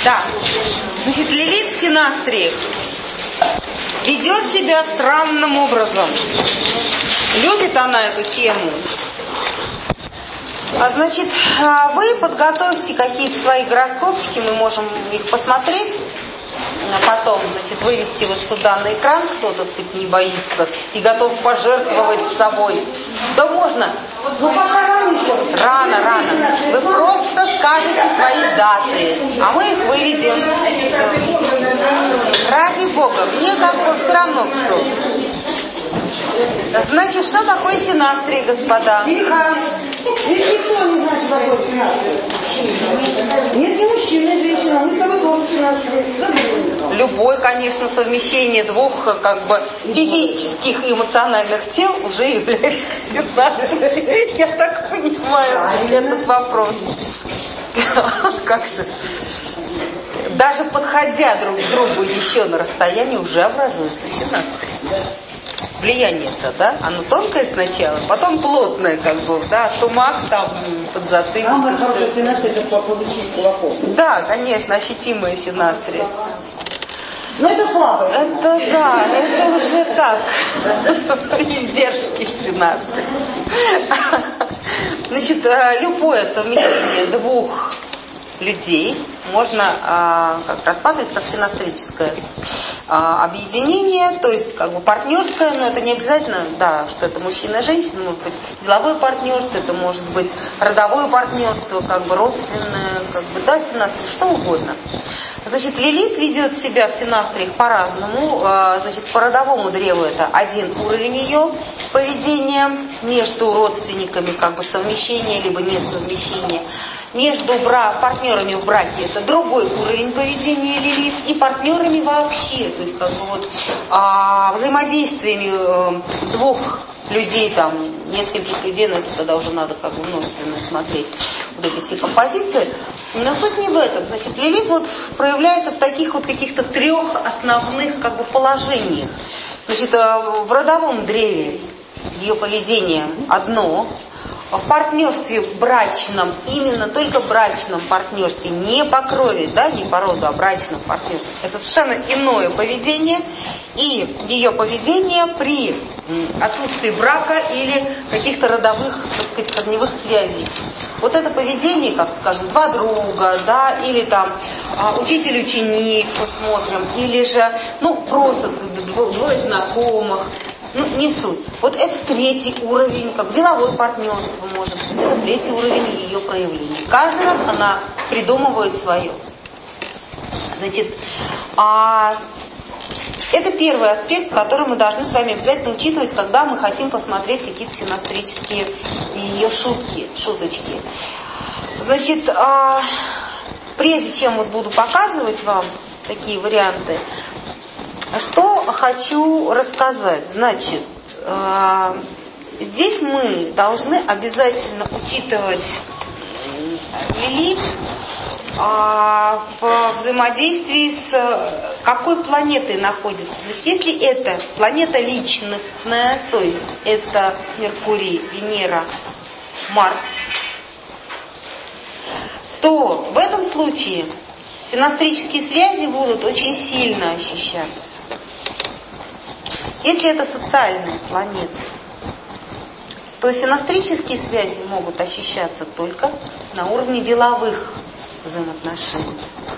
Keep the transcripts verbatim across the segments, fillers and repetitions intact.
Да. Значит, Лилит в Синастриях ведет себя странным образом. Любит она эту тему. А значит, вы подготовьте какие-то свои гороскопчики, мы можем их посмотреть, а потом, значит, вывести вот сюда на экран, кто, так сказать, не боится и готов пожертвовать собой. Да можно. Ну пока рано еще. Рано, рано. Вы просто скажете свои даты, а мы их выведем. Все. Ради Бога, мне как бы все равно кто. Значит, что такое Синастрия, господа? Тихо. Ведь никто не знает, что такое Синастрия. Нет ни мужчина, ни женщина. Мы с тобой тоже Синастрия. Любое, конечно, совмещение двух как бы физических и эмоциональных тел уже является Синастрией. Я так понимаю этот вопрос. Как же? Даже подходя друг к другу еще на расстоянии, уже образуется Синастрия. Влияние-то, да? Оно тонкое сначала, потом плотное, как бы, да, тумак там, подзатыльник. Самое хорошее Синастрия — это получить кулаков. Да, конечно, ощутимая Синастрия. Но это слабое. Это да, это уже так. Издержки Синастрии. Значит, любое совмещение двух людей можно а, как рассматривать как синастрическое а, объединение, то есть как бы партнерское, но это не обязательно, да, что это мужчина и женщина, может быть деловое партнерство, это может быть родовое партнерство, как бы родственное, как бы, да, синастрия, что угодно. Значит, Лилит ведет себя в синастриях по-разному, а, значит, по родовому древу это один уровень ее поведения, между родственниками как бы совмещение, либо несовмещение. Между бра- партнерами в браке это другой уровень поведения Лилит, и партнерами вообще, то есть как бы вот а, взаимодействиями э, двух людей, там, нескольких людей, но это тогда уже надо как бы множественно смотреть вот эти все композиции. Но суть не в этом. Значит, Лилит вот проявляется в таких вот каких-то трех основных как бы положениях. Значит, в родовом древе ее поведение одно. В партнерстве брачном, именно только в брачном партнерстве, не по крови, да, не по роду, а брачном партнерстве, это совершенно иное поведение, и ее поведение при отсутствии брака или каких-то родовых, так сказать, корневых связей. Вот это поведение, как, скажем, два друга, да, или там учитель-ученик, посмотрим, или же, ну, просто двое знакомых. Ну, не суть. Вот это третий уровень, как деловое партнерство, может быть, это третий уровень ее проявления. Каждый раз она придумывает свое. Значит, а, это первый аспект, который мы должны с вами обязательно учитывать, когда мы хотим посмотреть какие-то синастрические ее шутки, шуточки. Значит, а, прежде чем вот буду показывать вам такие варианты, что хочу рассказать. Значит, э, здесь мы должны обязательно учитывать Лилит э, в взаимодействии с какой планетой находится. Значит, если это планета личностная, то есть это Меркурий, Венера, Марс, то в этом случае синастрические связи будут очень сильно ощущаться. Если это социальная планета, то синастрические связи могут ощущаться только на уровне деловых взаимоотношений.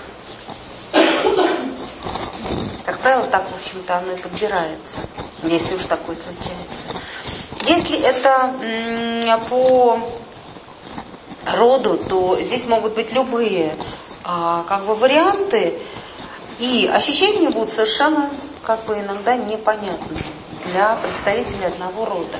Как правило, так, в общем-то, оно и подбирается, если уж такое случается. Если это м- по роду, то здесь могут быть любые А, как бы варианты, и ощущения будут совершенно как бы иногда непонятны для представителей одного рода.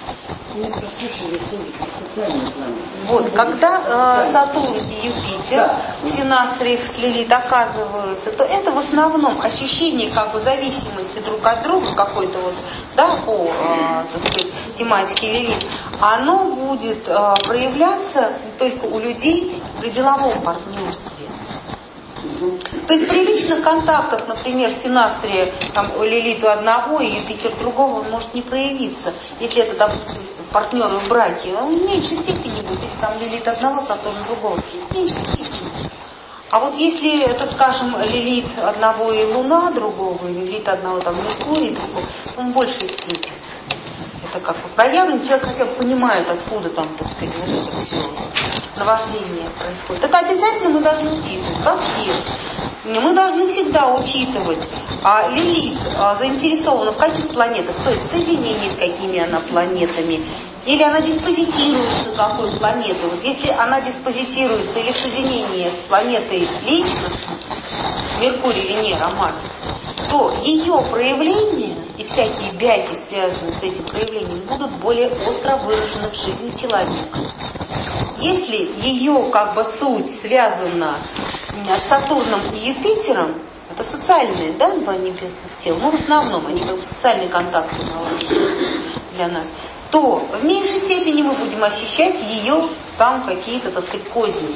Вот, когда э, Сатурн и Юпитер в синастриях с Лилит оказываются, то это в основном ощущение как бы зависимости друг от друга, какой-то вот, да, по, э, так сказать, тематике Лилит, оно будет э, проявляться только у людей при деловом партнерстве. То есть при личных контактах, например, синастрия там, Лилит у одного и Юпитер другого, он может не проявиться. Если это, допустим, партнеры в браке, он в меньшей степени будет. Или там Лилит одного, Сатурн другого. В меньшей степени. А вот если это, скажем, лилит одного и Луна другого, и лилит одного там Меркурий другого, то в большей степени. Это как бы проявлено, человек хотя бы понимает, откуда там, так сказать, вот это все наваждение происходит. Это обязательно мы должны учитывать, вообще. Мы должны всегда учитывать, а Лилит а, заинтересована в каких планетах, то есть в соединении с какими она планетами, или она диспозитируется какой планетой. Вот если она диспозитируется или в соединении с планетой личности, Меркурий, Венера, Марс, то ее проявления и всякие бяки, связанные с этим проявлением, будут более остро выражены в жизни человека. Если ее как бы суть связана с Сатурном и Юпитером, это социальные, да, два небесных тела, но в основном они как бы социальные контакты наложены для нас, то в меньшей степени мы будем ощущать ее там какие-то, так сказать, козни.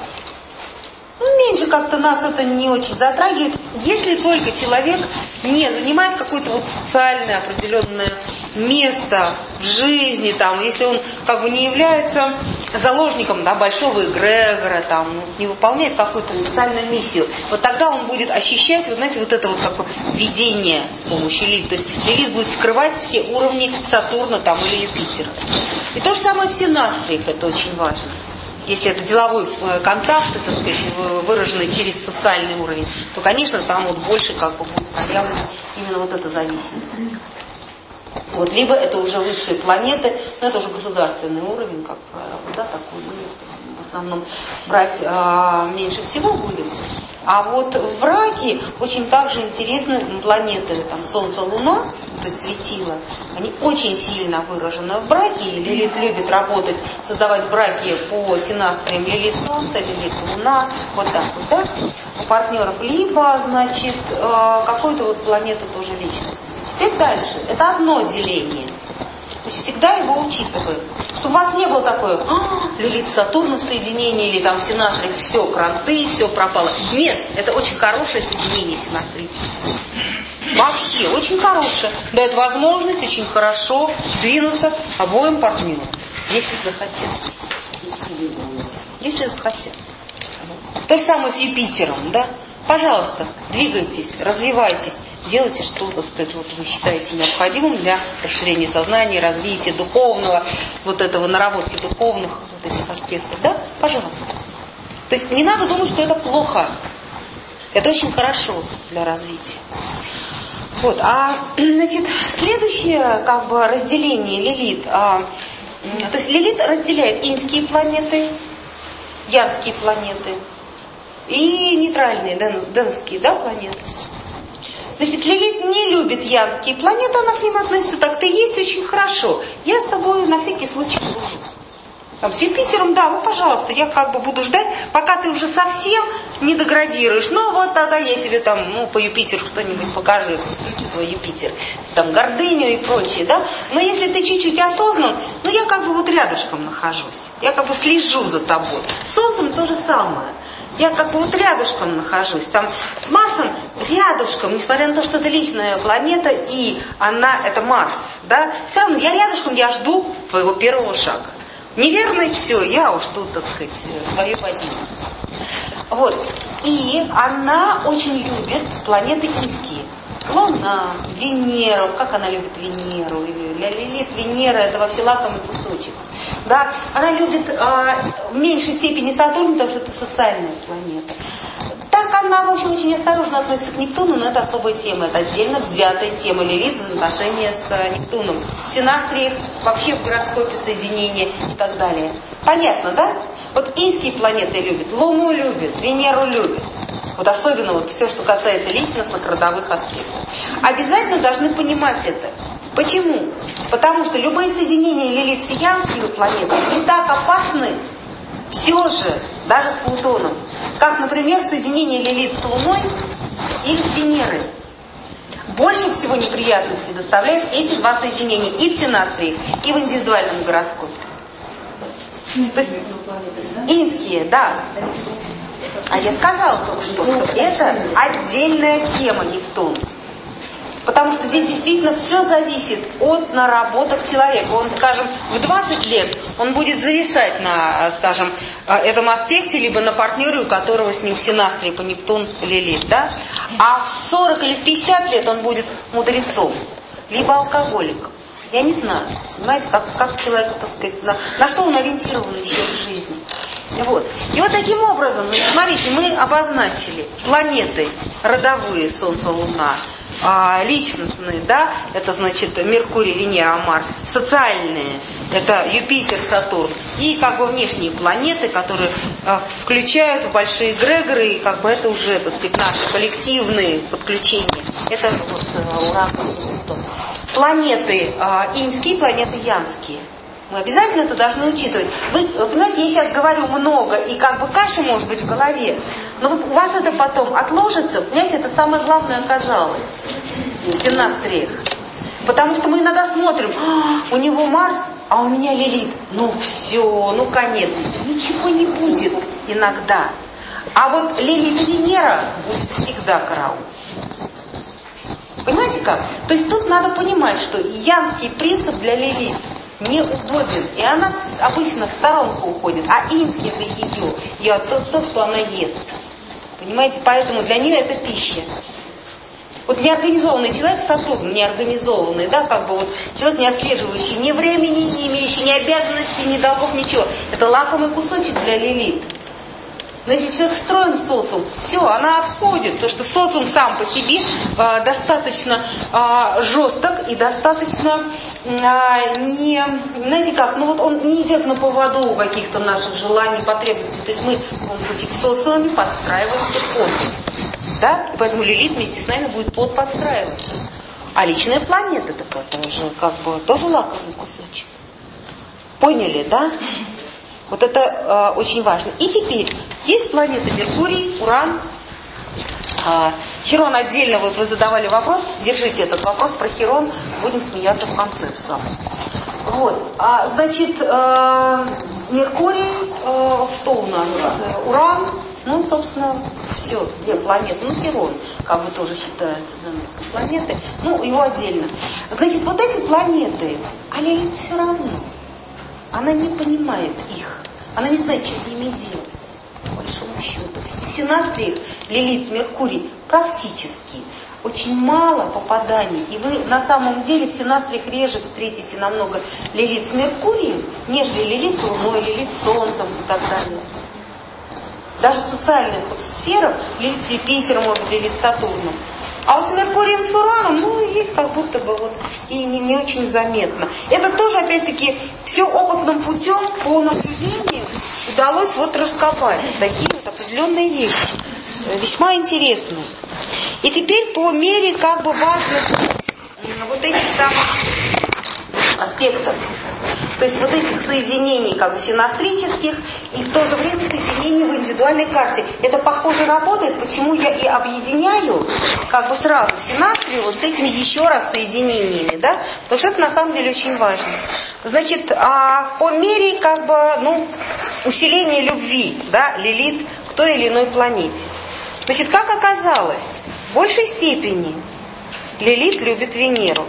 Ну, меньше как-то нас это не очень затрагивает, если только человек не занимает какое-то вот социальное определенное место в жизни, там, если он как бы не является заложником, да, большого эгрегора, там, не выполняет какую-то социальную миссию, вот тогда он будет ощущать, вот знаете, вот это вот как бы видение с помощью Лилит. То есть Лилит будет скрывать все уровни Сатурна там или Юпитера. И то же самое в синастриях, это очень важно. Если это деловой контакт, так сказать, выраженный через социальный уровень, то, конечно, там вот больше как бы будет проявлена именно вот эта зависимость. Вот, либо это уже высшие планеты, но это уже государственный уровень, как правило, да, такой мы в основном брать а, меньше всего будем. А вот в браке очень также интересны планеты, там Солнце, Луна, то есть светила, они очень сильно выражены в браке, и Лилит любит работать, создавать браки по синастриям Лилит Солнце, Лилит Луна, вот так вот, да, у партнеров, либо, значит, какой-то вот планета тоже личность. Теперь дальше, это одно деление. То есть всегда его учитываем. Чтобы у вас не было такое, а, Лилит Сатурн в соединении, или там синастрий, все, кранты, все пропало. Нет, это очень хорошее соединение синастрическое. Вообще, очень хорошее. Дает возможность очень хорошо двинуться обоим партнерам, если захотят. Если захотят. То же самое с Юпитером, да? Пожалуйста, двигайтесь, развивайтесь, делайте, что, так сказать, вот вы считаете необходимым для расширения сознания, развития духовного, вот этого, наработки духовных вот этих аспектов, да? Пожалуйста. То есть не надо думать, что это плохо. Это очень хорошо для развития. Вот, а, значит, следующее, как бы, разделение Лилит, а, то есть Лилит разделяет инские планеты, янские планеты, и нейтральные, денские, да, планеты. Значит, Лилит не любит янские планеты, она к ним относится так, ты есть очень хорошо. Я с тобой на всякий случай служу. Там, с Юпитером, да, ну, пожалуйста, я как бы буду ждать, пока ты уже совсем не деградируешь. Ну, вот тогда я тебе там, ну, по Юпитеру что-нибудь покажу, твой Юпитер, там, гордыню и прочее, да. Но если ты чуть-чуть осознан, ну, я как бы вот рядышком нахожусь. Я как бы слежу за тобой. С Солнцем то же самое. Я как бы вот рядышком нахожусь. Там с Марсом рядышком, несмотря на то, что это личная планета, и она, это Марс, да, все равно я рядышком, я жду твоего первого шага. Неверно, и все, я уж тут, так сказать, свою возьму. Вот. И она очень любит планеты инские. Луна, Венеру, как она любит Венеру, Лилит, Венера, это вообще лакомый кусочек. Да? Она любит а, в меньшей степени Сатурн, потому что это социальная планета. Так она, в общем, очень осторожно относится к Нептуну, но это особая тема, это отдельно взятая тема Лилит, отношения с Нептуном. В синастриях, вообще в гороскопе соединения и так далее. Понятно, да? Вот инские планеты любят, Луну любят, Венеру любят. Вот особенно вот все, что касается личностных, родовых аспектов. Обязательно должны понимать это. Почему? Потому что любые соединения Лилит с янскими планетами не так опасны все же, даже с Плутоном, как, например, соединение Лилит с Луной или с Венерой. Больше всего неприятностей доставляют эти два соединения и в синастрии, и в индивидуальном гороскопе. То есть инские, да. А я сказала только что, что это отдельная тема Нептун. Потому что здесь действительно все зависит от наработок человека. Он, скажем, в двадцать лет он будет зависать на, скажем, этом аспекте, либо на партнере, у которого с ним синастрия по Нептун Лилит, да? А в сорок или в пятьдесят лет он будет мудрецом, либо алкоголиком. Я не знаю, понимаете, как, как человек, так сказать, на, на что он ориентирован еще в жизни. Вот. И вот таким образом, значит, смотрите, мы обозначили планеты родовые, Солнце, Луна, а, личностные, да, это значит Меркурий, Венера, Марс, социальные, это Юпитер, Сатурн, и как бы внешние планеты, которые а, включают в большие эгрегоры, и как бы это уже, так сказать, наши коллективные подключения. Это вот Уран, Плутон. Планеты а, иньские, планеты янские. Мы обязательно это должны учитывать. Вы, вы понимаете, я сейчас говорю много, и как бы каша может быть в голове, но у вас это потом отложится. Понимаете, это самое главное оказалось в синастриях. Потому что мы иногда смотрим, а, у него Марс, а у меня Лилит. Ну все, ну конец. Ничего не будет иногда. А вот Лилит и Венера будет всегда караул. Понимаете как? То есть тут надо понимать, что янский принцип для Лилит неудобен. И она обычно в сторонку уходит. А инский это ее. Ее то, то, что она ест. Понимаете? Поэтому для нее это пища. Вот неорганизованный человек, Сатурн неорганизованный, да, как бы вот человек, не отслеживающий ни времени, не имеющий ни обязанностей, ни долгов, ничего. Это лакомый кусочек для Лилит. Значит, человек встроен в социум, все, она входит, потому что социум сам по себе э, достаточно э, жесток и достаточно э, не, знаете как, ну вот он не идет на поводу у каких-то наших желаний, потребностей. То есть мы, в любом случае, в социуме подстраиваемся под, да, и поэтому Лилит вместе с нами будет под подстраиваться. А личная планета, так это же как бы тоже лакомый кусочек. Поняли, да? Вот это э, очень важно. И теперь есть планеты Меркурий, Уран, э, Хирон отдельно, вот вы задавали вопрос, держите этот вопрос про Хирон, будем смеяться в конце с вами. Вот, а, значит, э, Меркурий, э, что у нас? Уран, ну, собственно, все, две планеты, ну, Хирон, как бы тоже считается, да, несколько планеты, ну, его отдельно. Значит, вот эти планеты, а Лилит все равно. Она не понимает их. Она не знает, что с ними делать, по большому счету. И в синастриях Лилит, Меркурий практически очень мало попаданий. И вы на самом деле в синастриях реже встретите намного Лилит с Меркурием, нежели Лилит с Луной, Лилит с Солнцем и так далее. Даже в социальных вот сферах Лилит с Юпитером, может быть, Лилит с Сатурном. А вот с Меркурием, с Ураном, ну, есть как будто бы вот и не, не очень заметно. Это тоже, опять-таки, все опытным путем по наблюдению удалось вот раскопать такие вот определенные вещи, весьма интересные. И теперь по мере как бы важности вот этих самых аспектов, то есть вот этих соединений как бы синастрических и в то же время соединений в индивидуальной карте. Это похоже работает, почему я и объединяю как бы сразу синастрию вот с этими еще раз соединениями, да, потому что это на самом деле очень важно. Значит, а по мере как бы, ну, усиления любви, да, Лилит к той или иной планете. Значит, как оказалось, в большей степени Лилит любит Венеру.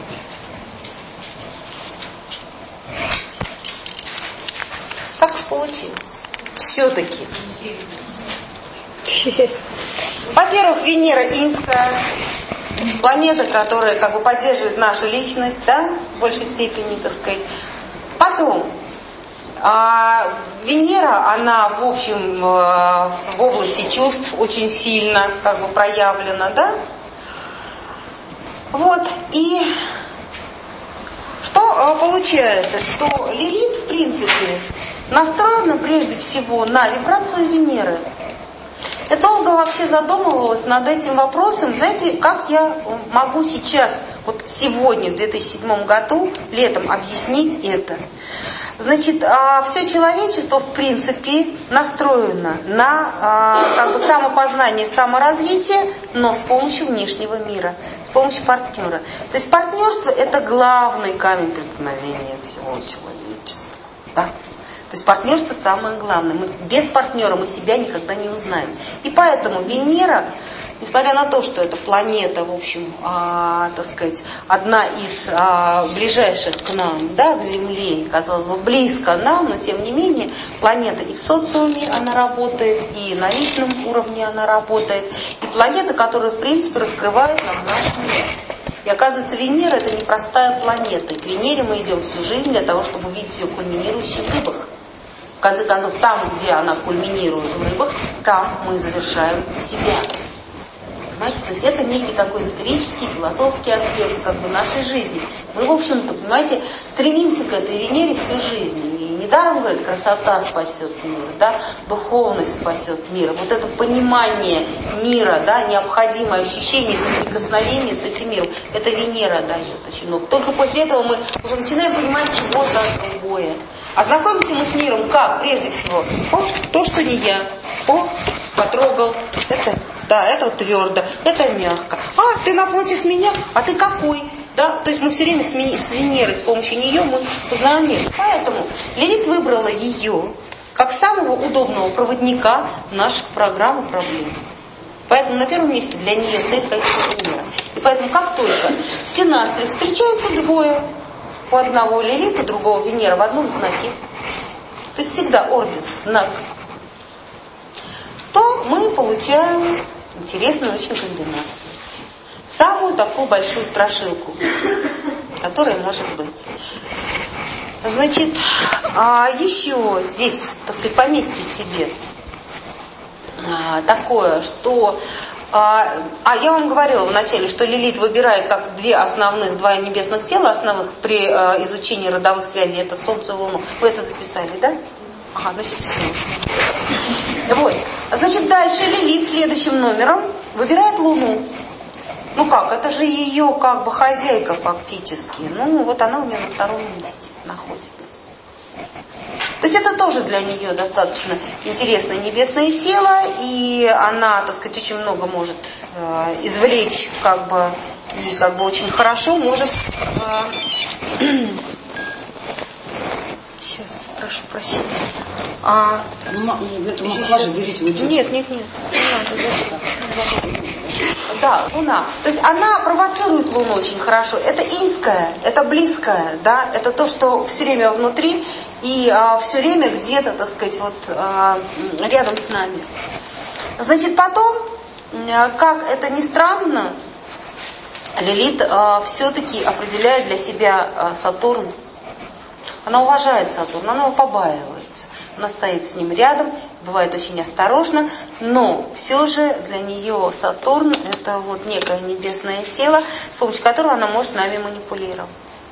Как получилось? Все-таки. Во-первых, Венера инская, планета, которая как бы поддерживает нашу личность, да, в большей степени, так сказать. Потом, а, Венера, она, в общем, в области чувств очень сильно как бы проявлена, да. Вот, и что получается, что Лилит, в принципе, настроена прежде всего на вибрацию Венеры. Я долго вообще задумывалась над этим вопросом. Знаете, как я могу сейчас, вот сегодня, в две тысячи седьмом году, летом, объяснить это? Значит, все человечество, в принципе, настроено на как бы самопознание, саморазвитие, но с помощью внешнего мира, с помощью партнера. То есть партнерство – это главный камень преткновения всего человечества. Да? То есть партнерство самое главное. Мы, без партнера мы себя никогда не узнаем. И поэтому Венера, несмотря на то, что эта планета, в общем, а, так сказать, одна из а, ближайших к нам, да, к Земле, казалось бы, близко нам, но тем не менее, планета и в социуме она работает, и на личном уровне она работает, и планета, которая, в принципе, раскрывает нам наш мир. И оказывается, Венера это непростая планета. И к Венере мы идем всю жизнь для того, чтобы увидеть ее кульминирующей в рыбах. В конце концов, там, где она кульминирует в рыбах, там мы завершаем себя. Понимаете? То есть это некий такой эзотерический, философский аспект как бы нашей жизни. Мы, в общем-то, понимаете, стремимся к этой Венере всю жизнь. И недаром говорят, красота спасет мир, да? Духовность спасет мир. Вот это понимание мира, да, необходимое ощущение соприкосновения с этим миром, это Венера дает очень много. Только после этого мы уже начинаем понимать чего-то другое. А знакомимся мы с миром как? Прежде всего, о, то, что не я. О, потрогал. Это, да, это вот твердо, это мягко. А, ты напротив меня, а ты какой? Да? То есть мы все время с, ми- с Венерой, с помощью нее мы познаем мир. Поэтому Лилит выбрала ее как самого удобного проводника наших программ и проблем. Поэтому на первом месте для нее стоит качество Венера. И поэтому как только в синастриях встречаются двое, у одного Лилит, у другого Венера в одном знаке, то есть всегда орбис, знак, то мы получаем интересную очень комбинацию. Самую такую большую страшилку, которая может быть. Значит, а еще здесь, так сказать, пометьте себе а, такое, что... А, а я вам говорила вначале, что Лилит выбирает как две основных, два небесных тела основных при а, изучении родовых связей, это Солнце и Луну. Вы это записали, да? Ага, значит, все. Вот. Значит, дальше Лилит следующим номером выбирает Луну. Ну как, это же ее как бы хозяйка фактически. Ну, вот она у нее на втором месте находится. То есть это тоже для нее достаточно интересное небесное тело, и она, так сказать, очень много может э, извлечь, как бы, и как бы очень хорошо может... Э, сейчас, прошу прощения. А, нет, нет, нет, не надо, зачем? Да, Луна. То есть она провоцирует Луну очень хорошо. Это инская, это близкое, да, это то, что все время внутри и а, все время где-то, так сказать, вот а, рядом с нами. Значит, потом, как это ни странно, Лилит а, все-таки определяет для себя а, Сатурн. Она уважает Сатурна, она его побаивается. Она стоит с ним рядом, бывает очень осторожно, но все же для нее Сатурн это вот некое небесное тело, с помощью которого она может нами манипулировать.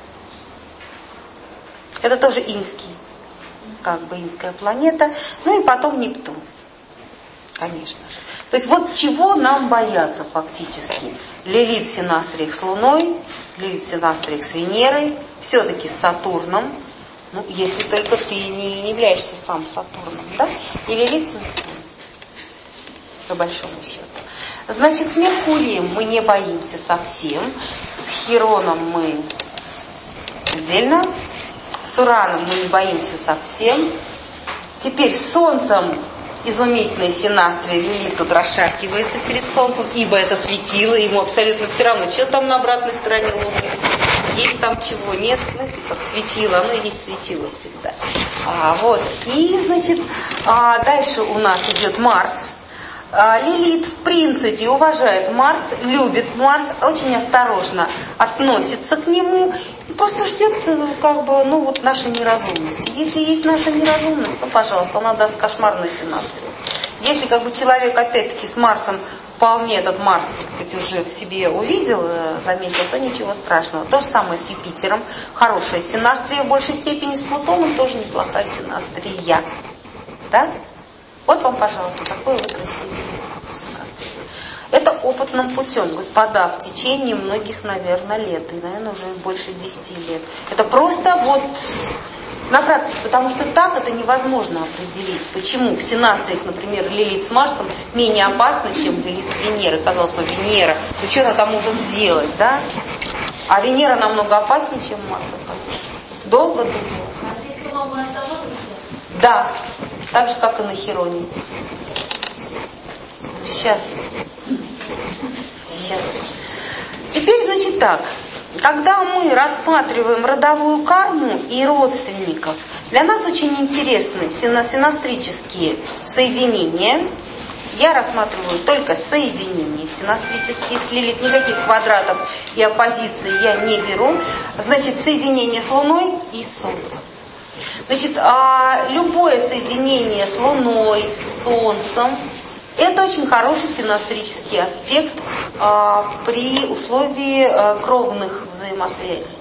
Это тоже инский, как бы инская планета. Ну и потом Нептун, конечно же. То есть вот чего нам бояться фактически. Лилит в синастриях с Луной, Лилит в синастриях с Венерой, все-таки с Сатурном. Ну, если только ты не, не являешься сам Сатурном, да? И Лилит с Нептуном, по большому счету. Значит, с Меркурием мы не боимся совсем, с Хироном мы отдельно, с Ураном мы не боимся совсем. Теперь с Солнцем изумительной синастрия Лилит тут расшаркивается перед Солнцем, ибо это светило, ему абсолютно все равно, что там на обратной стороне Луны. Есть там чего, нет, знаете, как светило, оно и есть светило всегда. А, вот. И, значит, а, дальше у нас идет Марс. А, Лилит, в принципе, уважает Марс, любит Марс, очень осторожно относится к нему, просто ждет, как бы, ну, вот нашей неразумности. Если есть наша неразумность, то, пожалуйста, она даст кошмарную синастрию. Если, как бы, человек, опять-таки, с Марсом вполне этот Марс, так сказать, уже в себе увидел, заметил, то ничего страшного. То же самое с Юпитером. Хорошая синастрия в большей степени, с Плутоном тоже неплохая синастрия. Да? Вот вам, пожалуйста, такое вот разделение синастрии. Это опытным путем, господа, в течение многих, наверное, лет, и, наверное, уже больше десяти лет. Это просто вот на практике, потому что так это невозможно определить. Почему в синастриях, например, Лилит с Марсом менее опасна, чем Лилит с Венерой. Казалось бы, Венера, ну что она там может сделать, да? А Венера намного опаснее, чем Марс, оказывается. Долго думала. Да, так же, как и на Хироне. Сейчас. Сейчас. Теперь, значит, так. Когда мы рассматриваем родовую карму и родственников, для нас очень интересны синастрические соединения. Я рассматриваю только соединения синастрические с Лилит, никаких квадратов и оппозиций я не беру. Значит, соединение с Луной и с Солнцем. Значит, а любое соединение с Луной, с Солнцем, это очень хороший синастрический аспект а, при условии а, кровных взаимосвязей.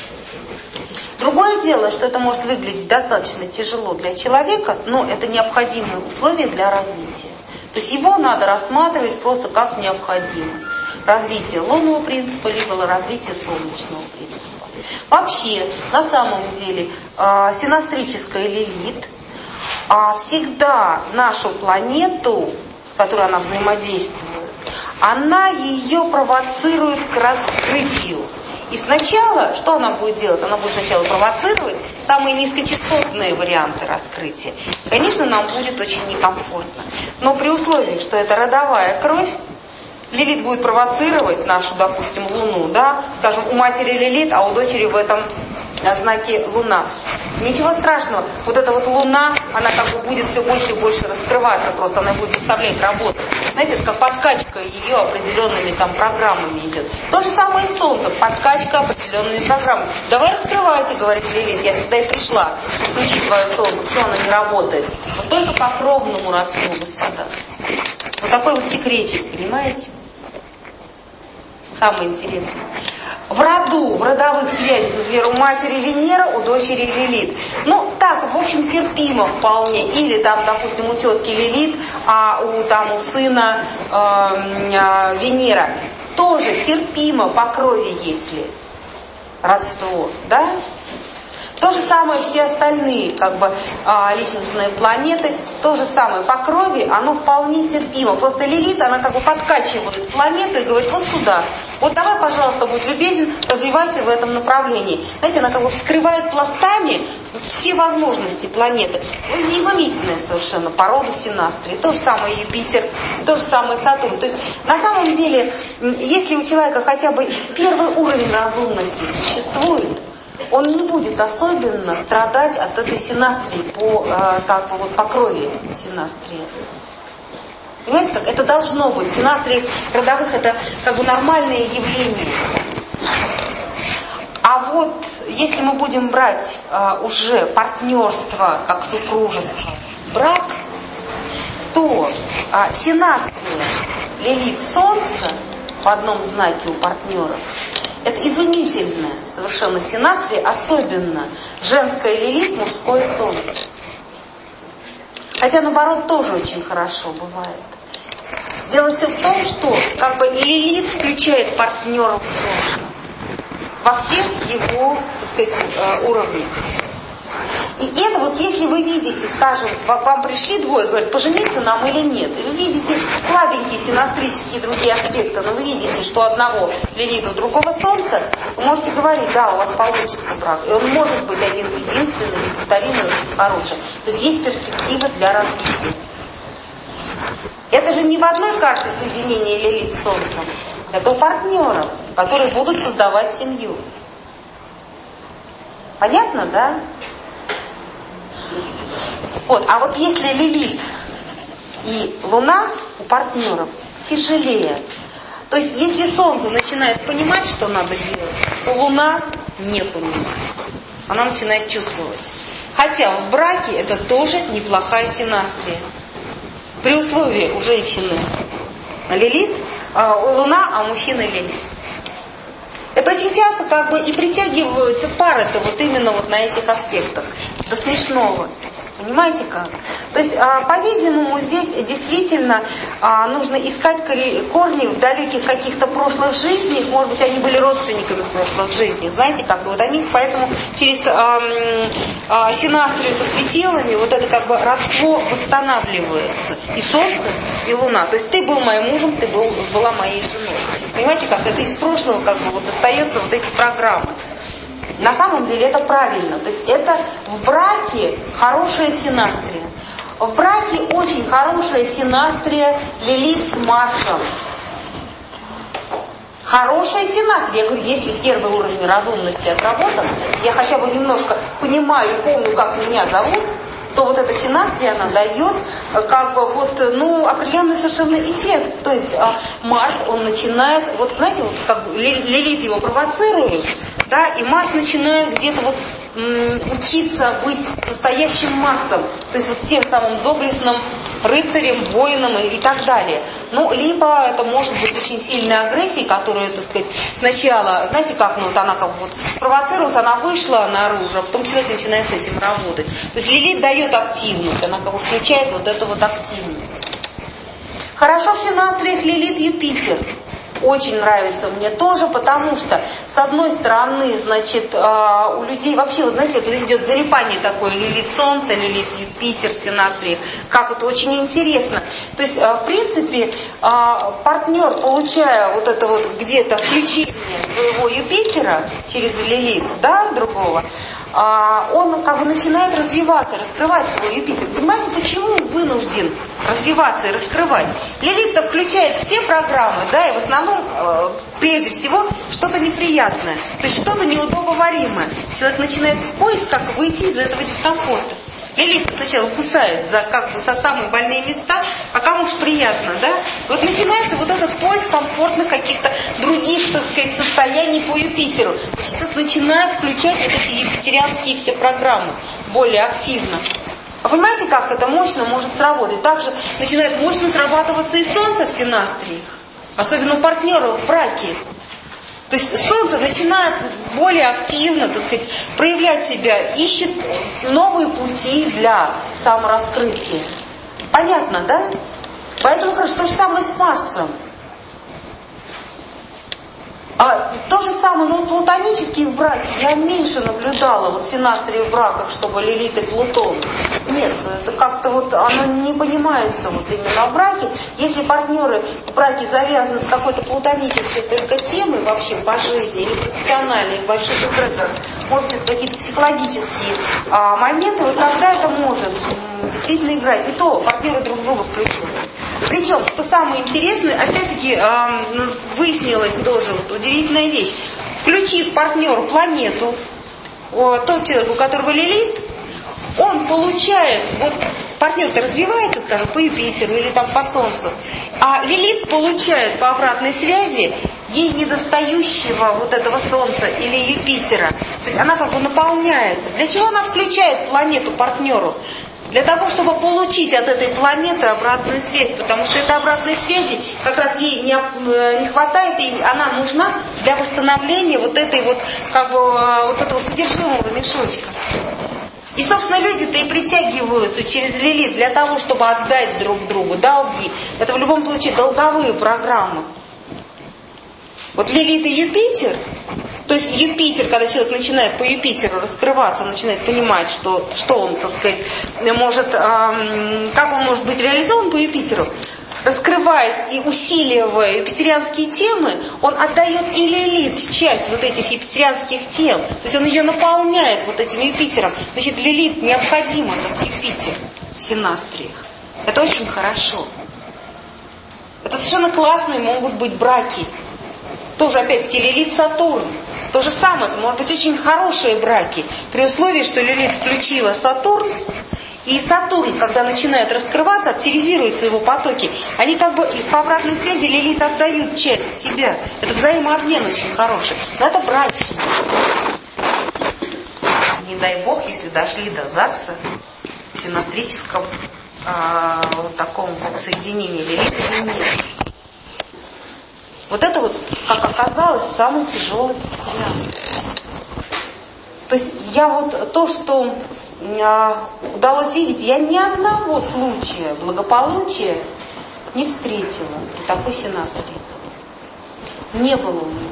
Другое дело, что это может выглядеть достаточно тяжело для человека, но это необходимое условие для развития. То есть его надо рассматривать просто как необходимость. Развитие лунного принципа, либо развитие солнечного принципа. Вообще, на самом деле, э, синастрическая Лилит э, всегда нашу планету, с которой она взаимодействует, она ее провоцирует к раскрытию. И сначала, что она будет делать? Она будет сначала провоцировать самые низкочастотные варианты раскрытия. Конечно, нам будет очень некомфортно. Но при условии, что это родовая кровь, Лилит будет провоцировать нашу, допустим, Луну, да, скажем, у матери Лилит, а у дочери в этом знаке Луна. Ничего страшного, вот эта вот Луна, она как бы будет все больше и больше раскрываться, просто она будет заставлять работать. Знаете, это как подкачка ее определенными там программами идет. То же самое и с Солнцем, подкачка определенными программами. Давай раскрывайся, говорит Лилит, я сюда и пришла, чтобы включить твое Солнце, почему оно не работает? Вот только по кровному родству, господа. Вот такой вот секретик, понимаете? Самое интересное. В роду, в родовых связях, например, у матери Венера, у дочери Лилит. Ну, так, в общем, терпимо вполне. Или там, допустим, у тетки Лилит, а у, там, у сына э, э, Венера. Тоже терпимо по крови, если родство, да? То же самое все остальные, как бы, личностные планеты, то же самое по крови, оно вполне терпимо. Просто Лилит, она как бы подкачивает планету и говорит, вот сюда, вот давай, пожалуйста, будь любезен, развивайся в этом направлении. Знаете, она как бы вскрывает пластами все возможности планеты. Изумительная совершенно по роду синастрии. То же самое Юпитер, то же самое Сатурн. То есть, на самом деле, если у человека хотя бы первый уровень разумности существует, он не будет особенно страдать от этой синастрии по, э, как бы вот по крови синастрии. Понимаете, как это должно быть. Синастрии родовых это как бы нормальное явление. А вот если мы будем брать э, уже партнерство как супружество, брак, то э, синастрия Лилит Солнца в одном знаке у партнеров, это изумительная совершенно синастрия, особенно женская Лилит, мужское Солнце. Хотя наоборот тоже очень хорошо бывает. Дело все в том, что как бы Лилит включает партнера в Солнце во всех его, так сказать, уровнях. И это вот, если вы видите, скажем, вам пришли двое, говорят, пожениться нам или нет, и вы видите слабенькие синастрические другие аспекты, но вы видите, что у одного Лилит, у другого Солнца, вы можете говорить, да, у вас получится брак, и он может быть один единственный, неповторимый, очень хороший. То есть есть перспектива для развития. Это же не в одной карте соединения Лилит с Солнцем, это у партнеров, которые будут создавать семью. Понятно, да? Вот, а вот если Лилит и Луна у партнеров тяжелее, то есть если Солнце начинает понимать, что надо делать, то Луна не понимает. Она начинает чувствовать. Хотя в браке это тоже неплохая синастрия. При условии у женщины Лилит, а, Луна, а у мужчины Лилит. Это очень часто как бы и притягиваются пары-то вот именно вот на этих аспектах. До смешного. Понимаете как? То есть, по-видимому, здесь действительно нужно искать корни в далеких каких-то прошлых жизнях. Может быть, они были родственниками в прошлых жизнях. Знаете как? И вот они, поэтому через синастрию со светилами вот это как бы родство восстанавливается. И Солнце, и Луна. То есть ты был моим мужем, ты был, была моей женой. Понимаете как? Это из прошлого как бы вот достается вот эти программы. На самом деле это правильно. То есть это в браке хорошая синастрия. В браке очень хорошая синастрия Лилит с Марсом. Хорошая синастрия. Я говорю, если первый уровень разумности отработан, я хотя бы немножко понимаю и помню, как меня зовут, то вот эта синастрия, она дает как бы вот, ну, определенный совершенно эффект. То есть а, Марс, он начинает, вот знаете, вот как бы Лилит его провоцирует, да, и Марс начинает где-то вот м, учиться быть настоящим Марсом, то есть вот тем самым доблестным рыцарем, воином и, и так далее. Ну, либо это может быть очень сильная агрессия, которая, так сказать, сначала, знаете, как, ну, вот она как бы вот спровоцировалась, она вышла наружу, а потом человек начинает с этим работать. То есть Лилит дает активность, она как бы включает вот эту вот активность. Хорошо в синастриях Лилит Юпитер. Очень нравится мне тоже, потому что, с одной стороны, значит, у людей вообще, вот знаете, вот идет залипание такое, Лилит Солнце, Лилит Юпитер в синастриях, как вот очень интересно. То есть, в принципе, партнер, получая вот это вот где-то включение своего Юпитера через Лилит, да, другого, он как бы начинает развиваться, раскрывать свой Юпитер. Понимаете, почему вынужден развиваться и раскрывать? Лилит-то включает все программы, да, и в основном, э, прежде всего, что-то неприятное, то есть что-то неудобоваримое. Человек начинает в поиск, как выйти из этого дискомфорта. Лилит сначала кусает за, как бы, за самые больные места, а кому ж приятно, да? Вот начинается вот этот поиск комфортных каких-то других, так сказать, состояний по Юпитеру. Человек начинает включать вот эти юпитерианские все программы более активно. А понимаете, как это мощно может сработать? Также начинает мощно срабатываться и Солнце в синастриях, особенно у партнеров в браке. То есть Солнце начинает более активно, так сказать, проявлять себя, ищет новые пути для самораскрытия. Понятно, да? Поэтому хорошо, то же самое с Марсом. А, то же самое, но вот плутонические в браке я меньше наблюдала, вот синастрии в браках, чтобы Лилит и Плутон. Нет, это как-то вот оно не понимается вот именно в браке. Если партнеры в браке завязаны с какой-то плутонической только темой вообще по жизни, или профессиональной, в больших эгрегорах, может быть, какие-то психологические а, моменты, вот тогда это может м, действительно играть. И то партнеры друг друга включены. Причем, что самое интересное, опять-таки а, выяснилось тоже вот удивительная вещь. Включив партнеру планету, о, тот человек, у которого Лилит, он получает, вот партнер-то развивается, скажем, по Юпитеру или там по Солнцу, а Лилит получает по обратной связи ей недостающего вот этого Солнца или Юпитера. То есть она как бы наполняется. Для чего она включает планету партнеру? Для того, чтобы получить от этой планеты обратную связь, потому что этой обратной связи как раз ей не, не хватает, и она нужна для восстановления вот этой вот, как бы, вот этого содержимого мешочка. И, собственно, люди-то и притягиваются через Лилит для того, чтобы отдать друг другу долги. Это в любом случае долговые программы. Вот Лилит и Юпитер, то есть Юпитер, когда человек начинает по Юпитеру раскрываться, он начинает понимать, что, что он, так сказать, может, эм, как он может быть реализован по Юпитеру, раскрываясь и усиливая юпитерианские темы, он отдает и Лилит часть вот этих юпитерианских тем. То есть он ее наполняет вот этим Юпитером. Значит, Лилит необходимо, этот Юпитер в синастриях. Это очень хорошо. Это совершенно классные могут быть браки. Тоже, опять-таки, Лилит Сатурн. То же самое, это могут быть очень хорошие браки, при условии, что Лилит включила Сатурн, и Сатурн, когда начинает раскрываться, активизируются его потоки, они как бы по обратной связи Лилит отдают часть себя. Это взаимообмен очень хороший. Но это брачный. Не дай бог, если дошли до ЗАГСа в синастрическом э, вот таком вот соединении Лилит и Венеры. Вот это вот, как оказалось, самый тяжелый вариант. То есть я вот то, что а, удалось видеть, я ни одного случая благополучия не встретила при такой синастрии. Не было у него.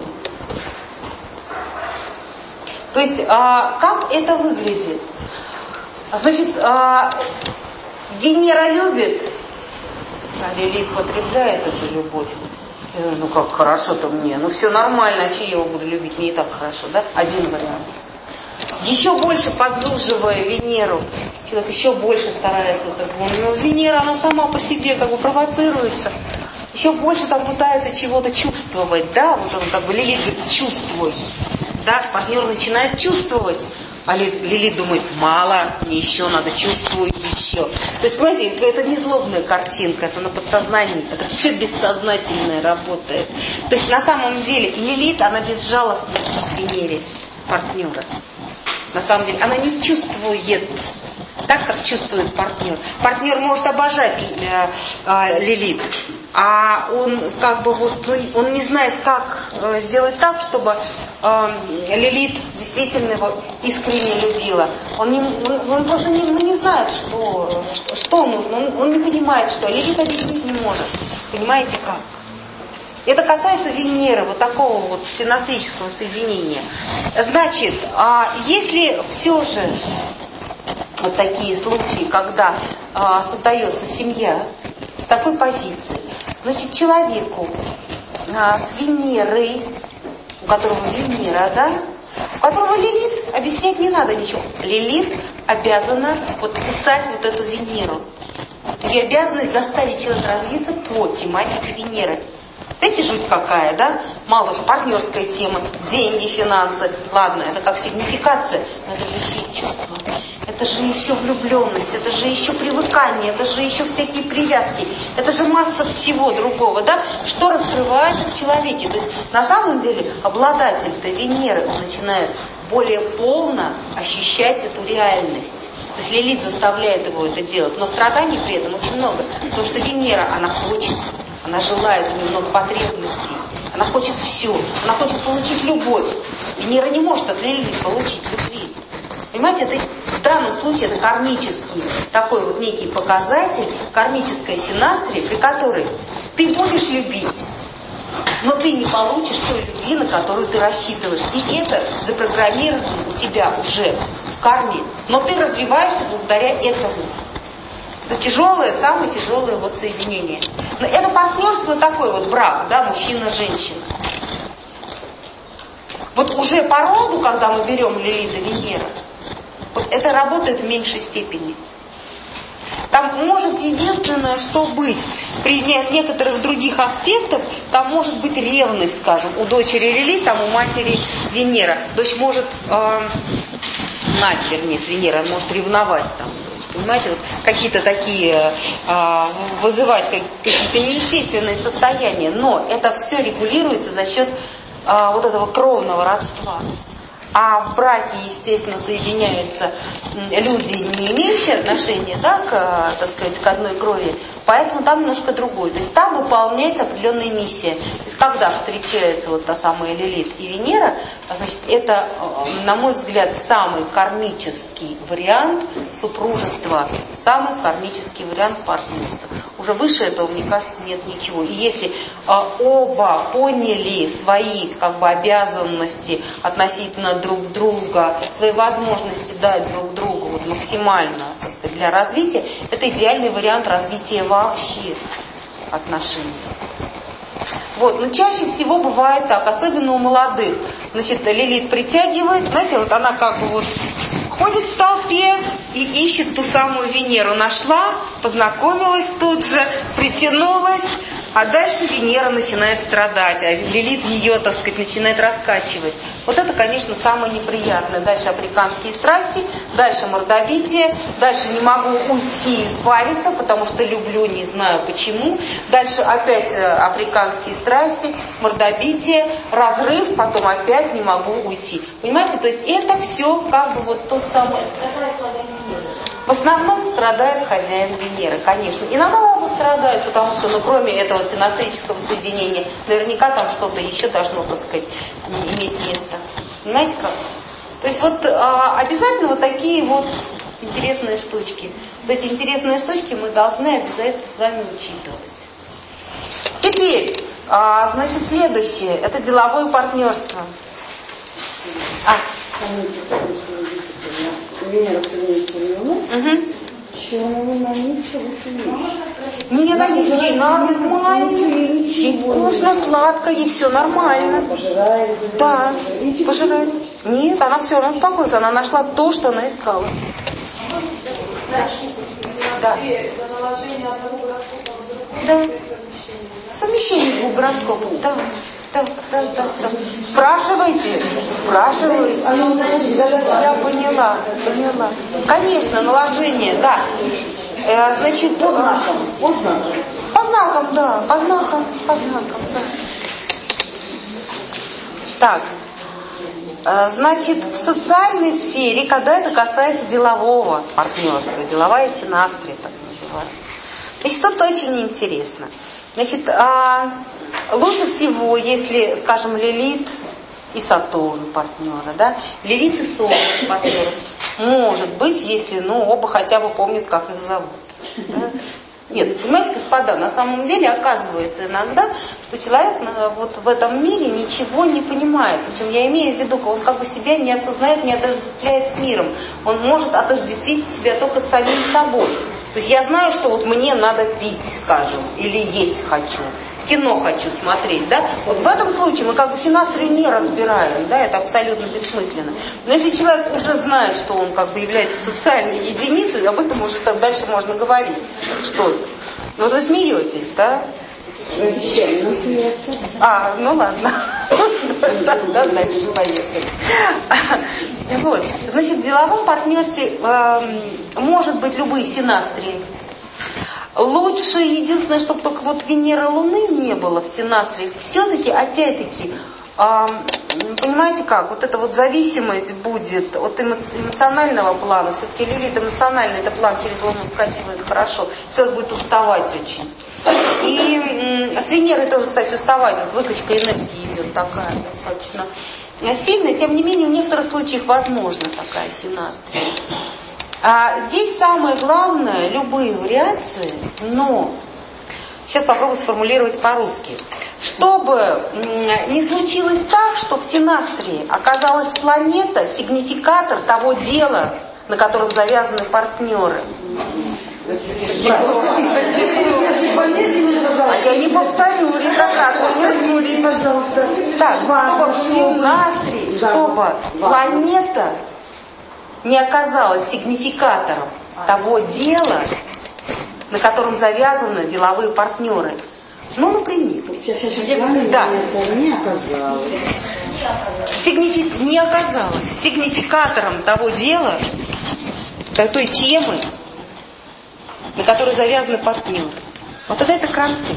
То есть а, как это выглядит? Значит, а, Венера любит, а Лилит потребляет эту любовь. Я говорю, ну как хорошо-то мне, ну все нормально, а че я его буду любить, мне и так хорошо, да? Один вариант. еще больше подзуживая Венеру, человек еще больше старается. Так, ну, Венера, она сама по себе как бы провоцируется. Еще больше там пытается чего-то чувствовать, да, вот он как бы Лилит говорит, чувствуй, да, партнер начинает чувствовать, а Лилит думает, мало, мне еще надо, чувствую еще. То есть, понимаете, это не злобная картинка, это на подсознании, это все бессознательное работает. То есть, на самом деле, Лилит, она безжалостна к Венере партнера. На самом деле, она не чувствует так, как чувствует партнер. Партнер может обожать э, э, Лилит, а он как бы вот, он не знает, как э, сделать так, чтобы э, Лилит действительно его искренне любила. Он, не, он, он просто не, он не знает, что, что, что нужно. Он, он не понимает, что. Лилит объяснить не может. Понимаете как? Это касается Венеры, вот такого вот синастрического соединения. Значит, а если все же вот такие случаи, когда а, создается семья с такой позиции, значит, человеку а, с Венерой, у которого Венера, да, у которого Лилит, объяснять не надо ничего. Лилит обязана вот писать вот эту Венеру. Ее обязанность заставить человека развиться по тематике Венеры. Знаете, жуть какая, да? Мало уж партнерская тема, деньги, финансы. Ладно, это как сигнификация, но это же еще и чувство. Это же еще влюбленность, это же еще привыкание, это же еще всякие привязки. Это же масса всего другого, да? Что раскрывается в человеке. То есть, на самом деле, обладатель-то Венеры, он начинает более полно ощущать эту реальность. То есть Лилит заставляет его это делать, но страданий при этом очень много. Потому что Венера, она хочет. Она желает, у нее много потребностей. Она хочет все. Она хочет получить любовь. Венера не может от Лилит получить любви. Понимаете, это, в данном случае это кармический такой вот некий показатель, кармическая синастрия, при которой ты будешь любить, но ты не получишь той любви, на которую ты рассчитываешь. И это запрограммировано у тебя уже в карме. Но ты развиваешься благодаря этому. Это тяжелое, самое тяжелое вот соединение. Но это партнерство такой вот брак, да, мужчина-женщина. Вот уже по роду, когда мы берем Лилит и Венера, вот это работает в меньшей степени. Там может единственное, что быть, при некоторых других аспектах, там может быть ревность, скажем, у дочери Лилит, там у матери Венера. Дочь может, э, мать, вернее, Венера, может ревновать там. Понимаете, вот какие-то такие, э, вызывать какие-то неестественные состояния, но это все регулируется за счет э, вот этого кровного родства. А в браке, естественно, соединяются люди, не имеющие отношения, да, к, так сказать, к одной крови, поэтому там немножко другое. То есть там выполняется определенная миссия. То есть когда встречается вот та самая Лилит и Венера, значит, это, на мой взгляд, самый кармический вариант супружества, самый кармический вариант партнерства. Уже выше этого, мне кажется, нет ничего. И если оба поняли свои как бы обязанности относительно друг друга, свои возможности дать друг другу вот, максимально, так сказать, для развития, это идеальный вариант развития вообще отношений. Вот, но чаще всего бывает так, особенно у молодых. Значит, Лилит притягивает, знаете, вот она как бы вот ходит в толпе и ищет ту самую Венеру. Нашла, познакомилась тут же, притянулась, а дальше Венера начинает страдать, а Лилит ее, так сказать, начинает раскачивать. Вот это, конечно, самое неприятное. Дальше африканские страсти, дальше мордобитие, дальше не могу уйти и избавиться, потому что люблю, не знаю почему. Дальше опять африканские страсти, мордобитие, разрыв, потом опять не могу уйти. Понимаете, то есть это все как бы вот тот самый... В основном страдает хозяин Венеры, конечно. Иногда оба страдают, потому что, ну, кроме этого синастрического соединения, наверняка там что-то еще должно, так сказать, иметь место. Понимаете как? То есть вот а, обязательно вот такие вот интересные штучки. Вот эти интересные штучки мы должны обязательно с вами учитывать. Теперь, а, значит, следующее, это деловое партнерство. А. Венера совместила, угу. Чего она на ничего больше не Мне на ней, ей нормально, ей вкусно, сладко, и все нормально. Пожирает. Да, пожирает. Нет, она все, она успокоилась, она нашла то, что она искала. Да. Да. Совмещение двух гороскопов, да. Да, да, да, да. Спрашивайте, спрашивайте. Я поняла, поняла. Конечно, наложение, да. Э, значит, по знакам. По знакам. По знакам, да, по знакам, по знакам, да. Так. Э, значит, в социальной сфере, когда это касается делового партнерства, деловая синастрия, так называемая. Значит, тут очень интересно. Значит, а, лучше всего, если, скажем, Лилит и Сатурн партнеры, да, Лилит и Солнце партнеры, может быть, если, ну, оба хотя бы помнят, как их зовут. Да? Нет, понимаете, господа, на самом деле оказывается иногда, что человек вот в этом мире ничего не понимает. Причем я имею в виду, он как бы себя не осознает, не отождествляет с миром. Он может отождествить себя только с самим собой. То есть я знаю, что вот мне надо пить, скажем, или есть хочу, кино хочу смотреть, да. Вот в этом случае мы как бы синастрию не разбираем, да, это абсолютно бессмысленно. Но если человек уже знает, что он как бы является социальной единицей, об этом уже так дальше можно говорить. Что? Вот вы смеетесь, да? Обещали, смеяться. А, ну ладно. Да, дальше поехали. Вот. Значит, в деловом партнерстве э, может быть любые синастрии. Лучше, единственное, чтобы только вот Венера Луны не было в синастриях. Все-таки, опять-таки, э, понимаете как, вот эта вот зависимость будет от эмоционального плана. Все-таки Лилит эмоциональный, это план через Луну скачивает хорошо. Человек будет уставать очень. И э, с Венерой тоже, кстати, уставать. Вот выкачка энергии идет такая достаточно сильная. Тем не менее, в некоторых случаях возможна такая синастрия. А здесь самое главное, любые вариации, но, сейчас попробую сформулировать по-русски, чтобы не случилось так, что в синастрии оказалась планета, сигнификатор того дела, на котором завязаны партнеры. А я не повторю ретроградную Меркурий. Так, чтобы в синастрии, чтобы планета не оказалась сигнификатором того дела, на котором завязаны деловые партнеры. Ну, например. Сейчас, сейчас, сейчас, да. Не оказалось. Сигнифи... Не оказалось. Сигнификатором того дела, той темы, на которой завязаны партнеры. Вот тогда это кранты.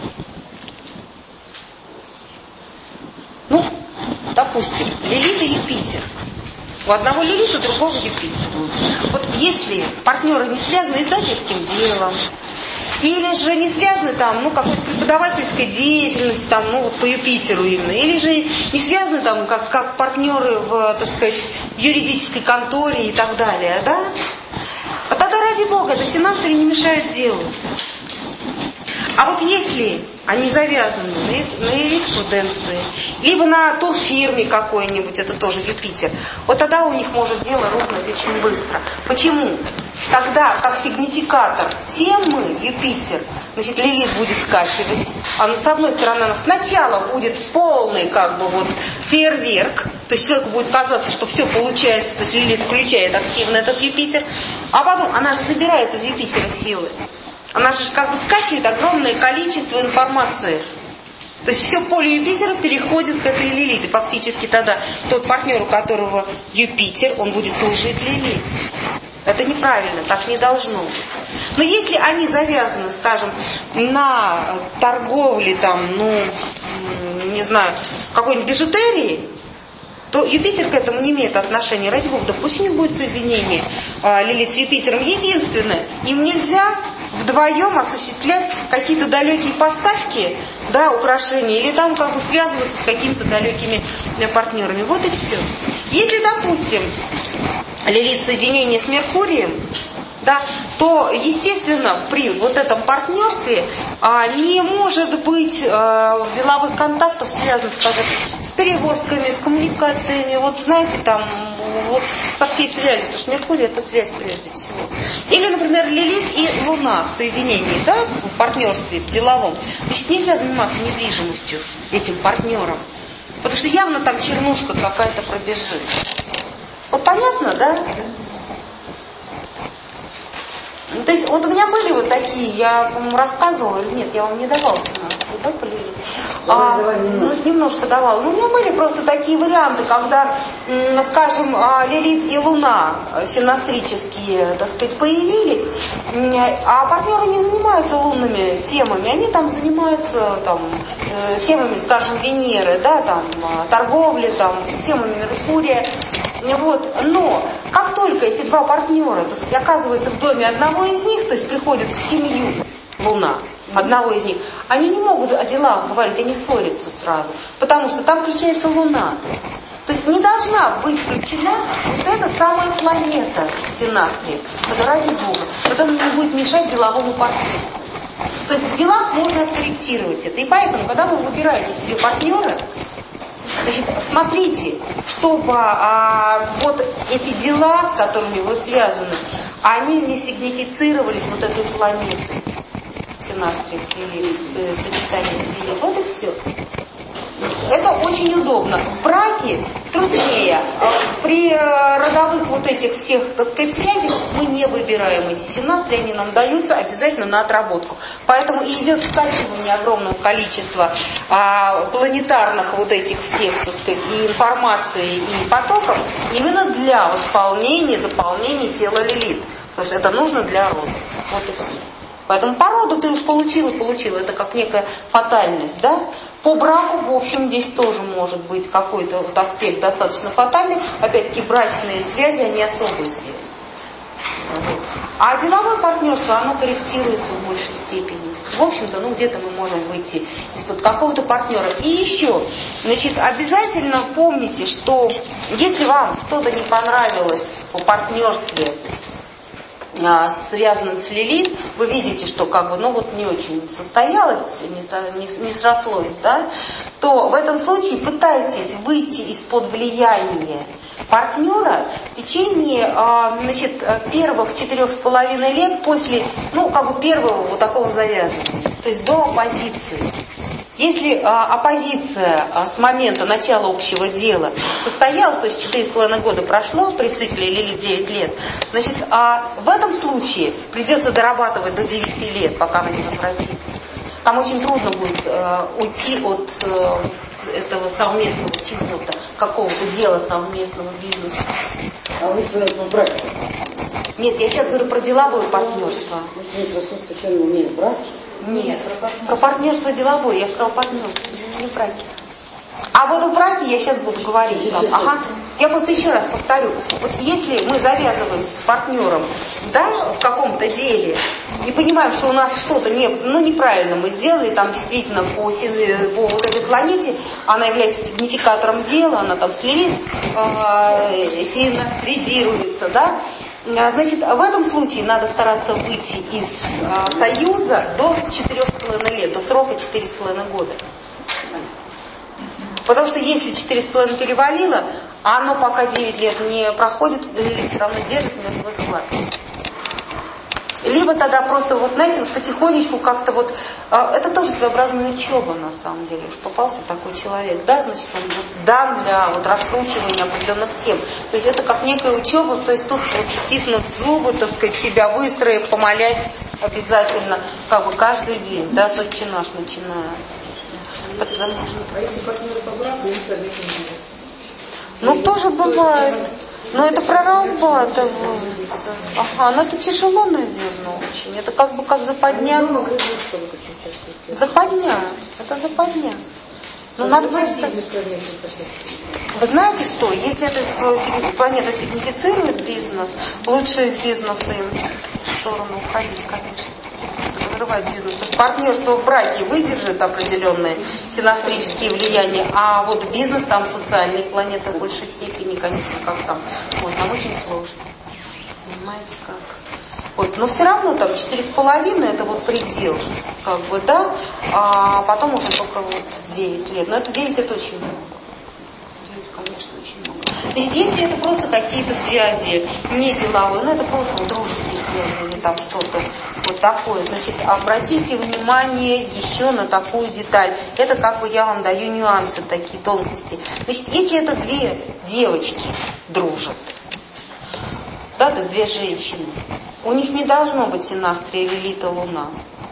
Ну, допустим, Лилит и Юпитер. У одного Лилит, у другого Юпитер. Вот если партнеры не связаны издательским делом, или же не связаны там, ну, какой-то преподавательской деятельностью, там, ну, вот по Юпитеру именно, или же не связаны там, как, как партнеры в, так сказать, юридической конторе и так далее, да? А тогда, ради Бога, эта синастрия не мешает делу. А вот если они завязаны на, на юриспруденции, либо на турфирме какой-нибудь, это тоже Юпитер, вот тогда у них может дело рухнуть очень быстро. Почему? Тогда, как сигнификатор темы Юпитер, значит, Лилит будет скачивать. А с одной стороны, она сначала будет полный, как бы, вот, фейерверк, то есть человеку будет казаться, что все получается, то есть Лилит включает активно этот Юпитер, а потом она же собирает из Юпитера силы. Она же как бы скачивает огромное количество информации. То есть все поле Юпитера переходит к этой Лилит. И фактически тогда тот партнер, у которого Юпитер, он будет служить Лилит. Это неправильно, так не должно быть. Но если они завязаны, скажем, на торговле, там, ну, не знаю, какой-нибудь бижутерии, то Юпитер к этому не имеет отношения. Ради Бога, да пусть у них будет соединение а, Лилит с Юпитером. Единственное, им нельзя вдвоем осуществлять какие-то далекие поставки, да, украшения, или там как бы связываться с какими-то далекими партнерами. Вот и все. Если, допустим, Лилит соединение с Меркурием, да, то, естественно, при вот этом партнерстве а, не может быть а, деловых контактов, связанных, скажем, с перевозками, с коммуникациями, вот знаете, там, вот со всей связью, потому что Меркурий это связь прежде всего. Или, например, Лилит и Луна в соединении, да, в партнерстве, в деловом. Значит, нельзя заниматься недвижимостью этим партнером, потому что явно там чернушка какая-то пробежит. Вот понятно, да? То есть вот у меня были вот такие, я, по-моему, рассказывала, или нет, я вам не давала семнадцатую, да, по Лилит? А, давай, немножко. Ну, немножко давала. Но у меня были просто такие варианты, когда, скажем, Лилит и Луна синастрические, так сказать, появились, а партнеры не занимаются лунными темами, они там занимаются там, темами, скажем, Венеры, да, там, торговли, там, темами Меркурия. Вот. Но как только эти два партнера, так сказать, оказываются в доме одного из них, то есть приходят в семью Луна одного из них, они не могут о делах говорить, они ссорятся сразу, потому что там включается Луна. То есть не должна быть включена вот эта самая планета Синастрия, это ради Бога, потому что она будет мешать деловому партнерству. То есть в делах можно откорректировать это. И поэтому, когда вы выбираете себе партнера, значит, смотрите, чтобы а, вот эти дела, с которыми вы связаны, они не сигнифицировались вот этой планетой Синастрии с Лилит, в сочетании с Лилит. Вот и все. Это очень удобно. В браке труднее. При родовых вот этих всех, так сказать, связях мы не выбираем эти синастрии, они нам даются обязательно на отработку. Поэтому и идет скачивание огромного количества а, планетарных вот этих всех, так сказать, и информации, и потоков именно для восполнения, заполнения тела Лилит. Потому что это нужно для рода. Вот и все. Поэтому по роду ты уж получила, получила. Это как некая фатальность, да? По браку, в общем, здесь тоже может быть какой-то вот аспект достаточно фатальный. Опять-таки, брачные связи, они особые связи. А деловое партнерство, оно корректируется в большей степени. В общем-то, ну где-то мы можем выйти из-под какого-то партнера. И еще, значит, обязательно помните, что если вам что-то не понравилось по партнерстве, связанным с Лилит, вы видите, что как бы, ну вот не очень состоялось, не, со, не, не срослось, да, то в этом случае пытайтесь выйти из-под влияния партнера в течение, значит, первых четырех с половиной лет после, ну, как бы первого вот такого завязывания, то есть до оппозиции. Если а, оппозиция а, с момента начала общего дела состоялась, то есть четыре с половиной года прошло при цикле Лилит девять лет, значит, а, в этом случае придется дорабатывать до девяти лет, пока она не возвратится. Там очень трудно будет э, уйти от э, этого совместного чего-то, какого-то дела совместного бизнеса. А вы что, это браке? Нет, я сейчас говорю про деловое партнерство. Нет, просто специально не в браке. Нет, про партнерство деловое, я сказала партнерство, не в браке. А вот в браке я сейчас буду говорить вам. Ага. Я просто еще раз повторю. Вот если мы завязываемся с партнером, да, в каком-то деле, и понимаем, что у нас что-то не, ну, неправильно мы сделали, там действительно по, по вот этой планете, она является сигнификатором дела, она там с Лилит э, синхронизируется, да, значит, в этом случае надо стараться выйти из э, союза до четырёх с половиной лет, до срока четыре с половиной года. Потому что если четыре с половиной перевалило, а оно пока девять лет не проходит, Лилит все равно держит мертвый хватку. Либо тогда просто, вот знаете, вот потихонечку как-то вот, э, это тоже своеобразная учеба на самом деле, уж попался такой человек, да, значит, он вот дан для вот раскручивания определенных тем. То есть это как некая учеба, то есть тут вот стиснув зубы, так сказать, себя выстроив, помолясь обязательно, как бы каждый день, да, с отче наш начиная. Потому что... А если партнеры по браку, их совместно. Ну, тоже бывает. Но это прорабатывается. Ага, но это тяжело, наверное, очень. Это как бы как западня. Западня. Это западня. Ну, надо просто... Вы знаете что? Если эта планета сигнифицирует бизнес, лучше из бизнеса им в сторону уходить, конечно. Закрывать бизнес. Потому что партнерство в браке выдержит определенные синастрические влияния, а вот бизнес, там социальные планеты в большей степени, конечно, как там, вот, там очень сложно. Понимаете как? Вот, но все равно там четыре с половиной это вот предел, как бы, да, а потом уже только вот девять лет. Но это девять это очень много. девять, конечно, очень много. Значит, если это просто какие-то связи не деловые, ну это просто дружеские связи или там что-то вот такое, значит, обратите внимание еще на такую деталь. Это как бы я вам даю нюансы, такие тонкости. Значит, если это две девочки дружат, да, то есть две женщины, у них не должно быть синастрия Лилита Луна.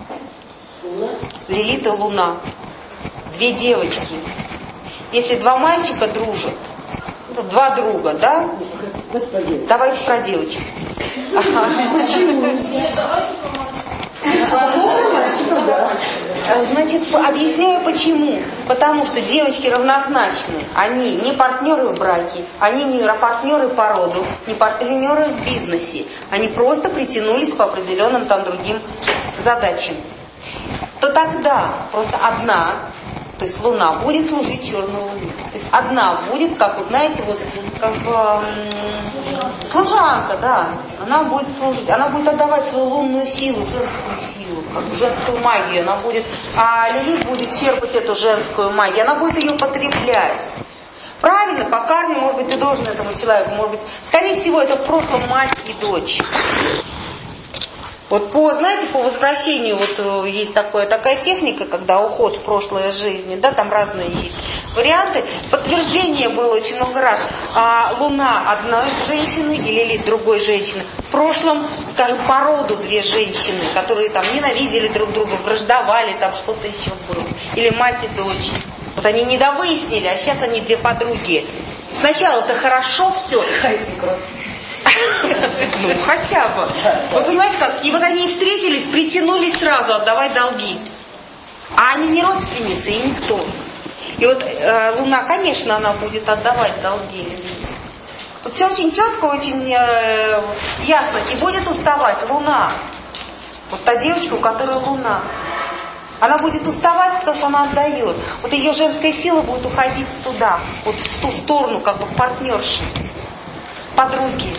Лилита Луна. Две девочки. Если два мальчика дружат, ну, два друга, да? Господин. Давайте про девочек. Почему? Значит, объясняю почему. Потому что девочки равнозначны. Они не партнеры в браке, они не партнеры по роду, не партнеры в бизнесе. Они просто притянулись по определенным там другим задачам. То тогда просто одна, то есть Луна, будет служить черной Луне. То есть одна будет, как вот, знаете, вот как бы м- служанка, да. Она будет служить, она будет отдавать свою лунную силу, женскую силу, как бы женскую магию. Она будет, а Лилит будет черпать эту женскую магию, она будет ее потреблять. Правильно, по карме, может быть, ты должен этому человеку, может быть, скорее всего, это в прошлом мать и дочь. Вот по, знаете, по возвращению, вот есть такое, такая техника, когда уход в прошлое жизни, да, там разные есть варианты. Подтверждение было очень много раз. А Луна одной женщины и Лилит другой женщины. В прошлом, скажем, по роду две женщины, которые там ненавидели друг друга, враждовали, там что-то еще было. Или мать и дочь. Вот они недовыяснили, а сейчас они две подруги. Сначала это хорошо все. Ну, хотя бы. Вы понимаете как? И вот они встретились, притянулись сразу отдавать долги. А они не родственницы и никто. И вот э, Луна, конечно, она будет отдавать долги. Тут все очень четко, очень э, ясно. И будет уставать Луна. Вот та девочка, у которой Луна. Она будет уставать, потому что она отдает. Вот ее женская сила будет уходить туда, вот в ту сторону, как бы партнерши, подруги.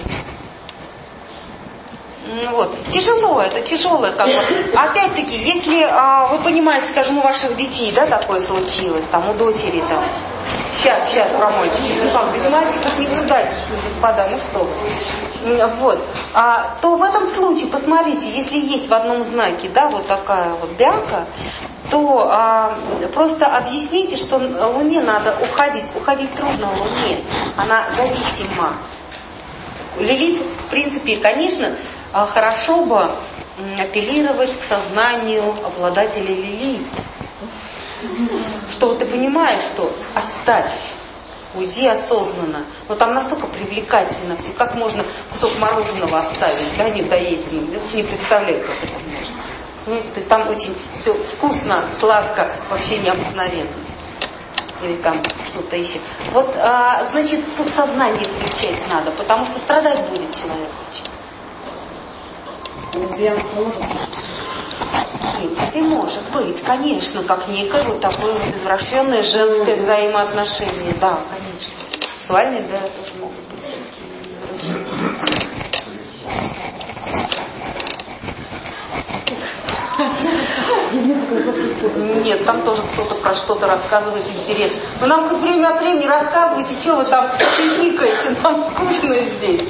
Вот. Тяжело, это тяжелое как бы. Опять-таки, если а, вы понимаете, скажем, у ваших детей, да, такое случилось, там, у дочери, там, сейчас, сейчас про мальчиков, ну как, без мальчиков никуда, господа, ну что вы. Вот. А, то в этом случае, посмотрите, если есть в одном знаке, да, вот такая вот бяка, то а, просто объясните, что Луне надо уходить. Уходить трудно Луне, она зависима. Лилит, в принципе, конечно, хорошо бы апеллировать к сознанию обладателя Лилит. Что вот ты понимаешь, что оставь, уйди осознанно. Но там настолько привлекательно все, как можно кусок мороженого оставить, да, недоеденным. Я вообще не представляю, как это можно. Понимаете, то есть там очень все вкусно, сладко, вообще необыкновенно. Или там что-то еще. Вот, а, значит, тут сознание включать надо, потому что страдать будет человек очень. В принципе, может быть, конечно, как некое вот такое вот извращенное женское взаимоотношение. Да, конечно. Сексуальные, да, тоже могут быть всякие извращения. Нет, там тоже кто-то про что-то рассказывает интересно. Но нам хоть время от времени рассказывайте, что вы там хихикаете, нам скучно здесь.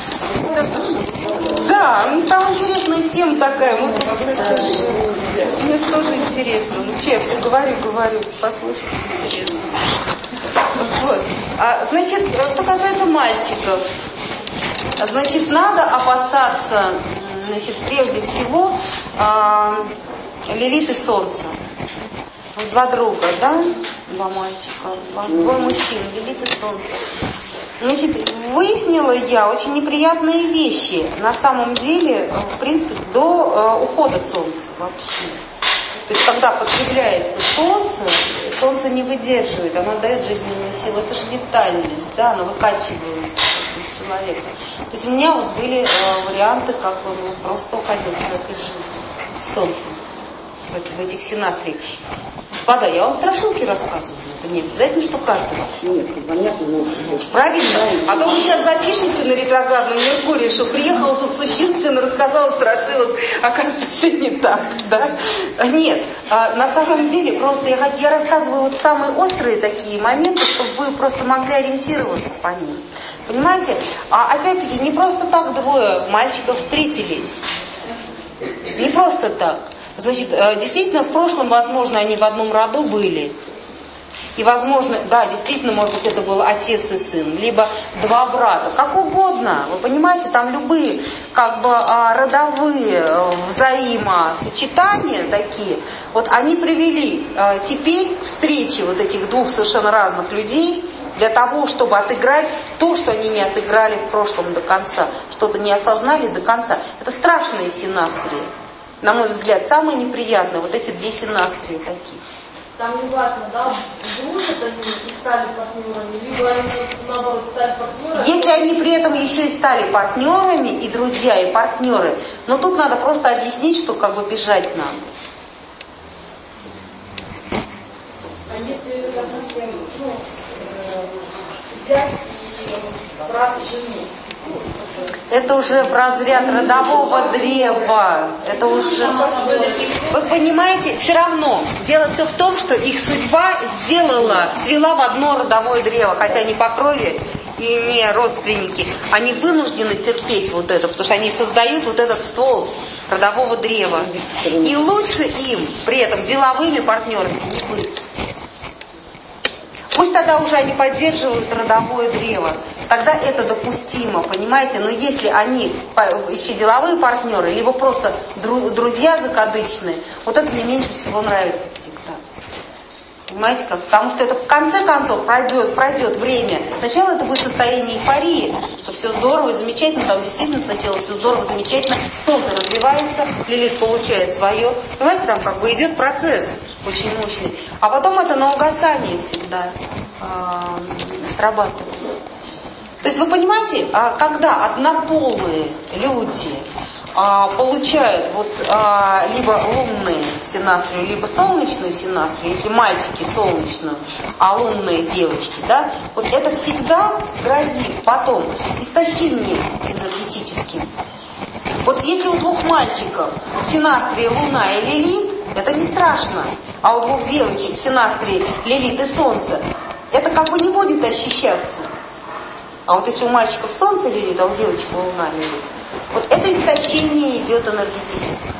Да, ну там интересная тема такая. Вот, мне же тоже интересно. Ну че, я все говорю, говорю, послушайте, интересно. Вот. А, значит, что касается мальчиков, значит, надо опасаться, значит, прежде всего, а, Лилит и Солнце. Вот два друга, да? Два мальчика, два, двое мужчин, Лилит и Солнце. Значит, выяснила я очень неприятные вещи. На самом деле, в принципе, до э, ухода Солнца вообще. То есть, когда потребляется Солнце, Солнце не выдерживает, оно дает жизненную силу. Это же витальность, да, оно выкачивается из человека. То есть, у меня вот были э, варианты, как бы ну, просто уходил человек из жизни с Солнцем. в этих синастриях. Господа, я вам страшилки рассказываю. Это не обязательно, что каждый раз. Нет, понятно, но... Правильно? А то вы сейчас запишете на ретроградном Меркурии, что приехал тут Сущинская, рассказал страшилок, оказывается, все не так, да? Нет, а на самом деле просто я, я рассказываю вот самые острые такие моменты, чтобы вы просто могли ориентироваться по ним. Понимаете? А опять-таки, не просто так двое мальчиков встретились. Не просто так. Значит, действительно, в прошлом, возможно, они в одном роду были. И, возможно, да, действительно, может быть, это был отец и сын, либо два брата, как угодно. Вы понимаете, там любые, как бы, родовые взаимосочетания такие, вот они привели теперь к встрече вот этих двух совершенно разных людей для того, чтобы отыграть то, что они не отыграли в прошлом до конца, что-то не осознали до конца. Это страшные синастрии. На мой взгляд, самые неприятные вот эти две синастрии такие. Там не важно, да, дружат они и стали партнерами, либо они, наоборот, стали партнерами. Если они при этом еще и стали партнерами, и друзья, и партнеры, но тут надо просто объяснить, что как бы бежать надо. А если, допустим, ну, взять и брат и жену? Это уже в разряд родового древа. Это уже... Вы понимаете, все равно. Дело все в том, что их судьба сделала, свела в одно родовое древо. Хотя они по крови и не родственники. Они вынуждены терпеть вот это, потому что они создают вот этот ствол родового древа. И лучше им при этом деловыми партнерами не быть. Пусть тогда уже они поддерживают родовое древо. Тогда это допустимо, понимаете? Но если они еще деловые партнеры, либо просто друзья закадычные, вот это мне меньше всего нравится всегда. Понимаете как? Потому что это в конце концов пройдет, пройдет время. Сначала это будет состояние эйфории, что все здорово, замечательно. Там действительно сначала все здорово, замечательно. Солнце развивается, Лилит получает свое. Понимаете, там как бы идет процесс очень мощный. А потом это на угасание всегда э, срабатывает. То есть вы понимаете, когда однополые люди а, получают вот, а, либо лунную синастрию, либо солнечную синастрию, если мальчики солнечную, а лунные девочки, да, вот это всегда грозит потом истощением энергетическим. Вот если у двух мальчиков синастрия Луна и Лилит, это не страшно, а у двух девочек синастрии Лилит и Солнце, это как бы не будет ощущаться. А вот если у мальчиков Солнце Лилит, а у девочек Луна Лилит, вот это истощение идет энергетически.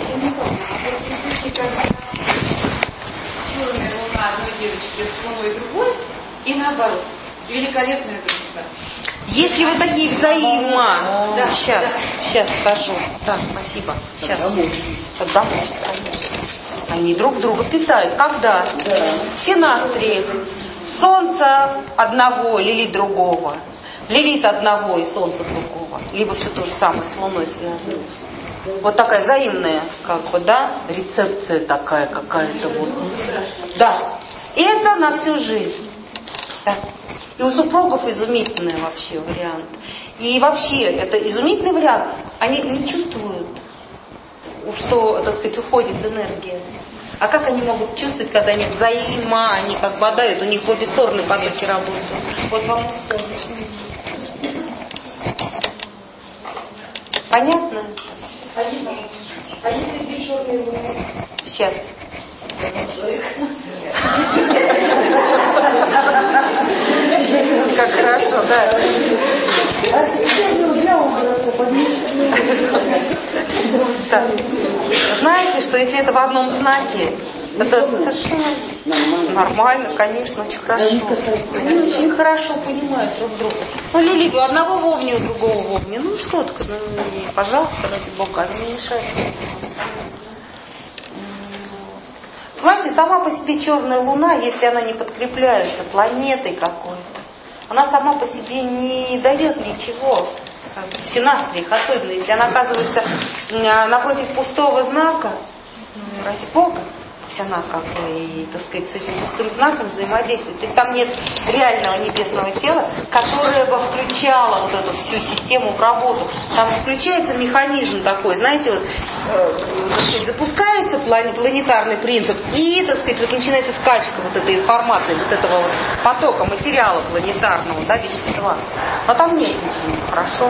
Черная Луна одной девочки с Луной другой, и наоборот, великолепная дружба. Если вот такие взаимо... Да, сейчас, да. сейчас скажу. Так, спасибо. Сейчас. Тогда может, конечно. Они друг друга питают. Когда? Да. В синастриях. Солнце одного, Лилит другого. Лилит одного и Солнце другого. Либо все то же самое с Луной связано. Вот такая взаимная, как бы, да, рецепция такая какая-то вот. Да. И это на всю жизнь. Да. И у супругов изумительный вообще вариант. И вообще, это изумительный вариант. Они не чувствуют, что, так сказать, уходит энергия. А как они могут чувствовать, когда они взаимо, они как бы отдают, у них в обе стороны потоки работают. Вот вам все. Понятно? А если, а если две черные луны? Сейчас. Как хорошо, да. Знаете, что если это в одном знаке, это совершенно нормально, конечно, очень хорошо. Они очень хорошо понимают друг друга. Ну, Лилит, у одного вовне, у другого вовне. Ну, что такое, ну, пожалуйста, ради Бога, они не мешают. Понимаете, сама по себе черная луна, если она не подкрепляется планетой какой-то, она сама по себе не дает ничего. В синастриях особенно, если она оказывается напротив пустого знака, ну, ради Бога, пусть она как бы, и, так сказать, с этим пустым знаком взаимодействует. То есть там нет реального небесного тела, которое бы включало вот эту всю систему в работу. Там включается механизм такой, знаете, вот так сказать, запускается планетарный принцип, и, так сказать, вот начинается скачка вот этой информации, вот этого вот потока материала планетарного, да, вещества. Но там нет ничего. Хорошо?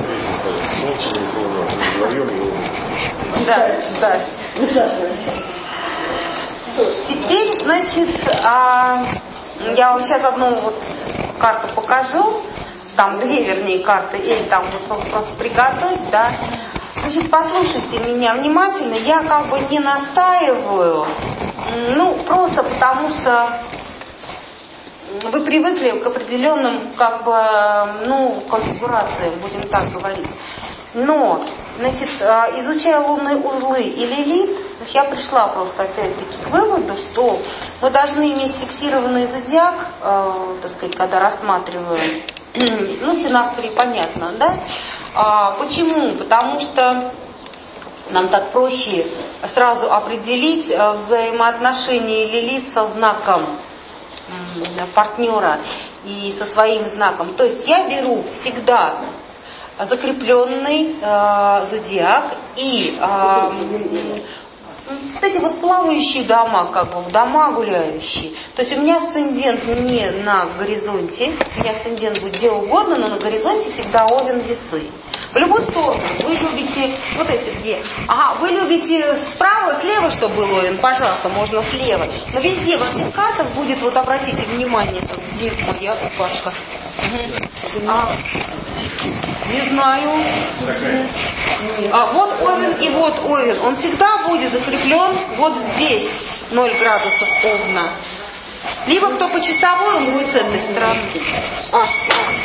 Да, да. Теперь, значит, а, я вам сейчас одну вот карту покажу. Там две, вернее, карты, или там вот просто приготовить, да. Значит, послушайте меня внимательно, я как бы не настаиваю, ну, просто потому что вы привыкли к определенным, как бы, ну, конфигурациям, будем так говорить. Но, значит, изучая лунные узлы и лилит, я пришла просто опять-таки к выводу, что мы должны иметь фиксированный зодиак, э, так сказать, когда рассматриваем, ну, синастрии понятно, да? А, почему? Потому что нам так проще сразу определить взаимоотношения лилит со знаком партнера и со своим знаком. То есть я беру всегда закрепленный э, зодиак и э, вот эти вот плавающие дома, как бы, дома гуляющие. То есть у меня асцендент не на горизонте, у меня асцендент будет где угодно, но на горизонте всегда Овен, Весы. В любую сторону. Вы любите вот эти две. Ага, вы любите справа, слева, чтобы был Овен, пожалуйста, можно слева. Но везде, во всех картах будет, вот обратите внимание, там, где моя упашка. А, не знаю. А, вот Овен и вот Овен. Он всегда будет закреплен вот здесь, ноль градусов Овна. Либо кто по часовой, он будет с этой стороны. А, а.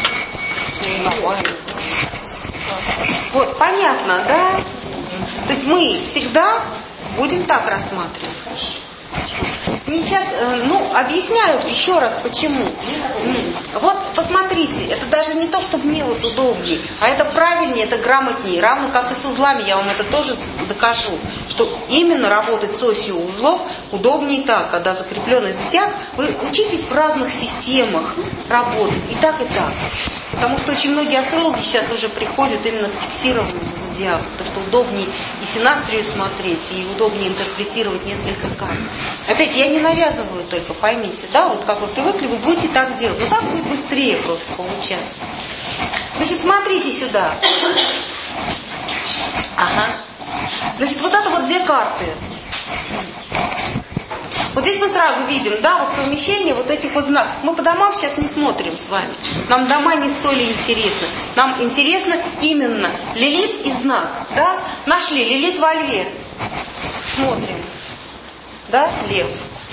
Вот, понятно, да? То есть мы всегда будем так рассматривать. Не часто, ну, объясняю еще раз, почему. Вот, посмотрите, это даже не то, что мне вот удобнее, а это правильнее, это грамотнее. Равно как и с узлами, я вам это тоже докажу, что именно работать с осью узлов удобнее так, когда закрепленный зодиак, вы учитесь в разных системах работать, и так, и так. Потому что очень многие астрологи сейчас уже приходят именно к фиксированному зодиаку, потому что удобнее и синастрию смотреть, и удобнее интерпретировать несколько карт. Опять, я не навязываю только, поймите, да, вот как вы привыкли, вы будете так делать, но так будет быстрее просто получаться. Значит, смотрите сюда. Ага. Значит, вот это вот две карты. Вот здесь мы сразу видим, да, вот совмещение вот этих вот знаков. Мы по домам сейчас не смотрим с вами. Нам дома не столь интересны. Нам интересно именно Лилит и знак, да. Нашли Лилит во Льве. Смотрим. Да, Лев.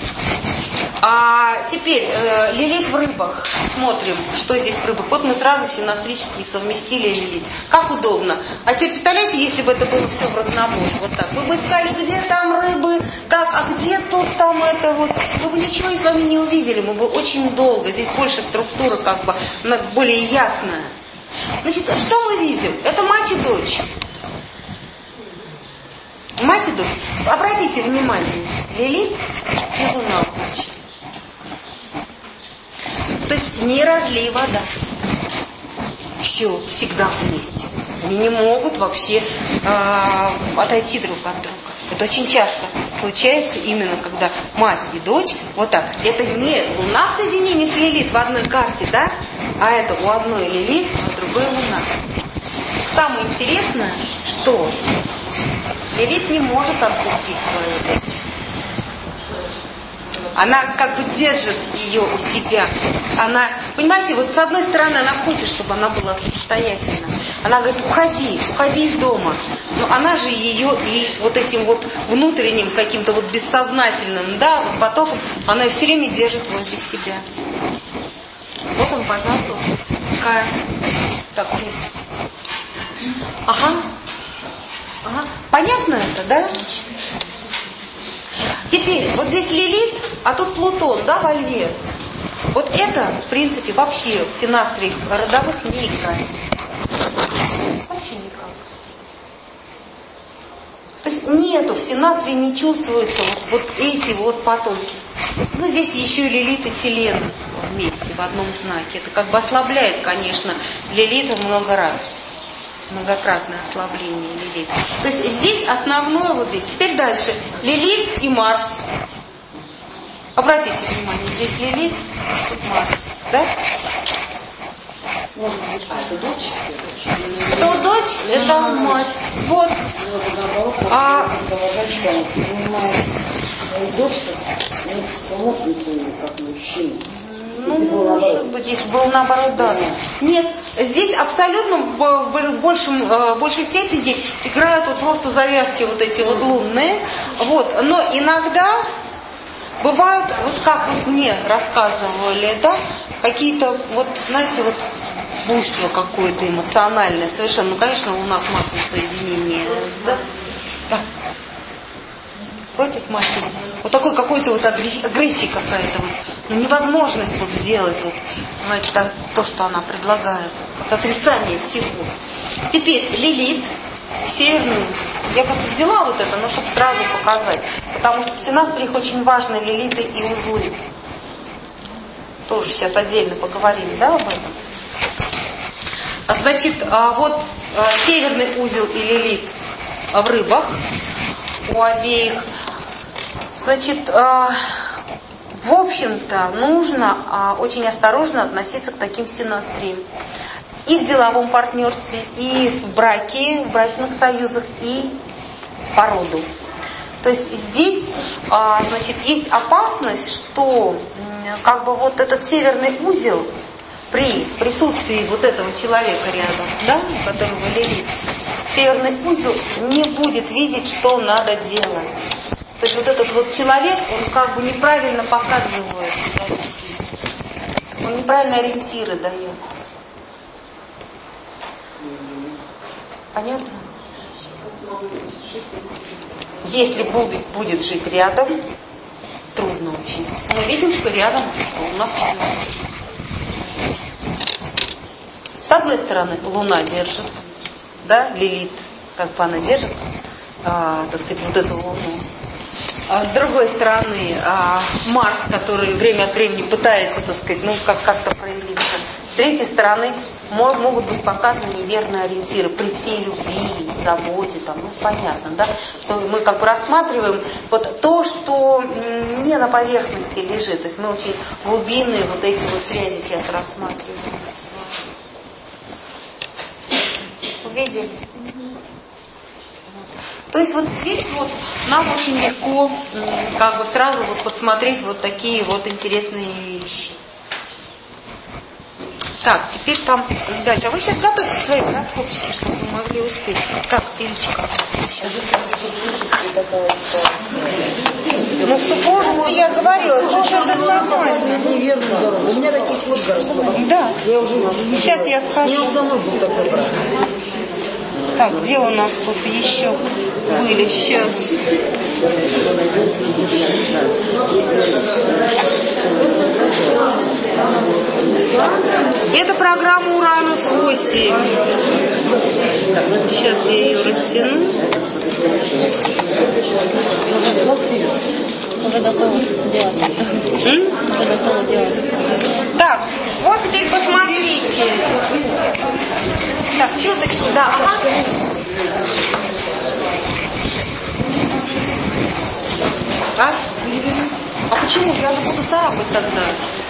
А теперь э, Лилит в рыбах. Смотрим, что здесь в рыбах. Вот мы сразу синастрически совместили Лилит. Как удобно. А теперь представляете, если бы это было все в разнобой. Вот так. Вы бы искали, где там рыбы, так, а где тут там это вот. Вы бы ничего с вами не увидели. Мы бы очень долго. Здесь больше структура как бы более ясная. Значит, что мы видим? Это мать и дочь. Мать и дочь. Обратите внимание. Лилит и Луна в ночи. То есть не разлей вода. Все, всегда вместе. Они не могут вообще э, отойти друг от друга. Это очень часто случается именно когда мать и дочь вот так. Это не Луна в соединении с Лилит в одной карте, да? А это у одной Лилит, а у другой Луна. Самое интересное, что Лилит не может отпустить свою дочь. Она как бы держит ее у себя. Она, понимаете, вот с одной стороны она хочет, чтобы она была самостоятельна. Она говорит, уходи, уходи из дома. Но она же ее и вот этим вот внутренним каким-то вот бессознательным, да, вот потоком, она ее все время держит возле себя. Вот он, пожалуйста, такая, такой. Ага. Ага. Понятно это, да? Теперь, вот здесь Лилит, а тут Плутон, да, во Льве. Вот это, в принципе, вообще в синастриях родовых не играет. Вообще никак. То есть нету, в синастрии не чувствуются вот, вот эти вот потоки. Ну, здесь еще и Лилит и Селена вместе, в одном знаке. Это как бы ослабляет, конечно, Лилита много раз. многократное ослабление Лилит. То есть здесь основное вот здесь. Теперь дальше. Лилит и Марс. Обратите внимание, здесь Лилит, тут Марс. Да? Может быть, а это дочь? Это вот дочь, это мать. Вот. А ну, может быть, здесь было наоборот, да. Нет, здесь абсолютно в большем, в большей степени играют вот просто завязки вот эти вот лунные. Вот. Но иногда бывают, вот как вот мне рассказывали, да, какие-то, вот, знаете, вот буйство какое-то эмоциональное совершенно. Ну, конечно, у нас масса соединений. Да? Да. Против матери. Вот такой какой-то вот агрессии, агрессии какая-то. Вот. Ну, невозможность вот сделать вот, знаете, то, то, что она предлагает. С отрицанием всего. Теперь Лилит, северный узел. Я просто взяла вот это, но чтобы сразу показать. Потому что в синастриях очень важны Лилиты и узлы. Тоже сейчас отдельно поговорим, да, об этом. Значит, вот северный узел и Лилит в рыбах у обеих. Значит, в общем-то, нужно очень осторожно относиться к таким синастриям. И в деловом партнерстве, и в браке, в брачных союзах, и по роду. То есть здесь, значит, есть опасность, что как бы вот этот северный узел при присутствии вот этого человека рядом, да, которого Лилит, северный узел не будет видеть, что надо делать. То есть вот этот вот человек, он как бы неправильно показывает, он неправильно ориентиры дает. Понятно? Если будет, будет жить рядом, трудно очень. Мы видим, что рядом Луна. С одной стороны, Луна держит, да, Лилит, как бы она держит, а, так сказать, вот эту Луну. А с другой стороны, а, Марс, который время от времени пытается, так сказать, ну, как- как-то проявиться. С третьей стороны, мо- могут быть показаны неверные ориентиры при всей любви, заботе, там, ну, понятно, да, что мы как бы рассматриваем вот то, что м, не на поверхности лежит. То есть мы очень глубинные вот эти вот связи сейчас рассматриваем. Увидели? То есть вот здесь вот нам очень легко как бы сразу вот подсмотреть вот такие вот интересные вещи. Так, теперь там дальше. А вы сейчас готовьте свои гороскопчики, чтобы вы могли успеть. Так, Ильичка. Сейчас. Ну, в супружестве я говорила, тоже это нормально. Неверно дорога. У меня таких вот гороскопов. Да. Я уже Сейчас я скажу. Я самой был такой брат. Так, где у нас тут еще были? Сейчас. Это программа Уранус восемь. Сейчас я ее растяну. Уже готова делать. М? Уже готова делать. Так, вот теперь посмотрите. Так, чуточку, да, ага. А? А почему? Я же буду царапать тогда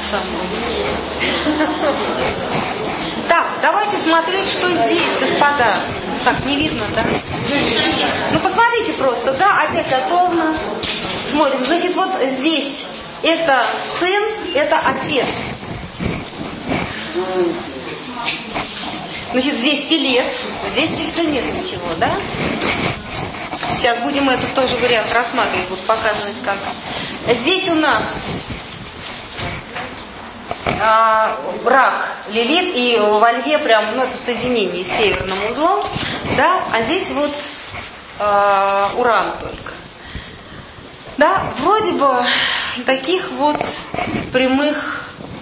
саму. Так, давайте смотреть, что здесь, господа. Так, не видно, да? Ну, посмотрите просто, да, опять готовно. Смотрим, значит, вот здесь это сын, это отец. Значит, здесь телец, здесь тельца нет ничего, да? Сейчас будем этот тоже вариант рассматривать, вот показывать как. Здесь у нас а, рак, Лилит, и во льве прям, ну, это в соединении с северным узлом, да, а здесь вот а, Уран только. Да, вроде бы таких вот прямых,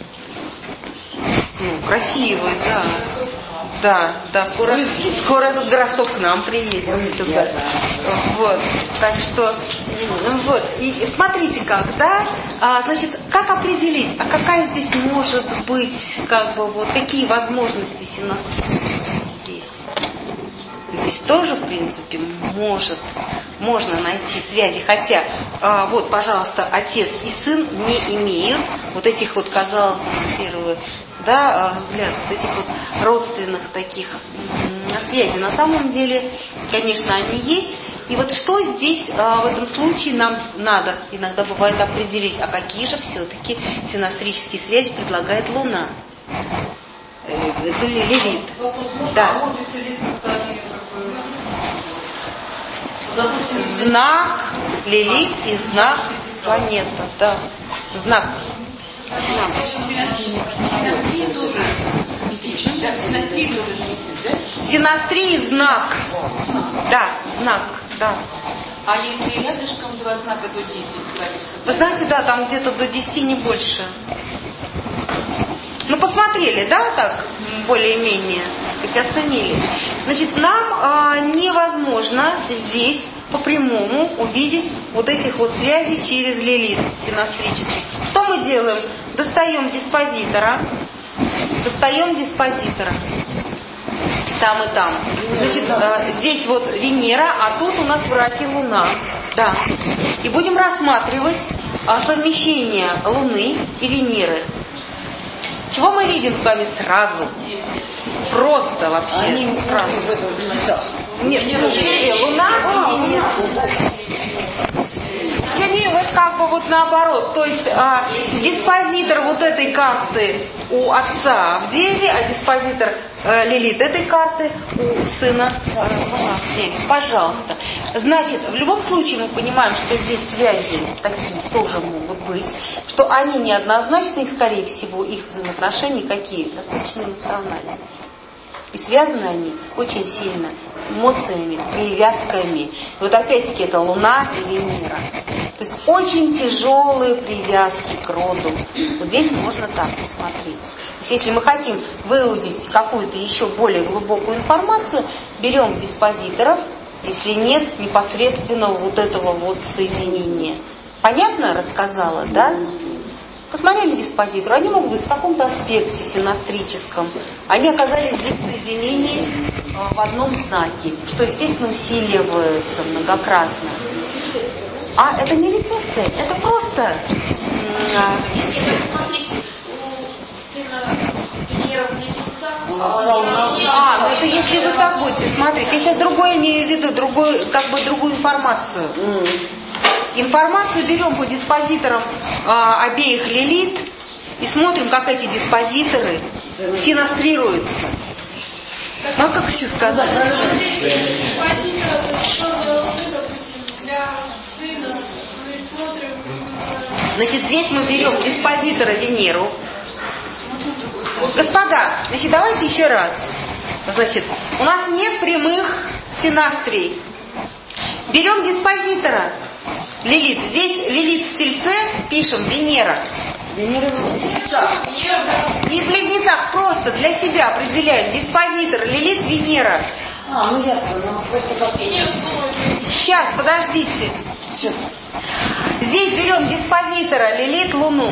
ну, красивых, да. Да, да, скоро, скоро этот гороскоп к нам приедет сюда. Вот, так что, вот, и смотрите как, да, а, значит, как определить, а какая здесь может быть, как бы, вот, какие возможности синастрии здесь? здесь тоже, в принципе, может, можно найти связи. Хотя, а, вот, пожалуйста, отец и сын не имеют вот этих вот, казалось бы, на первый, да, взгляд, вот этих вот родственных таких м, связей. На самом деле, конечно, они есть. И вот что здесь а, в этом случае нам надо иногда бывает определить, а какие же все-таки синастрические связи предлагает Луна? Лилит. Да. Знак Лилит и знак планета. Да. Знак. Синастрия тоже. Синастрия тоже тридцать, да? Синастрия знак. Да, знак. Да. А если рядышком два знака до десяти количества? Вы знаете, да, там где-то до десяти, не больше. Ну, посмотрели, да, так, более-менее, так сказать, оценили. Значит, нам а, невозможно здесь по-прямому увидеть вот этих вот связей через Лилит синастрических. Что мы делаем? Достаем диспозитора, достаем диспозитора. Там и там. Значит, а, здесь вот Венера, а тут у нас в раке Луна. Да. И будем рассматривать а, совмещение Луны и Венеры. Чего мы видим с вами сразу? Просто вообще. Они сразу. Нет, нет, Луна и Венера. Я не, вот как бы вот наоборот. То есть а, диспозитор вот этой карты у отца в Деве, а диспозитор а, Лилит этой карты у сына а, в Деве. Пожалуйста. Значит, в любом случае мы понимаем, что здесь связи такие тоже могут быть, что они неоднозначны, и, скорее всего, их взаимоотношения какие? Достаточно эмоциональные. И связаны они очень сильно эмоциями, привязками. И вот опять-таки это Луна и Венера. То есть очень тяжелые привязки к роду. Вот здесь можно так посмотреть. То есть если мы хотим выудить какую-то еще более глубокую информацию, берем диспозиторов, если нет непосредственного вот этого вот соединения. Понятно рассказала, да? Посмотрели диспозитор, они могут быть в каком-то аспекте синастрическом. Они оказались здесь в соединении в одном знаке, что, естественно, усиливается многократно. А это не рецепция, это просто... Смотрите, у сына Венера в А, ну это если вы так будете смотреть. Я сейчас другое имею в виду, другой, как бы другую информацию. Информацию берем по диспозиторам а, обеих Лилит и смотрим, как эти диспозиторы синастрируются. Ну, как еще сказать? Диспозитора, то есть, что мы, допустим, для сына мы смотрим... Значит, здесь мы берем диспозитора Венеру. Господа, значит, давайте еще раз. Значит, у нас нет прямых синастрий. Берем диспозитора Лилит. Здесь Лилит в Тельце, пишем Венера. Венера в Близнецах. И в Близнецах просто для себя определяем диспозитор Лилит Венера. А, ну ясно, ну просто как... Сейчас, подождите. Все. Здесь берем диспозитора Лилит Луну.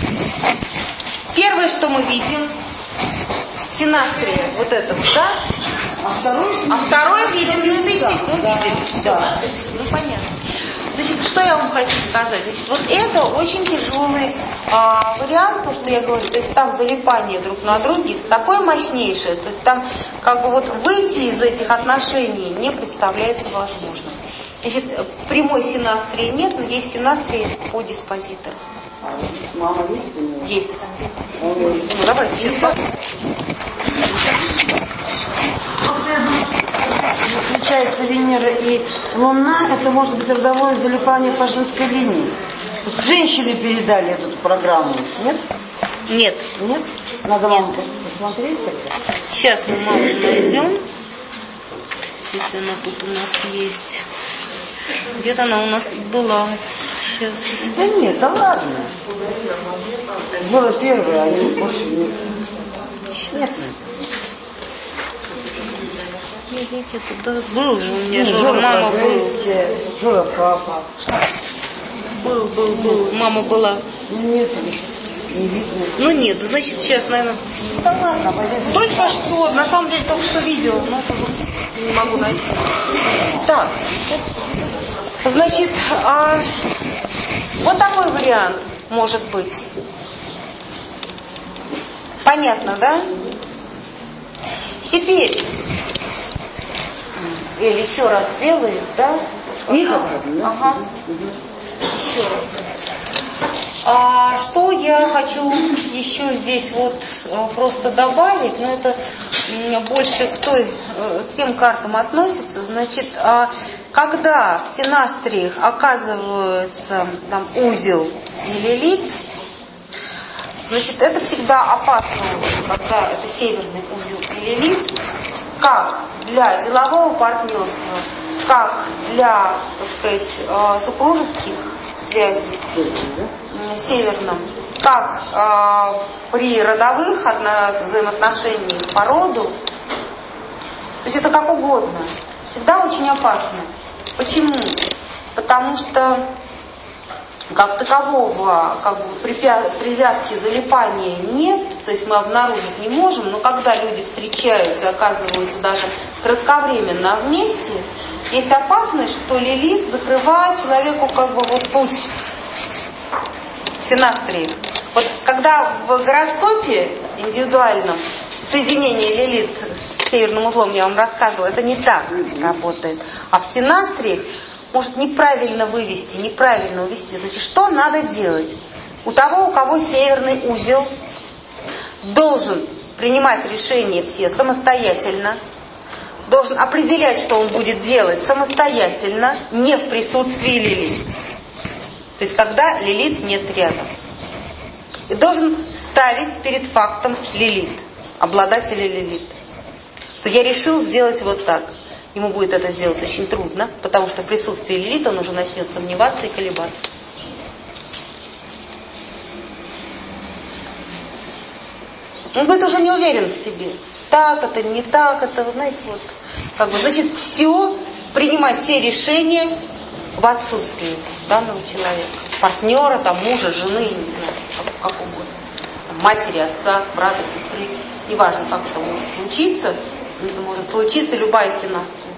Первое, что мы видим, синастрия, вот это вот, да? А второй? А второе видим, ну это естественно, да, видели. Все, да. ну понятно. Значит, что я вам хочу сказать? Значит, вот это очень тяжелый а, вариант, то, что я говорю, то есть там залипание друг на друге такое мощнейшее, то есть там как бы вот выйти из этих отношений не представляется возможным. Значит, прямой синастрии нет, но есть синастрии по диспозитору. А мама есть у него? Есть. Ну, Ну, давайте сейчас посмотрим. Включается Венера и Луна, это может быть родовое залипание по женской линии. То есть женщины передали эту программу, нет? Нет. Нет? Надо маму посмотреть тогда. Сейчас мы маму найдем. Если она тут у нас есть. Где-то она у нас тут была. Сейчас. Да нет, да ладно. Было первое, а не больше нет. Нет. Видите, туда был же у меня, Ну, Жора, Жора мама был. Жора папа. Был, был, был. Мама была. Нет. Не видно. Ну нет, значит, сейчас, наверное, Да ладно, пойдем. только что, на самом деле, только что видела, но это вот не могу найти. Так, значит, а, вот такой вариант может быть. Понятно, да? Теперь, или еще раз делает, да? Миха, Ага. Еще раз. А что я хочу еще здесь вот просто добавить, но это больше к, той, к тем картам относится. Значит, когда в синастриях оказывается там узел и лилит, значит, это всегда опасно, когда это северный узел и лилит, как для делового партнерства, как для, так сказать, супружеских связей северном, как э, при родовых взаимоотношениях по роду, то есть это как угодно, всегда очень опасно. Почему? Потому что как такового как бы, привязки, залипания нет, то есть мы обнаружить не можем, но когда люди встречаются, оказываются даже кратковременно вместе, есть опасность, что лилит закрывает человеку как бы вот путь в синастрии. Вот когда в гороскопе индивидуальном соединение лилит с северным узлом, я вам рассказывала, это не так работает. А в синастриях может неправильно вывести, неправильно увести. Значит, что надо делать? У того, у кого северный узел, должен принимать решения все самостоятельно, должен определять, что он будет делать самостоятельно, не в присутствии лилит. То есть, когда лилит нет рядом. И должен ставить перед фактом лилит, обладателя лилит. Что я решил сделать вот так. Ему будет это сделать очень трудно, потому что в присутствии лилит он уже начнет сомневаться и колебаться. Он будет уже не уверен в себе. Так это, не так это, вы знаете, вот, как бы, значит, все, принимать все решения в отсутствии данного человека. Партнера, там, мужа, жены, не знаю, как, как угодно. Там, матери, отца, брата, сестры. Неважно, как это может случиться. Это может случиться любая синастрия.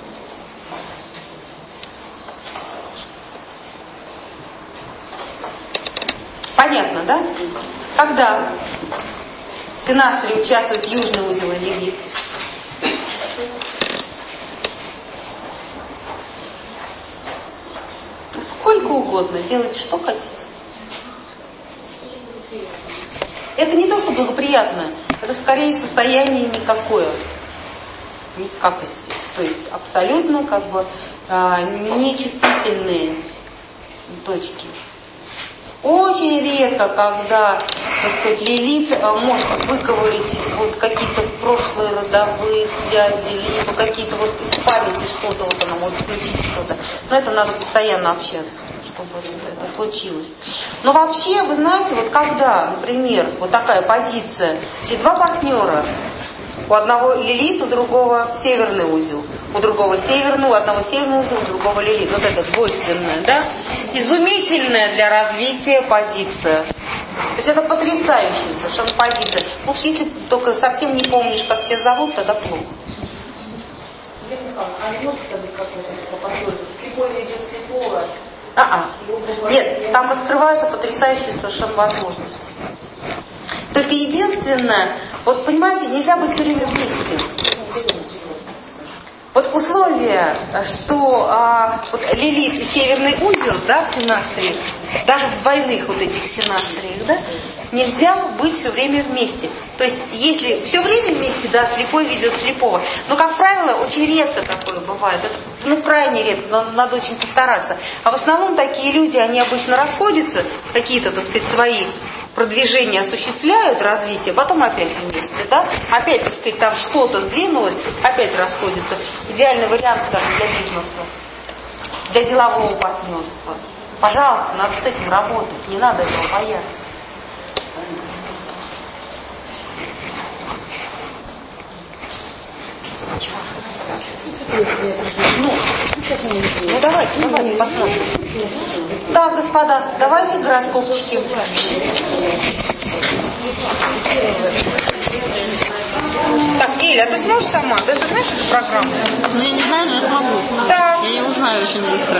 Понятно, да? Когда в синастрии участвует южный узел и лилит, сколько угодно, делайте что хотите. Это не то, что благоприятное, это скорее состояние никакое. Никакости. То есть абсолютно как бы а, нечувствительные точки. Очень редко, когда, так сказать, лилит а, может выковырить вот какие-то прошлые родовые связи, либо какие-то вот из памяти что-то, вот она может включить что-то. Но это надо постоянно общаться, чтобы это, это случилось. Но вообще, вы знаете, вот когда, например, вот такая позиция, значит, два партнера, у одного лилит, у другого северный узел. У другого северный, у одного северный узел, у другого лилит. Вот это двойственная, да? Изумительная для развития позиция. То есть это потрясающая совершенно позиция. Ну, если только совсем не помнишь, как тебя зовут, тогда плохо. А не может быть какой-то пословица? Слепой ведет слепого. А-а. Нет, там раскрываются потрясающие совершенно возможности. Только единственное, вот понимаете, нельзя быть все время вместе. Вот условие, что а, вот лилит и северный узел, да, в синастриях, даже в двойных вот этих синастриях, да, нельзя быть все время вместе. То есть, если все время вместе, да, слепой ведет слепого. Но, как правило, очень редко такое бывает. Это, ну, крайне редко, надо, надо очень постараться. А в основном такие люди, они обычно расходятся, какие-то, так сказать, свои продвижения осуществляют, развитие, потом опять вместе, да? Опять, так сказать, там что-то сдвинулось, опять расходятся. Идеальный вариант даже для бизнеса, для делового партнерства. Пожалуйста, надо с этим работать, не надо этого бояться. Ну, ну давайте, давайте посмотрим. Так, господа, давайте гороскопчики. Неля, а ты сможешь сама? Ты, ты знаешь эту программу? Ну, я не знаю, но я смогу. Да. Я ее узнаю очень быстро.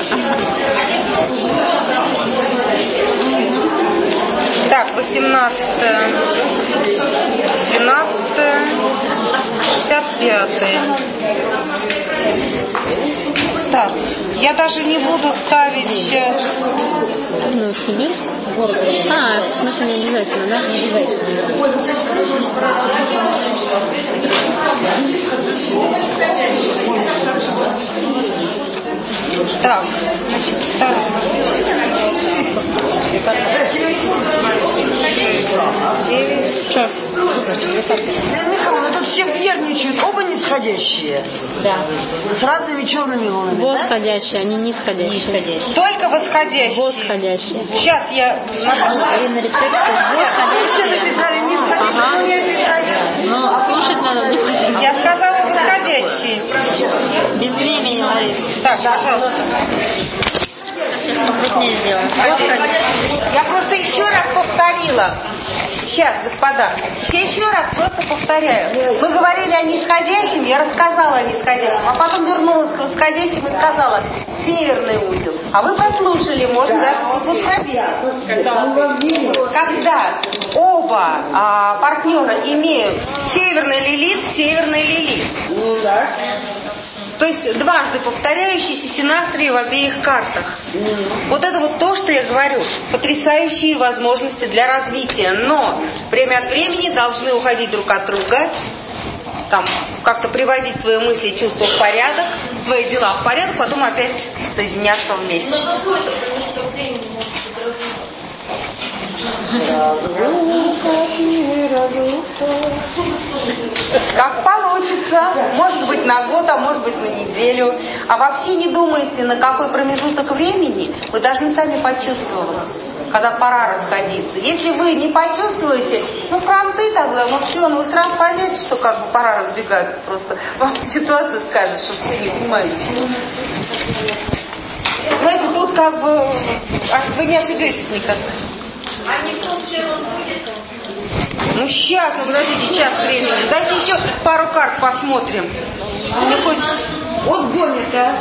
Так, восемнадцатое, двенадцатое, шестьдесят пятое. Так, я даже не буду ставить сейчас. Ну, Сибирск? А, в смысле не обязательно, да? Не обязательно. Так, значит, второе. Девять. Что? Михаил, тут все нервничают, оба нисходящие. Да. С разными черными лунами, да? Восходящие, они нисходящие. Только восходящие. Восходящие. Сейчас я... И на рецепте Все восходящие. написали нисходящие, Ага. но не обижайте. Ну, слушать надо внимательно. Я сказала восходящие. Без времени, Лариса. Так, пожалуйста. Сейчас покрупнее сделаем. Я просто еще раз повторила. Сейчас, господа, я еще раз просто повторяю. Мы говорили о нисходящем, я рассказала о нисходящем, а потом вернулась к восходящему и сказала северный узел. А вы послушали, можно даже вот тут пробить. Когда оба а, партнера имеют северный лилит, северный лилит. Ну да. То есть дважды повторяющиеся синастрии в обеих картах. Вот это вот то, что я говорю. Потрясающие возможности для развития. Но время от времени должны уходить друг от друга. Там как-то приводить свои мысли и чувства в порядок, свои дела в порядок, потом опять соединяться вместе. Но какой-то промежуток времени может быть развитие? Как получится. Может быть на год, а может быть на неделю. А вообще не думайте, на какой промежуток времени. Вы должны сами почувствовать, когда пора расходиться. Если вы не почувствуете, ну кранты тогда, ну все, ну вы сразу поймете, что как бы пора разбегаться. Просто вам ситуация скажет, что все не понимаете. Знаете, тут как бы вы не ошибетесь никогда. А никто все равно будет? Ну сейчас, ну подождите, час времени. Дайте еще пару карт посмотрим. Мне хочется... Вот гонит-то.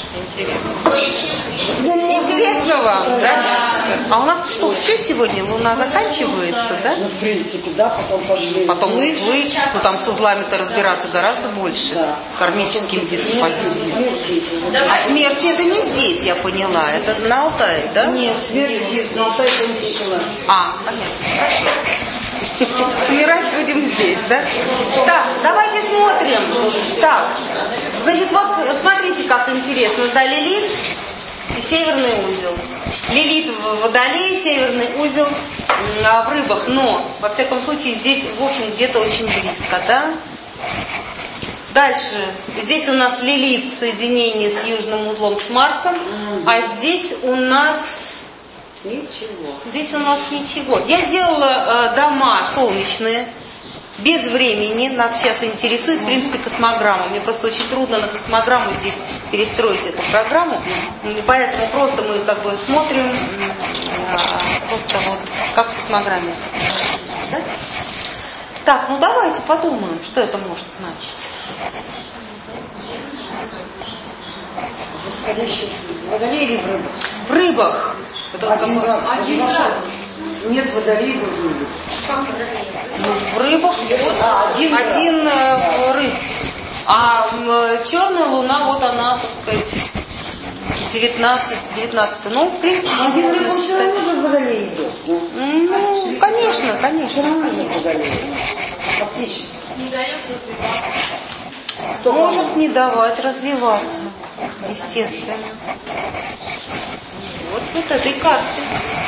Интересно вам, да? А у нас что, все сегодня? Луна заканчивается, да? Ну, в принципе, да, потом пошли. Потом узлы, ну там с узлами-то разбираться гораздо больше. Да. С кармическим диспозитивом. А смерть это не здесь, я поняла. Это на Алтае, да? Нет, смерть здесь, на Алтае кончила. А, понятно, хорошо. Умирать будем здесь, да? Так, давайте смотрим. Так, значит, вот смотрите, как интересно. Да, Лилит и северный узел. Лилит в Водолее, северный узел в Рыбах. Но, во всяком случае, здесь, в общем, где-то очень близко, да? Дальше. Здесь у нас Лилит в соединении с южным узлом с Марсом. А здесь у нас... Ничего. Здесь у нас ничего. Я сделала э, дома солнечные, без времени. Нас сейчас интересует, в принципе, космограмма. Мне просто очень трудно на космограмму здесь перестроить эту программу. Поэтому просто мы как бы смотрим э, просто вот как в космограмме. Да? Так, ну давайте подумаем, что это может значить. Восходящий в Водолее или в Рыбах? В Рыбах. Это Один как бы- градус. Один Вошел. градус. Нет, Водолей должен быть. Ну, в Рыбах вот А, один один э, в рыб. А э, черная луна, вот она, так сказать, девятнадцать, девятнадцать. Ну, в принципе, здесь Один можно Рыбах все считать. равно же в Водолее идет. Ну, Ну, конечно, все конечно. равно не в Водолее. Фактически. Не дает развиваться. Кто Может не давать развиваться, естественно. Вот в этой карте.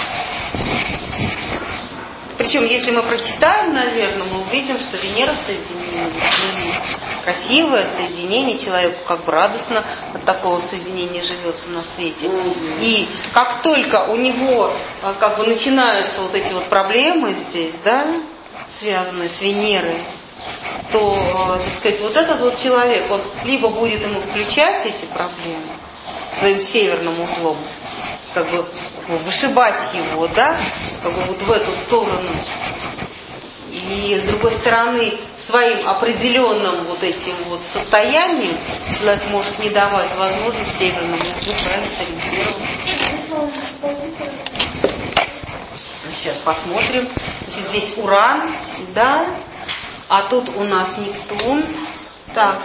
Причем, если мы прочитаем, наверное, мы увидим, что Венера в соединении. Красивое соединение, человеку как бы радостно от такого соединения живется на свете. И как только у него как бы начинаются вот эти вот проблемы здесь, да, связанные с Венерой, то, так сказать, вот этот вот человек, он либо будет ему включать эти проблемы своим северным узлом, как бы вышибать его, да, как бы вот в эту сторону. И И с другой стороны, своим определенным вот этим вот состоянием человек может не давать возможность северному углу правильно сориентироваться. Сейчас посмотрим. Значит, здесь Уран, да, а тут у нас Нептун. Так,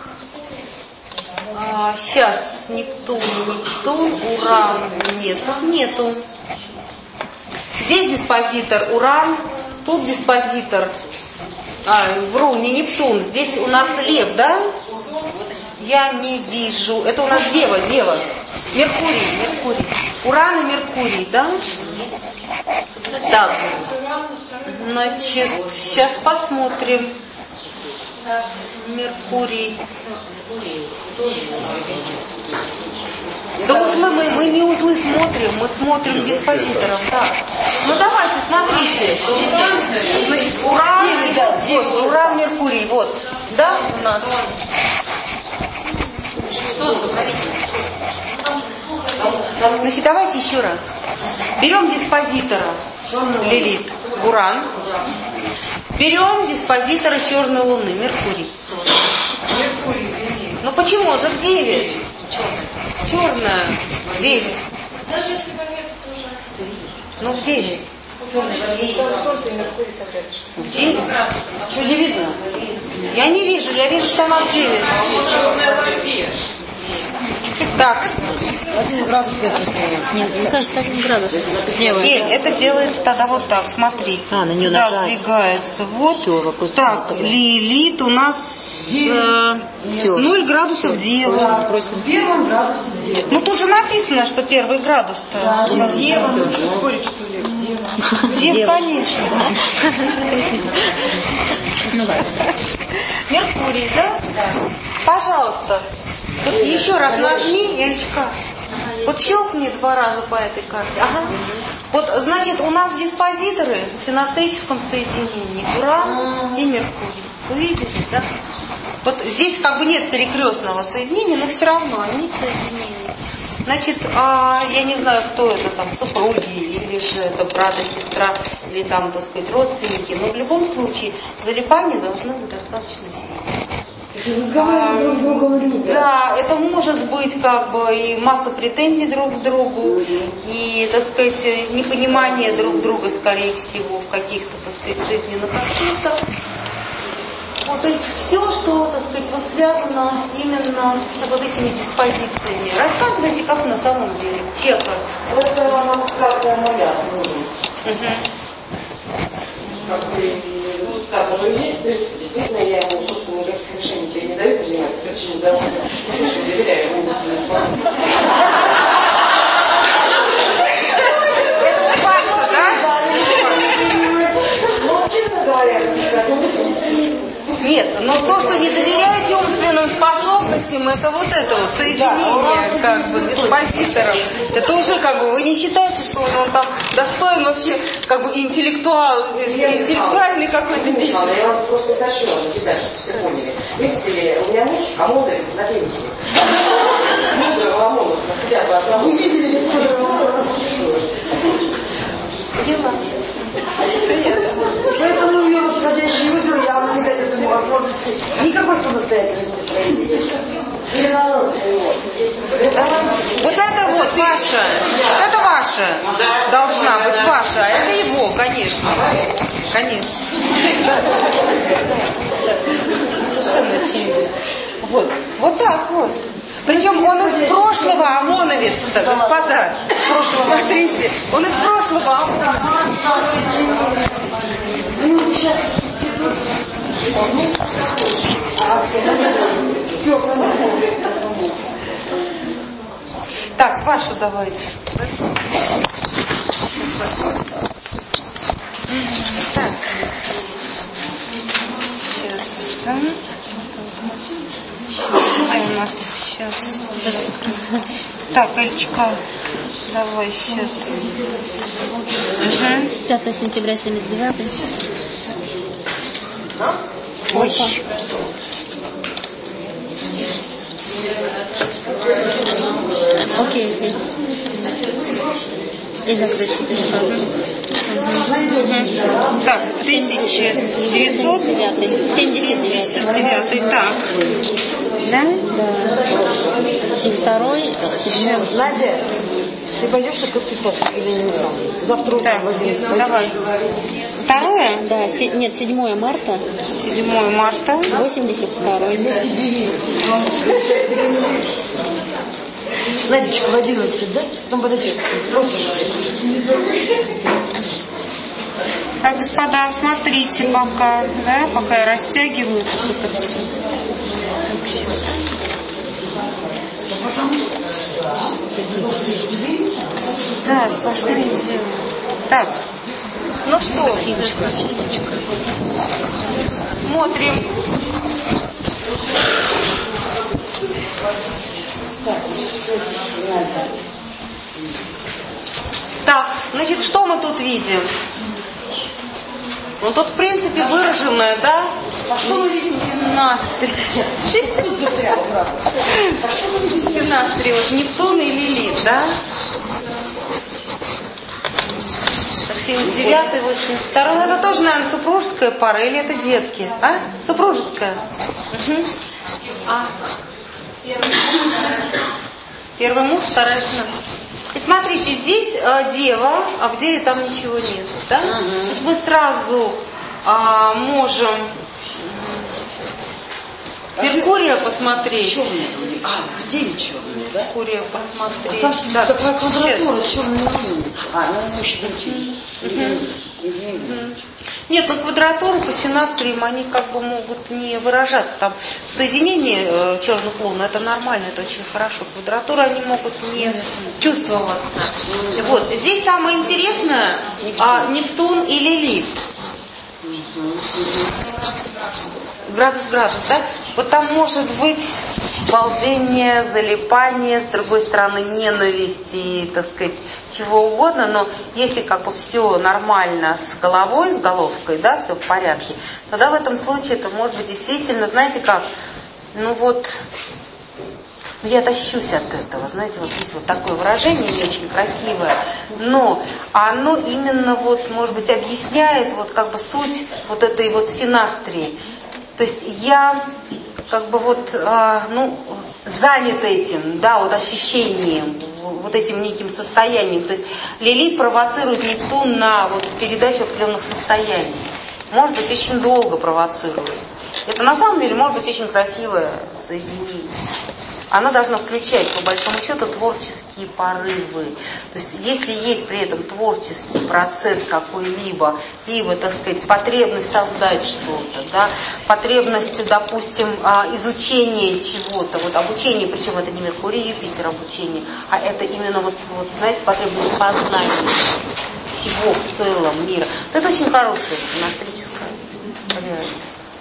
а, сейчас Нептун, Нептун, Уран, нет, тут нету. Здесь диспозитор Уран, тут диспозитор, а, вру, не Нептун, здесь у нас Лев, да? Я не вижу, это у нас Дева, Дева, Меркурий, Меркурий, Уран и Меркурий, да? Так, значит, сейчас посмотрим. Меркурий. Да узлы мы, мы не узлы смотрим, мы смотрим диспозитором, да. Ну давайте, смотрите. Значит, Уран, вот, Уран, Меркурий, вот, да, у нас. Значит, давайте еще раз. Берем диспозитора Лилит, Уран. Берем диспозитора черной луны, Меркурий. Меркурий. Ну почему же в Деве? Черная. В Деве. Даже если пометка тоже. Ну в Деве. В Деве? Что не видно? Я не вижу, я вижу, что она в Деве. Так. Один градус ветра. Нет, мне кажется, один градус. Эль, это делается тогда вот так, смотри. А, на нее сюда нажать. двигается. Вот. Все, вопрос. Так, Лилит у нас э, ноль градусов Дева. В первом градусе Дева. Ну тут же написано, что первый градус-то. Да, у нас Дева, Дева. ну что спорить, что ли? Дева. Дева, конечно. Ну да. Меркурий, да? Да. Пожалуйста. Вот еще раз нажми, Яночка. Вот щелкни два раза по этой карте. Ага. Вот, значит, у нас диспозиторы в синастрическом соединении Уран и Меркурий. Увидели, да? Вот здесь как бы нет перекрестного соединения, но все равно они соединения. Значит, а, я не знаю, кто это, там, супруги, или же это брат и сестра, или там, так сказать, родственники, но в любом случае залипания должны быть достаточно сильные. А, друг с другом любят. да, это может быть как бы и масса претензий друг к другу, и, так сказать, непонимание друг друга, скорее всего, в каких-то, так сказать, жизненных аспектах. Вот, то есть все, что, так сказать, вот связано именно с вот этими диспозициями. Рассказывайте, как на самом деле. Чека. Это карта моя. Как бы, ну, так оно и есть, то есть, действительно, я ему, собственно, никаких решений тебе не даю принимать, причем довольно, слушай, доверяю ему. Это Паша, да? Ну, честно говоря, как он не стремится. Нет, но то, что не доверяете умственным способностям, это вот это вот соединение, как бы, диспозиторов. Это уже как бы, вы не считаете, что он, он там достоин вообще, как бы, интеллектуал, интеллектуальный какой-то день? Я вам просто уточнила для тебя, чтобы все поняли. Видите ли, у меня муж ОМОНовец на пенсии. Много ОМОНов, хотя бы одного. Вы видели, Дела. Поэтому ее восходящий узел явно не дает ему возможности никакой самостоятельности. Или наоборот. Вот это вот ваша, вот это ваша должна быть ваша, а это его, конечно. Конечно. Совершенно сильно. Вот, вот так вот. Причем он из прошлого ОМОНовец-то, господа. Смотрите, он из прошлого ОМОНовец. Так, ваша давайте. Так. Сейчас, да? Где у нас сейчас? Так, Эльчка, давай сейчас. Угу. пятое сентября семьдесят девятый. Ой. Окей, окей. И закрыть. Угу. Так, тысяча девятьсот семьдесят девятый. Так. Да? Да. И второй. Надя, ты пойдешь на капитан или не там? Завтра так, утром. давай. Второе? Да, се- нет, седьмое марта. седьмое марта. восемьдесят второй. Надечка, в одиннадцать, да? Потом подойдешь, спросишь. Так, господа, смотрите пока, да, пока я растягиваю вот это все. Так, сейчас. Да, сплошные дело. Так, ну что, смотрим. Так, значит, что мы тут видим? Ну, тут, в принципе, выраженное, да? А что мы видим? Синастрия. Синастрия, вот Нептун и Лилит, да? семьдесят девятый, восемьдесят второй. Это тоже, наверное, супружеская пара или это детки? А? Супружеская. Угу. А? Первый муж, вторая жена. И смотрите, здесь э, дева, а в деве там ничего нет. Да? Uh-huh. То есть мы сразу э, можем а Меркурия где... посмотреть. Черный. А, в деве черный, да? Меркурия посмотреть. А там да. такая квадратура с черной линией. А, ну мужчина. Нет, ну квадратуры по синастриям, они как бы могут не выражаться. Там соединение э, черных лун, это нормально, это очень хорошо. Квадратуры, они могут не чувствоваться. Вот, здесь самое интересное, а, Нептун и Лилит. Градус, градус, да? Вот там может быть волнение, залипание, с другой стороны ненависть и, так сказать, чего угодно, но если как бы все нормально с головой, с головкой, да, все в порядке, тогда в этом случае это может быть действительно, знаете как, ну вот, я тащусь от этого, знаете, вот есть вот такое выражение, не очень красивое, но оно именно вот, может быть, объясняет вот как бы суть вот этой вот синастрии. То есть я как бы вот, а, ну, занят этим, да, вот ощущением, вот этим неким состоянием. То есть Лилит провоцирует Нептун на вот передачу определенных состояний. Может быть, очень долго провоцирует. Это на самом деле может быть очень красивое соединение. Оно должно включать, по большому счету, творческие порывы. То есть, если есть при этом творческий процесс какой-либо, либо, так сказать, потребность создать что-то, да, потребность, допустим, изучения чего-то, вот обучение, причем это не Меркурий, Юпитер обучение, а это именно вот, вот знаете, потребность познания всего в целом мира. Это очень хорошая синастрическая реальность.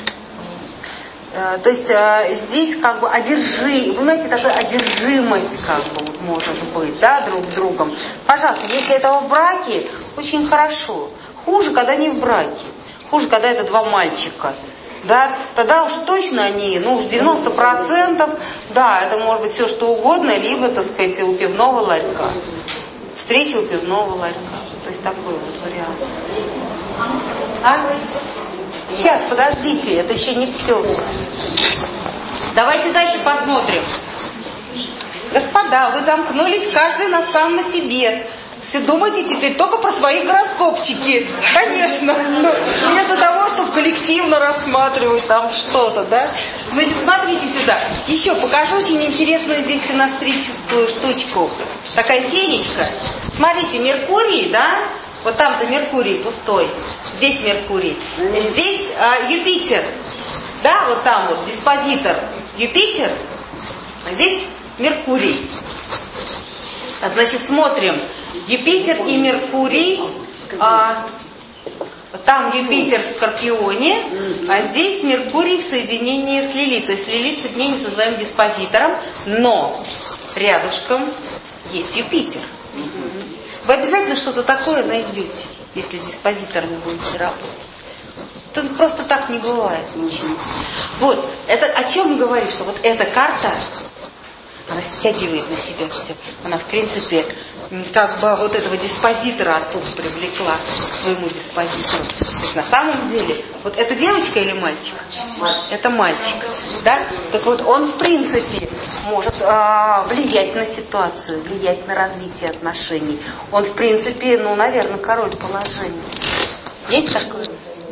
То есть здесь как бы одержи, вы понимаете, такая одержимость как бы вот может быть, да, друг другом. Пожалуйста, если это в браке, очень хорошо. Хуже, когда не в браке. Хуже, когда это два мальчика. Да, тогда уж точно они, ну, уж девяносто процентов, да, это может быть все что угодно, либо, так сказать, у пивного ларька. Встреча у пивного ларька. То есть такой вот вариант. А? Сейчас, подождите, это еще не все. Давайте дальше посмотрим. Господа, вы замкнулись каждый на сам на себе. Все думаете теперь только про свои гороскопчики. Конечно. Вместо того, чтобы коллективно рассматривать там что-то, да? Значит, смотрите сюда. Еще покажу очень интересную здесь синастрическую штучку. Такая фенечка. Смотрите, Меркурий, да? Вот там-то Меркурий пустой. Здесь Меркурий. Здесь а, Юпитер. Да, вот там вот диспозитор Юпитер. А здесь Меркурий. А, значит, смотрим. Юпитер и Меркурий. А, там Юпитер в Скорпионе, а здесь Меркурий в соединении с Лилит. То есть Лилит в соединении со своим диспозитором, но рядышком есть Юпитер. Вы обязательно что-то такое найдете, если диспозитор не будете работать. Тут просто так не бывает ничего. Вот, это о чем говорит, что вот эта карта Она стягивает на себя все. Она, в принципе, как бы вот этого диспозитора оттуда привлекла к своему диспозитору. То есть на самом деле, вот это девочка или мальчик? Мальчик. Это мальчик. Да? Так вот, он, в принципе, может а, влиять на ситуацию, влиять на развитие отношений. Он, в принципе, ну, наверное, король положения. Есть такое?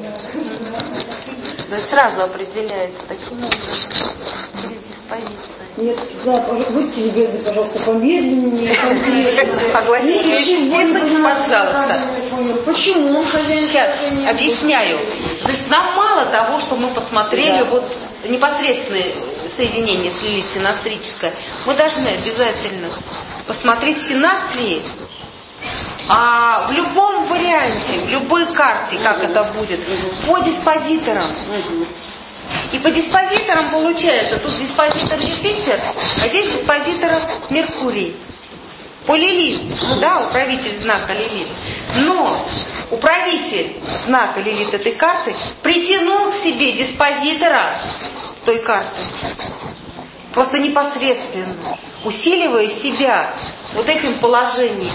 Но это сразу определяется таким образом, через диспозицию. Нет, да, будьте любезны, пожалуйста, помедленнее, конкретно. Огласите список, пожалуйста. Почему он хозяин? Сейчас объясняю. Значит, нам мало того, что мы посмотрели да. вот непосредственное соединение с Лилит синастрическое. Мы должны обязательно посмотреть синастрии. А в любом варианте, в любой карте, как это будет, по диспозиторам. И по диспозиторам получается, тут диспозитор Юпитер, а здесь диспозитор Меркурий. По Лилит, да, управитель знака Лилит. Но управитель знака Лилит этой карты притянул к себе диспозитора той карты. Просто непосредственно, усиливая себя вот этим положением.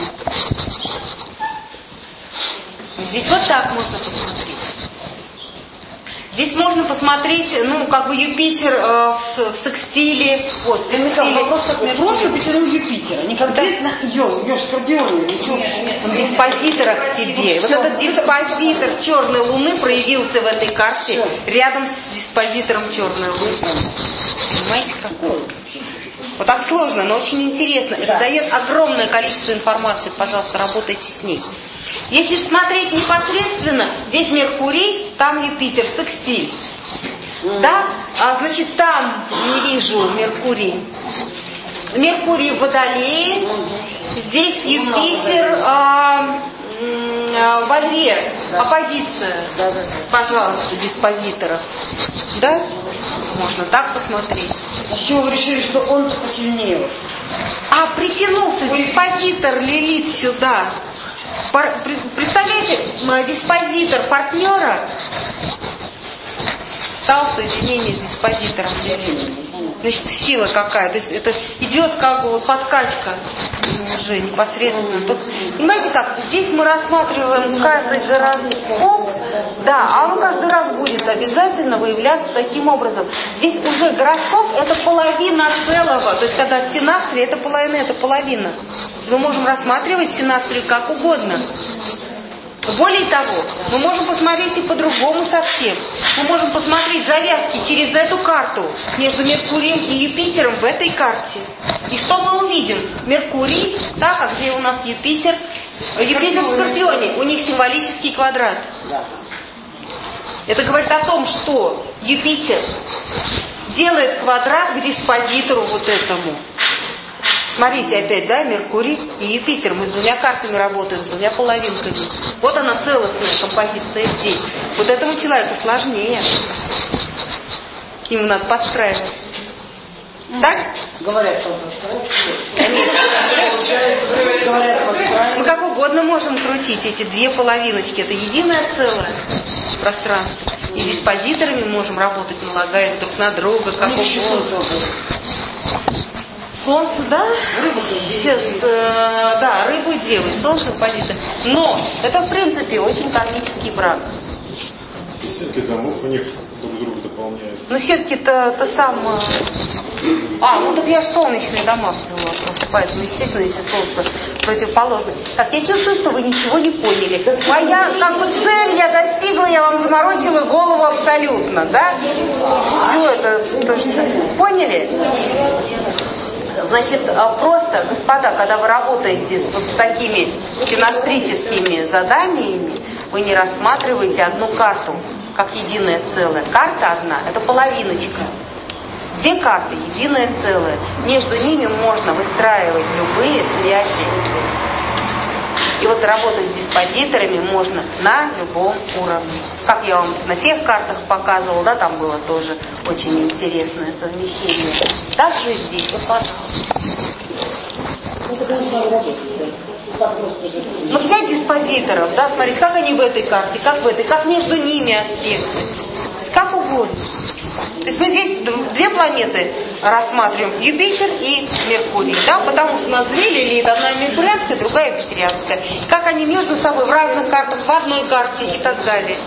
Здесь вот так можно посмотреть. Здесь можно посмотреть, ну, как бы Юпитер э, в, в секстиле. Вот, в секстиле. Просто, просто притянул Юпитера, не конкретно ее, ее в Скорпионе. Он диспозитора к себе. Вот этот диспозитор черной луны проявился в этой карте рядом с диспозитором черной луны. Понимаете, какой? Вот так сложно, но очень интересно. Это да. дает огромное количество информации. Пожалуйста, работайте с ней. Если смотреть непосредственно, здесь Меркурий, там Юпитер, секстиль. Mm. Да? А, значит, там не вижу Меркурий. Меркурий в Водолее. Mm. Здесь Юпитер а, а, во Льве. Да. Оппозиция. Да, да, да. Пожалуйста, диспозиторов. Да? Можно так посмотреть. А с чего вы решили, что он посильнее? Вот? А притянулся диспозитор Лилит сюда. Представляете, диспозитор партнера стал в соединении с диспозитором Лилит. Значит, сила какая. То есть это идет как бы вот подкачка уже непосредственно. Тут, понимаете как, здесь мы рассматриваем каждый гороскоп, да, а он каждый раз будет обязательно выявляться таким образом. Здесь уже гороскоп это половина целого. То есть когда в синастрии это половина, это половина. То есть мы можем рассматривать синастрию как угодно. Более того, мы можем посмотреть и по-другому совсем. Мы можем посмотреть завязки через эту карту между Меркурием и Юпитером в этой карте. И что мы увидим? Меркурий, так, а где у нас Юпитер? Юпитер в Скорпионе, у них символический квадрат. Это говорит о том, что Юпитер делает квадрат к диспозитору вот этому. Смотрите опять, да, Меркурий и Юпитер. Мы с двумя картами работаем, с двумя половинками. Вот она целостная композиция здесь. Вот этому человеку сложнее. Ему надо подстраиваться. Так? Говорят, подстраиваться. Конечно. Говорят, подстраиваться. Мы как угодно можем крутить эти две половиночки. Это единое целое пространство. И диспозиторами можем работать, налагая друг на друга, как угодно. Солнце, да? Рыбу Сейчас, э, да, рыбу делают, солнце позиция. Но это, в принципе, очень кармический брак. И сетки домов у них друг друга дополняют. Ну, сетки-то то самое. А, ну так я же солнечные дома взяла. Поэтому, естественно, если солнце противоположное. Так, я чувствую, что вы ничего не поняли. Моя, как бы, цель я достигла, я вам заморочила голову абсолютно, да? Все это, то, что... Поняли? Значит, просто, господа, когда вы работаете с вот такими синастрическими заданиями, вы не рассматриваете одну карту как единое целое. Карта одна – это половиночка. Две карты – единое целое. Между ними можно выстраивать любые связи. И вот работать с диспозиторами можно на любом уровне. Как я вам на тех картах показывала, да, там было тоже очень интересное совмещение. Также и здесь, вот пожалуйста. Ну, взять диспозиторов, да, смотреть, как они в этой карте, как в этой, как между ними аспекты. То есть как угодно. То есть мы здесь две планеты рассматриваем, Юпитер и Меркурий, да, потому что у нас две лилиты, одна меркурианская, другая юпитерианская. Как они между собой в разных картах, в одной карте и так далее.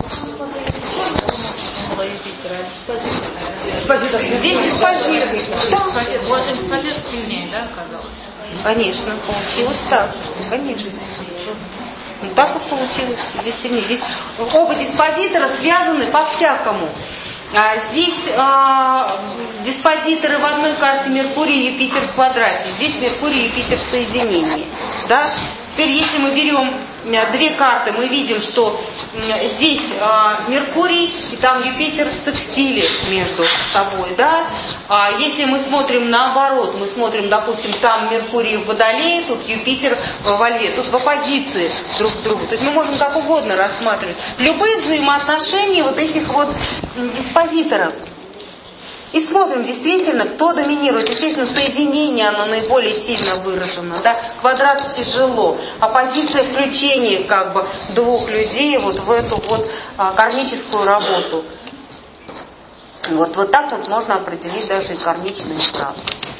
Здесь диспозитор. Вот диспозитор сильнее, да, оказалось? Конечно, получилось так. Конечно. Ну, так вот получилось, что здесь сильнее. Здесь оба диспозитора связаны по-всякому. А здесь а, диспозиторы в одной карте Меркурий и Юпитер в квадрате. Здесь Меркурий и Юпитер в соединении. Да? Теперь, если мы берем две карты, мы видим, что здесь а, Меркурий и там Юпитер в секстиле между собой. Да? А если мы смотрим наоборот, мы смотрим, допустим, там Меркурий в Водолее, тут Юпитер во Льве, тут в оппозиции друг к другу. То есть мы можем как угодно рассматривать любые взаимоотношения вот этих вот диспозиторов. И смотрим, действительно, кто доминирует. Естественно, соединение, оно наиболее сильно выражено. Да? Квадрат тяжело. Оппозиция включения как бы двух людей вот в эту вот а, кармическую работу. Вот, вот так вот можно определить даже и кармичные правды.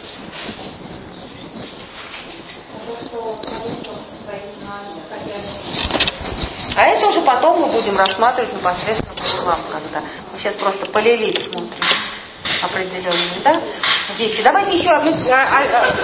А это уже потом мы будем рассматривать непосредственно по делам, когда мы сейчас просто по лилит смотрим определенные, да, вещи. Давайте еще одну. А, а, а,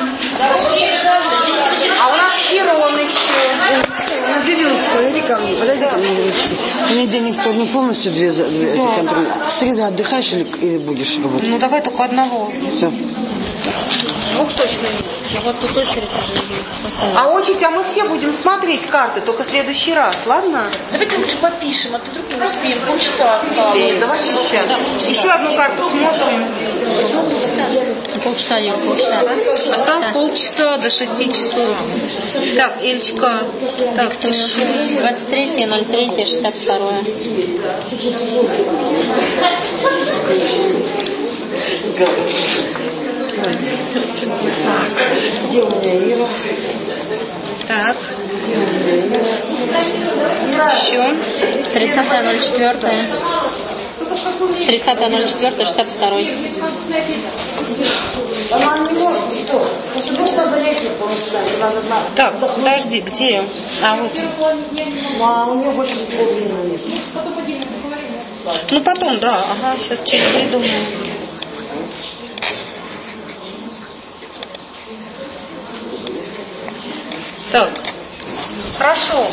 а у нас Хирон еще. Наберется, подойди ко мне, подойди ко мне, девочки. Понедельник, вторник полностью две, две эти Да. контрольные. В среду отдыхаешь или, или будешь работать? Ну давай только одного. Все. Двух точно нет. Ну вот тут очередь уже составила. А очередь, а мы все будем смотреть карты, только в следующий раз, ладно? Давайте лучше попишем, а то вдруг не успеем. Полчаса осталось. Давайте сейчас. Еще одну карту смотрим. Полчаса, Юр, полчаса. Осталось полчаса до шести часов. Так, Эльчка. Так, пишу. двадцать третье ноль третье шестьдесят второе. Где у меня Ира? Так. Еще. тридцатое ноль четвёртое. тридцатое ноль четвёртое шестьдесят второе. Она не может, что? Потому что нужно занятие получать. Надо на... Так, подожди, где? А вот. Ну, а у нее больше никакого времени нет. Ну потом, да, ага, сейчас что-то придумаем. Так, хорошо.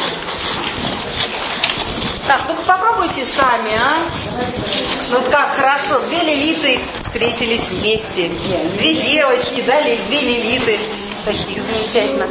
Так, ну-ка попробуйте сами, а? Ну вот как хорошо, две лилиты встретились вместе. Две девочки, да, ли- две лилиты. Таких замечательно.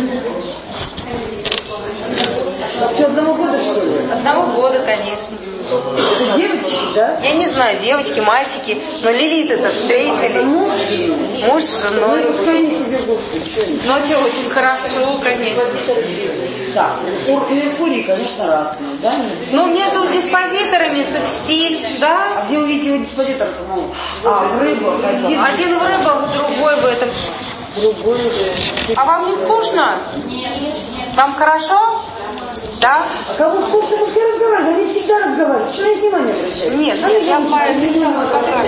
Что, одного года, что ли? Одного года, конечно. Это девочки, да? Я не знаю, девочки, мальчики, но лилиты-то встретились. Муж с женой. Ну, пускай они себе гости. Ну что, очень хорошо, конечно. Так, Ур и Меркурий, конечно, разные, да? Ну, между диспозиторами секстиль, А да? где увидеть его диспозитора самого? А, в рыбах. Один, Один в рыбах, другой в этом. другой уже. А вам не скучно? Вам хорошо? Да? А кому скучно, пускай разговаривают. Они всегда разговаривают. Что на их внимание обращают? Нет, Они нет, я же поэтому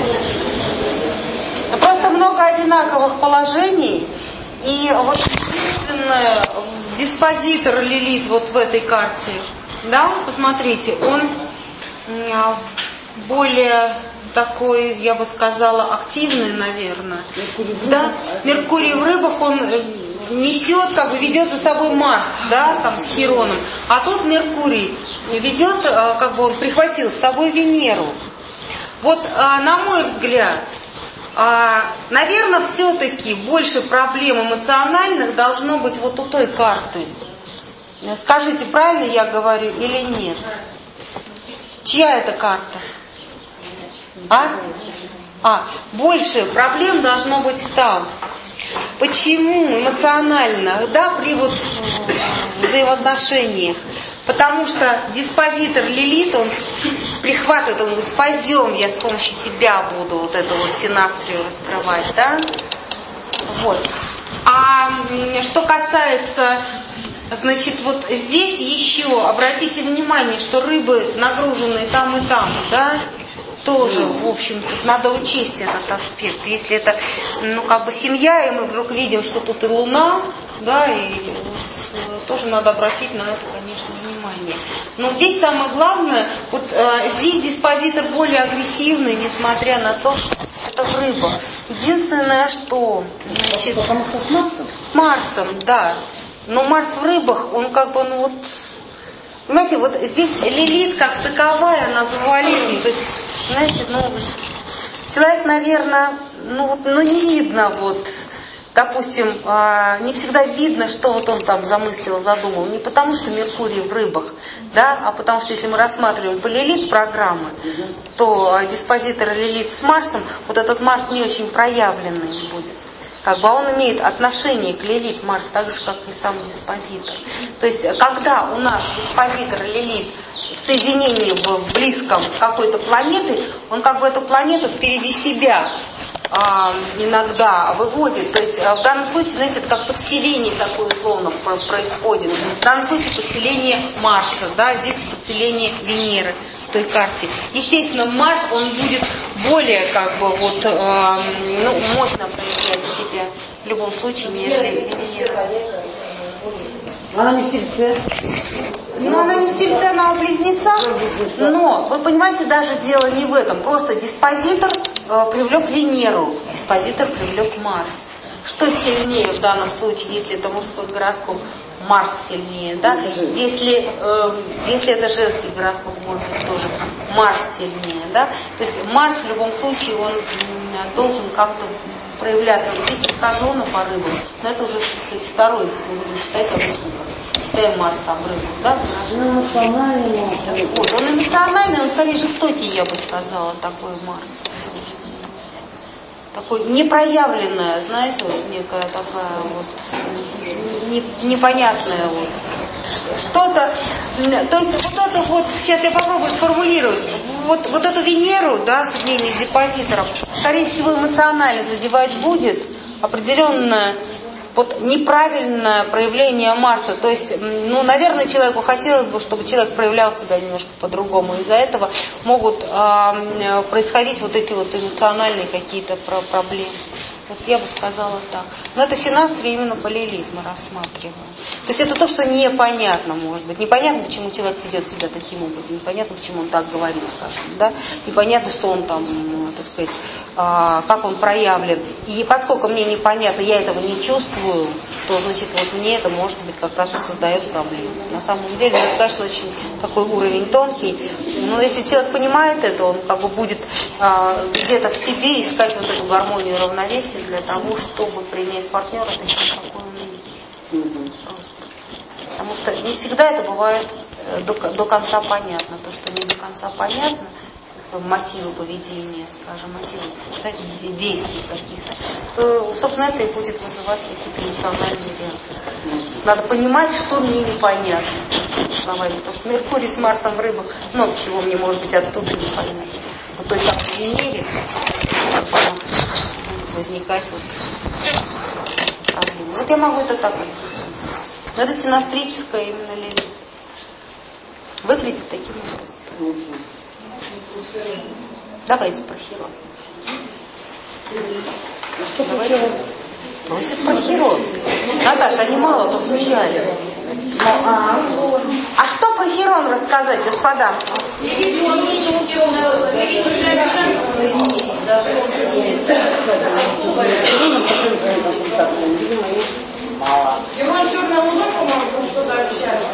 просто много одинаковых положений. И вот единственное, диспозитор Лилит вот в этой карте, да, посмотрите, он м, более такой, я бы сказала, активный, наверное. Да? Меркурий в рыбах, он несет, как бы ведет за собой Марс, да, там с Хироном. А тут Меркурий ведет, как бы он прихватил с собой Венеру. Вот, на мой взгляд, наверное, все-таки больше проблем эмоциональных должно быть вот у той карты. Скажите, правильно я говорю или нет? Чья это карта? А? А, больше проблем должно быть там. Почему эмоционально, да, при вот взаимоотношениях? Потому что диспозитор Лилит, он прихватывает, он говорит, пойдем, я с помощью тебя буду вот эту вот синастрию раскрывать, да? Вот. А что касается Значит, вот здесь еще обратите внимание, что рыбы нагружены там и там, да, тоже, в общем, тут надо учесть этот аспект. Если это, ну, как бы семья, и мы вдруг видим, что тут и луна, да, и вот, тоже надо обратить на это, конечно, внимание. Но здесь самое главное, вот э, здесь диспозитор более агрессивный, несмотря на то, что это рыба. Единственное, что, значит, потому что с Марсом? С Марсом, да. Но Марс в рыбах, он как бы, ну вот, понимаете, вот здесь Лилит как таковая, она завуалирована. То есть, знаете, ну, человек, наверное, ну вот, ну не видно, вот, допустим, не всегда видно, что вот он там замыслил, задумал. Не потому, что Меркурий в рыбах, да, а потому что если мы рассматриваем по Лилит программы, то диспозитор Лилит с Марсом, вот этот Марс не очень проявленный будет. Как бы он имеет отношение к Лилит Марс, так же, как и сам диспозитор. То есть, когда у нас диспозитор Лилит в соединении в близком с какой-то планетой, он как бы эту планету впереди себя а, иногда выводит. То есть, в данном случае, знаете, это как подселение такое условно происходит. В данном случае подселение Марса, да, здесь подселение Венеры в той карте. Естественно, Марс, он будет более, как бы, вот, э, ну, мощно проявлять себя в любом случае, нежели Венера. Она не в Тельце. Ну, она не в Тельце, она в Близнецах. Но, вы понимаете, даже дело не в этом. Просто диспозитор э, привлек Венеру, диспозитор привлек Марс. Что сильнее в данном случае, если это мужской гороскоп, Марс сильнее, да? Если, э, если это женский гороскоп, может быть, тоже Марс сильнее, да? То есть Марс в любом случае, он должен как-то проявляться. Вот здесь искаженно по рыбам, но это уже, кстати, второй, если мы будем читать обычно, читаем Марс там рыбу, да? Ну, эмоциональный. Вот, он эмоциональный, он скорее жестокий, я бы сказала, такой Марс. Такой непроявленная, знаете, вот некая такая вот не, непонятная вот что-то. То есть вот это вот, сейчас я попробую сформулировать, вот, вот эту Венеру, да, соединение с депозитором, скорее всего, эмоционально задевать будет определенное вот неправильное проявление Марса. То есть, ну, наверное, человеку хотелось бы, чтобы человек проявлял себя немножко по-другому. Из-за этого могут э, происходить вот эти вот эмоциональные какие-то про- проблемы. Вот я бы сказала так. Но это синастрия именно по Лилит мы рассматриваем. То есть это то, что непонятно, может быть. Непонятно, почему человек ведет себя таким образом. Непонятно, почему он так говорит, скажем. Да? Непонятно, что он там, ну, так сказать, а, как он проявлен. И поскольку мне непонятно, я этого не чувствую, то, значит, вот мне это, может быть, как раз и создает проблемы. На самом деле, это, конечно, очень такой уровень тонкий. Но если человек понимает это, он как бы будет а, где-то в себе искать вот эту гармонию и равновесие для того, чтобы принять партнера таким, какой он есть. Просто. Потому что не всегда это бывает до, до конца понятно. То, что не до конца понятно, мотивы поведения, скажем, мотивы, да, действий каких-то, то, собственно, это и будет вызывать какие-то эмоциональные реакции. Надо понимать, что мне непонятно. Словами. Потому что Меркурий с Марсом в рыбах, много чего мне, может быть, оттуда непонятно. Вот той самой Венере будет возникать вот проблема. Вот я могу это так описать. Но это синастрическая именно Лилит. Выглядит таким образом. Давайте про Хирон. Что Давайте. Просят про Хирон. Наташа, они мало посмеялись. А, а что про Хирон рассказать, господа? Мало. Его черная луна, по-моему, что-то общается.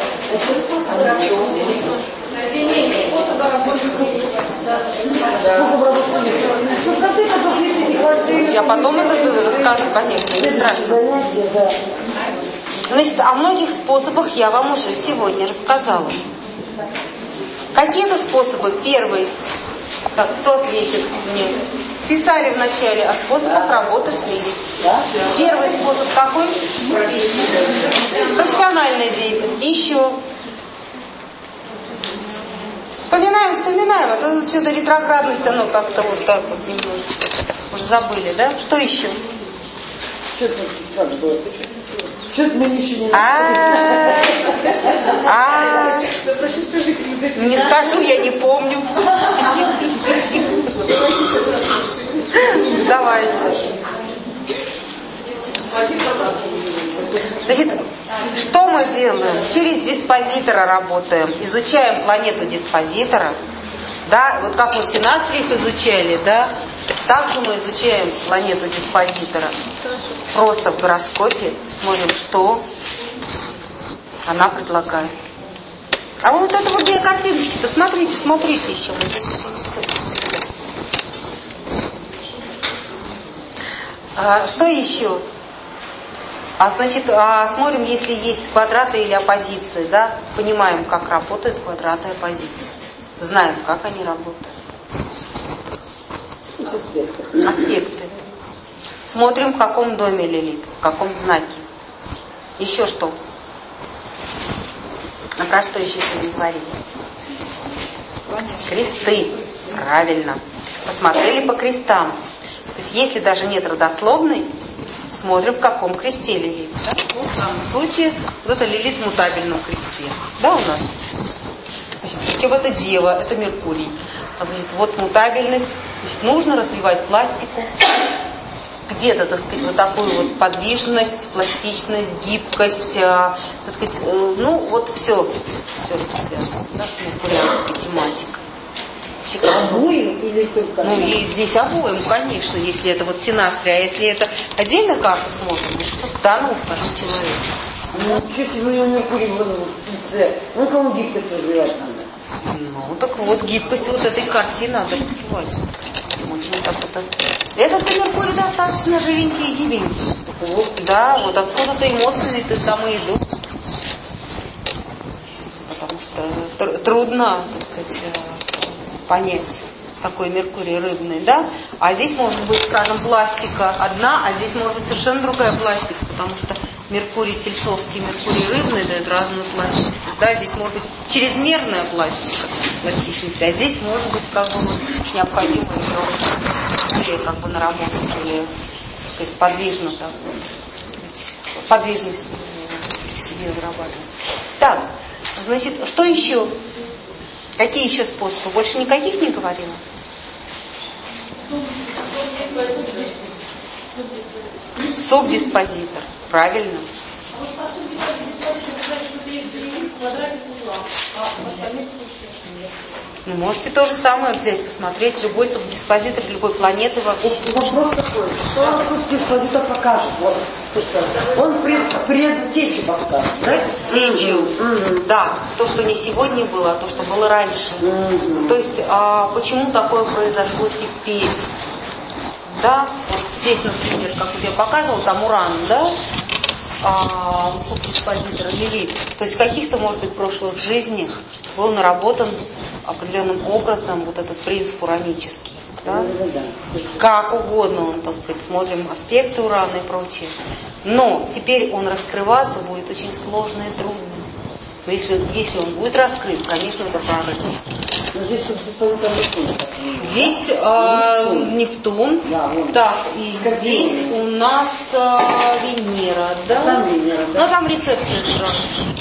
Я потом это расскажу, конечно, не страшно. Значит, о многих способах я вам уже сегодня рассказала. Какие-то способы. Первый. Так, кто ответит мне? Писали вначале о способах работы с Лилит. Первый способ какой? Профессиональная деятельность. Еще. Вспоминаем, вспоминаем. А то что-то ретроградность, оно как-то вот так вот немножечко. Уже забыли, да? Что еще? Что это как было? Ты что Что-то мы ничего не А, а, не скажу, я не помню. Давайте. Значит, что мы делаем? Через диспозитора работаем, изучаем планету диспозитора. Да, вот как мы синастриев изучали, да, также мы изучаем планету диспозитора. Просто в гороскопе смотрим, что она предлагает. А вот это вот две картиночки-то, смотрите, смотрите еще. А, что еще? А значит, а, смотрим, если есть квадраты или оппозиции, да, понимаем, как работают квадраты и оппозиции. Знаем, как они работают. Аспекты. Смотрим, в каком доме Лилит, в каком знаке. Еще что? А про что еще сегодня говорили? Кресты. Правильно. Посмотрели по крестам. То есть, если даже нет родословной, смотрим, в каком кресте Лилит. Да? Ну, в данном случае, вот это Лилит в мутабельном кресте. Да, у нас? Значит, причем это Дева, это Меркурий. Значит, вот мутабельность. Значит, нужно развивать пластику. Где-то, так сказать, вот такую вот подвижность, пластичность, гибкость, э, так сказать, э, ну, вот все, все, что связано, да, с меркурианской тематикой. Обоим или только? Ну, и здесь обоим, конечно, если это вот синастрия, а если это отдельно карту смотрим, да, ну, скажем, человек. Ну, если вы Меркурий в птице, ну, кому гибкость развивать надо? Ну, так вот, гибкость вот этой карте надо развивать. Очень так это... Этот Меркурий достаточно живенький и гибенький. Вот, да, вот отсюда-то эмоции-то там и идут. Потому что тр- трудно, так сказать, понять такой Меркурий рыбный, да? А здесь может быть, скажем, пластика одна, а здесь может быть совершенно другая пластика, потому что Меркурий тельцовский, Меркурий рыбный дает разную пластику. Да, здесь может быть чрезмерная пластика, пластичность, а здесь может быть как бы вот необходимо более как бы наработать, более, так сказать, подвижно, так вот, так сказать, подвижность в себе вырабатывать. Так, значит, что еще? Какие еще способы? Больше никаких не говорила? Субдиспозитор. Правильно. Ну, можете то же самое взять, посмотреть любой субдиспозитор любой планеты вообще. Вопрос такой, что субдиспозитор покажет? Вот, он пред, предтечу покажет, да? Течу. Mm-hmm. Да, то, что не сегодня было, а то, что было раньше. Mm-hmm. То есть, а, почему такое произошло теперь? Да, вот здесь, например, как я показывала, там Уран, да, а, субдиспозитор Лилит. То есть в каких-то, может быть, прошлых жизнях был наработан определенным образом вот этот принцип уранический. Да? Как угодно он, так сказать, смотрим аспекты Урана и прочее. Но теперь он раскрываться будет очень сложно и трудно. Но если, если он будет раскрыт, конечно, это прорыв. Но здесь субдиспозитор Нептун. Здесь э, Нептун. Да, вот. Так, и здесь у нас э, Венера, да? Там Венера, да. Ну, там рецепция сразу.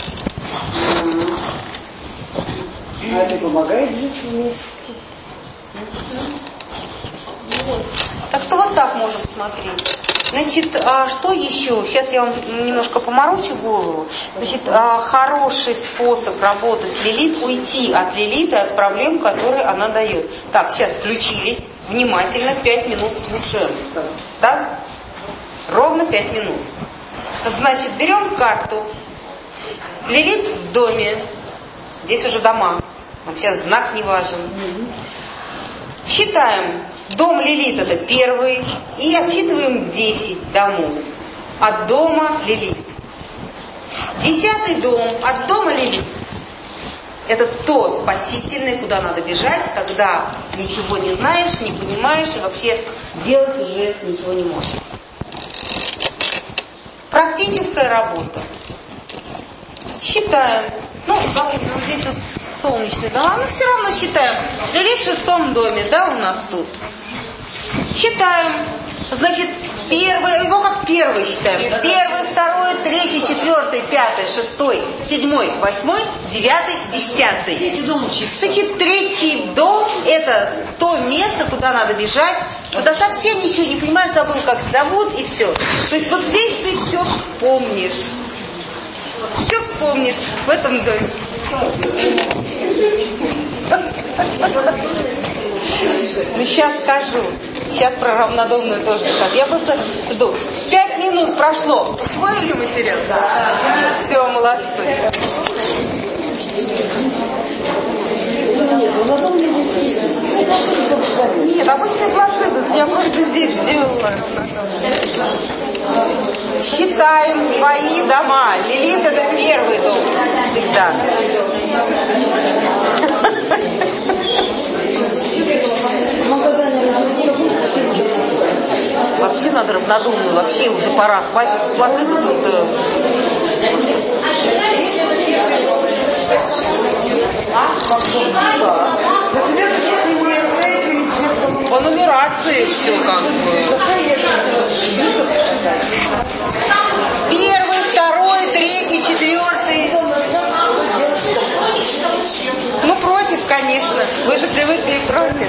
А это помогает жить вместе. Так что вот так можем смотреть. Значит, а что еще? Сейчас я вам немножко поморочу голову. Значит, а, хороший способ работы с Лилит — уйти от Лилиты, от проблем, которые она дает. Так, сейчас включились, внимательно, пять минут слушаем. Да? Ровно пять минут. Значит, берем карту. Лилит в доме. Здесь уже дома. Нам сейчас знак не важен. Считаем. Дом Лилит — это первый. И отсчитываем десять домов. От дома Лилит. Десятый дом от дома Лилит. Это то спасительное, куда надо бежать, когда ничего не знаешь, не понимаешь и вообще делать уже ничего не можешь. Практическая работа. Считаем. Ну, допустим, здесь вот солнечный дом, но все равно считаем. Лилит в шестом доме, да, у нас тут. Считаем. Значит, первый, его как первый считаем. Первый, второй, третий, четвертый, пятый, шестой, седьмой, восьмой, девятый, десятый. Третий дом учится. Значит, третий дом – это то место, куда надо бежать, куда совсем ничего не понимаешь, забыл, как зовут, и все. То есть вот здесь ты все вспомнишь. Все вспомнишь в этом доме. Ну, сейчас скажу. Сейчас про равнодомную тоже скажу. Я просто жду. Пять минут прошло. Усвоили материал? Да. Все, молодцы. Нет, обычный плацидус. Я просто здесь сделала. Считаем свои дома. Лилит — это первый дом. Всегда. Вообще надо равнодумную. Вообще уже пора. Хватит с плацидусом-то. По нумерации все как бы. Первый, второй, третий, четвертый. Ну, против, конечно. Вы же привыкли против.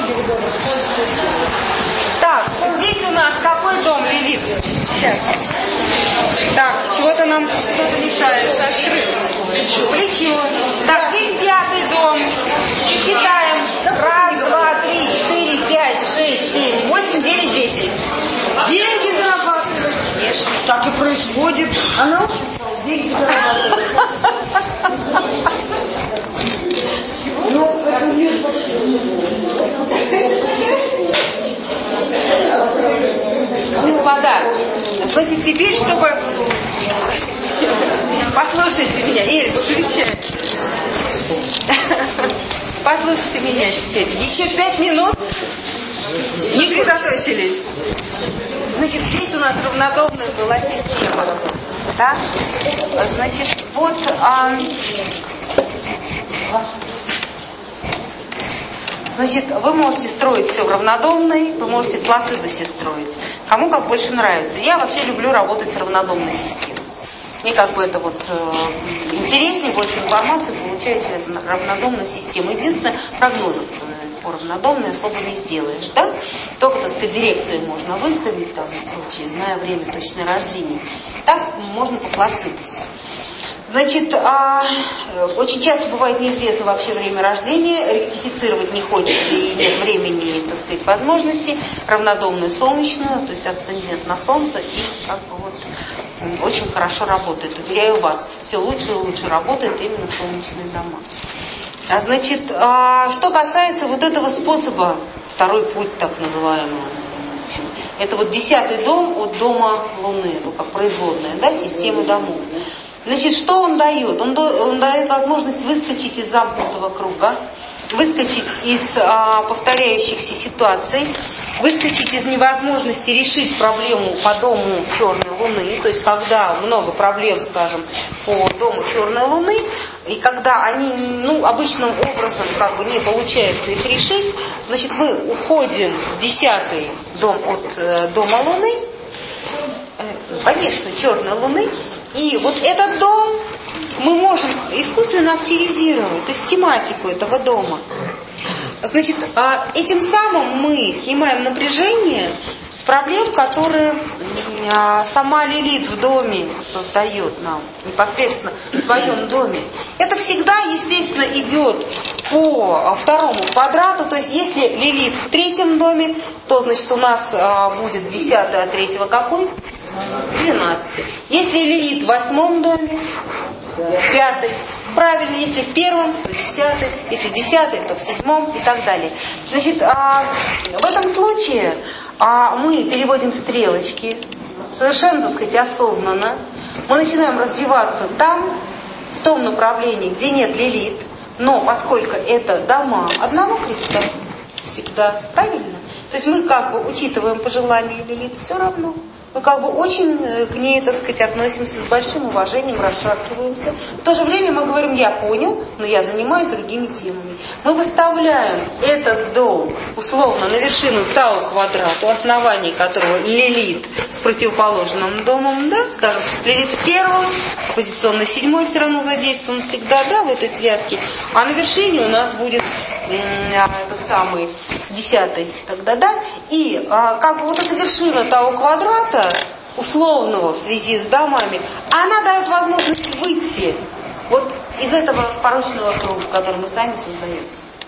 Так, здесь у нас какой дом, Лилит? Сейчас. Так, чего-то нам кто-то мешает. Плечо. Так, здесь пятый дом. Считаем. Раз, два, три, четыре, пять, шесть, семь, восемь, девять, десять. Деньги зарабатывать. Конечно. Так и происходит. А наука деньги зарабатывать. Ну, это не Господа, значит, теперь, чтобы... Послушайте меня, Эль, выключай. Послушайте меня теперь. Еще пять минут. Не приготовились. Значит, здесь у нас равнодомная была система. Да? Значит, вот... А... Значит, вы можете строить все в равнодомной, вы можете в плацидусе строить. Кому как больше нравится. Я вообще люблю работать с равнодомной системой. Мне как бы это вот э, интереснее, больше информации получаю через равнодомную систему. Единственное, прогнозов по равнодомной особо не сделаешь, да? Только, так сказать, дирекции можно выставить, там, и прочее, зная время точное рождения. Так можно по плацидусу. Значит, а, очень часто бывает неизвестно вообще время рождения, ректифицировать не хочется и нет времени, так сказать, возможности. Равнодомную солнечную, то есть асцендент на солнце, и как бы вот очень хорошо работает. Уверяю вас, все лучше и лучше работает именно солнечные дома. А, значит, а, что касается вот этого способа, второй путь так называемый, это вот десятый дом от дома Луны, ну как производная, да, системы домов. Значит, что он дает? Он, он дает возможность выскочить из замкнутого круга, выскочить из а, повторяющихся ситуаций, выскочить из невозможности решить проблему по дому черной луны, то есть когда много проблем, скажем, по дому черной луны, и когда они, ну, обычным образом как бы не получается их решить, значит, мы уходим в десятый дом от э, дома луны, э, конечно, черной луны, и вот этот дом мы можем искусственно активизировать, то есть тематику этого дома. Значит, этим самым мы снимаем напряжение с проблем, которые сама Лилит в доме создает нам, непосредственно в своем доме. Это всегда, естественно, идет по второму квадрату, то есть если Лилит в третьем доме, то, значит, у нас будет десятый от третьего какой? двенадцатый. Если Лилит в восьмом доме, в пятый. Правильно, если в первом, то десятый. Если десятый, то в седьмом и так далее. Значит, а, в этом случае а, мы переводим стрелочки совершенно, так сказать, осознанно. Мы начинаем развиваться там, в том направлении, где нет Лилит. Но поскольку это дома одного креста, всегда, правильно? То есть мы как бы учитываем пожелания Лилит все равно. мы как бы очень к ней, так сказать, относимся с большим уважением, расшаркиваемся. В то же время мы говорим, я понял, но я занимаюсь другими темами. Мы выставляем этот дом условно на вершину Тау квадрат, у основания которого Лилит с противоположным домом, да, скажем, Лилит в первом, позиционно седьмой все равно задействован всегда, да, в этой связке, а на вершине у нас будет этот самый десятый тогда, да, и а, как бы вот эта вершина того квадрата, условного в связи с домами, она дает возможность выйти вот из этого порочного круга, который мы сами создаем.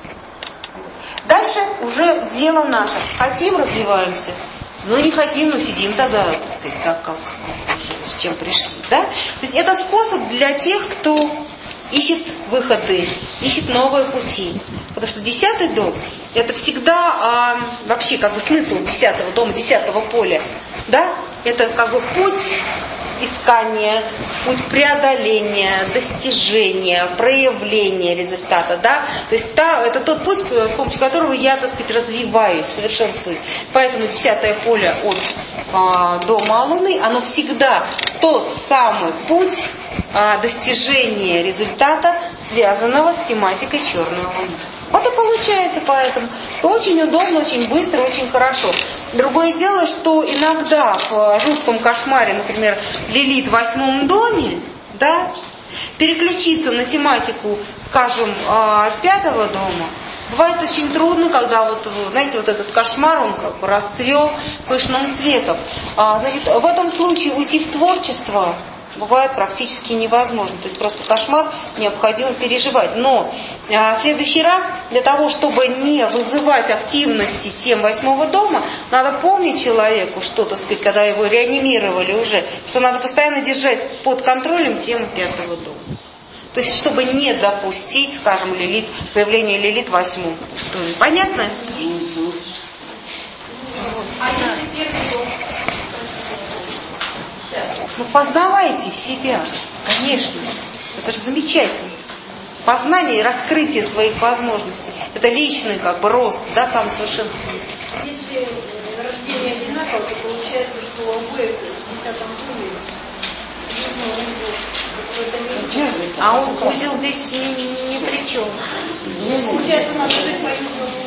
Дальше уже дело наше. Хотим, развиваемся. Ну не хотим, но сидим тогда, так сказать, так как уже с чем пришли, да? То есть это способ для тех, кто ищет выходы, ищет новые пути. Потому что десятый дом, это всегда а, вообще как бы смысл десятого дома, десятого поля, да? Это как бы путь искания, путь преодоления, достижения, проявления результата, да? То есть та, это тот путь, с помощью которого я, так сказать, развиваюсь, совершенствуюсь. Поэтому десятое поле от а, дома Луны, оно всегда тот самый путь а, достижения результата, связанного с тематикой черной Луны. Вот и получается поэтому, что очень удобно, очень быстро, очень хорошо. Другое дело, что иногда в жутком кошмаре, например, Лилит в восьмом доме, да, переключиться на тематику, скажем, пятого дома, бывает очень трудно, когда вот, знаете, вот этот кошмар, он как бы расцвел пышным цветом. Значит, в этом случае уйти в творчество бывает практически невозможно. То есть просто кошмар необходимо переживать. Но а, в следующий раз, для того, чтобы не вызывать активности тем восьмого дома, надо помнить человеку, что, так сказать, когда его реанимировали уже, что надо постоянно держать под контролем тему пятого дома. То есть, чтобы не допустить, скажем, лилит, появление лилит в восьмом доме. Понятно? А если первый дом? Ну, познавайте себя, конечно. Это же замечательно. Познание и раскрытие своих возможностей. Это личный как бы рост, да, самосовершенствование. Если рождение одинаково, то получается, что обоих в десятом доме нужно узел. А он, узел здесь ни, ни, ни при чем. Получается, надо жить своим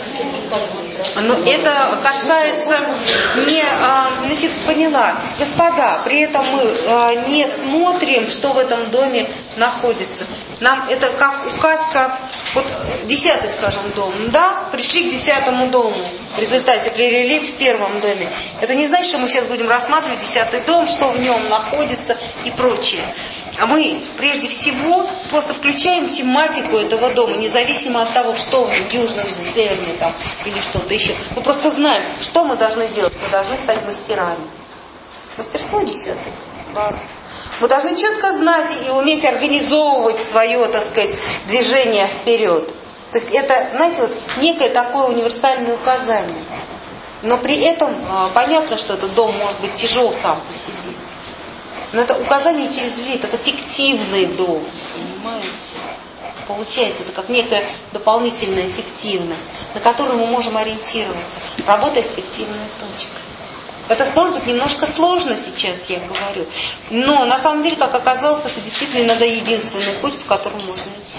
Но это касается не, а, значит, поняла, господа, при этом мы а, не смотрим, что в этом доме находится. Нам это как указка, вот десятый, скажем, дом, да, пришли к десятому дому, в результате прилились в первом доме. Это не значит, что мы сейчас будем рассматривать десятый дом, что в нем находится и прочее. А мы прежде всего просто включаем тематику этого дома, независимо от того, что в нем, южном, северном там, или что-то еще. Мы просто знаем, что мы должны делать. Мы должны стать мастерами. Мастерство десятое. Да. Мы должны четко знать и уметь организовывать свое, так сказать, движение вперед. То есть это, знаете, вот некое такое универсальное указание. Но при этом а, понятно, что этот дом может быть тяжел сам по себе. Но это указание через лилит, это фиктивный дом, понимаете? Получается, это как некая дополнительная фиктивность, на которую мы можем ориентироваться, работая с фиктивной точкой. Это может быть немножко сложно сейчас, я говорю, но на самом деле, как оказалось, это действительно иногда единственный путь, по которому можно идти.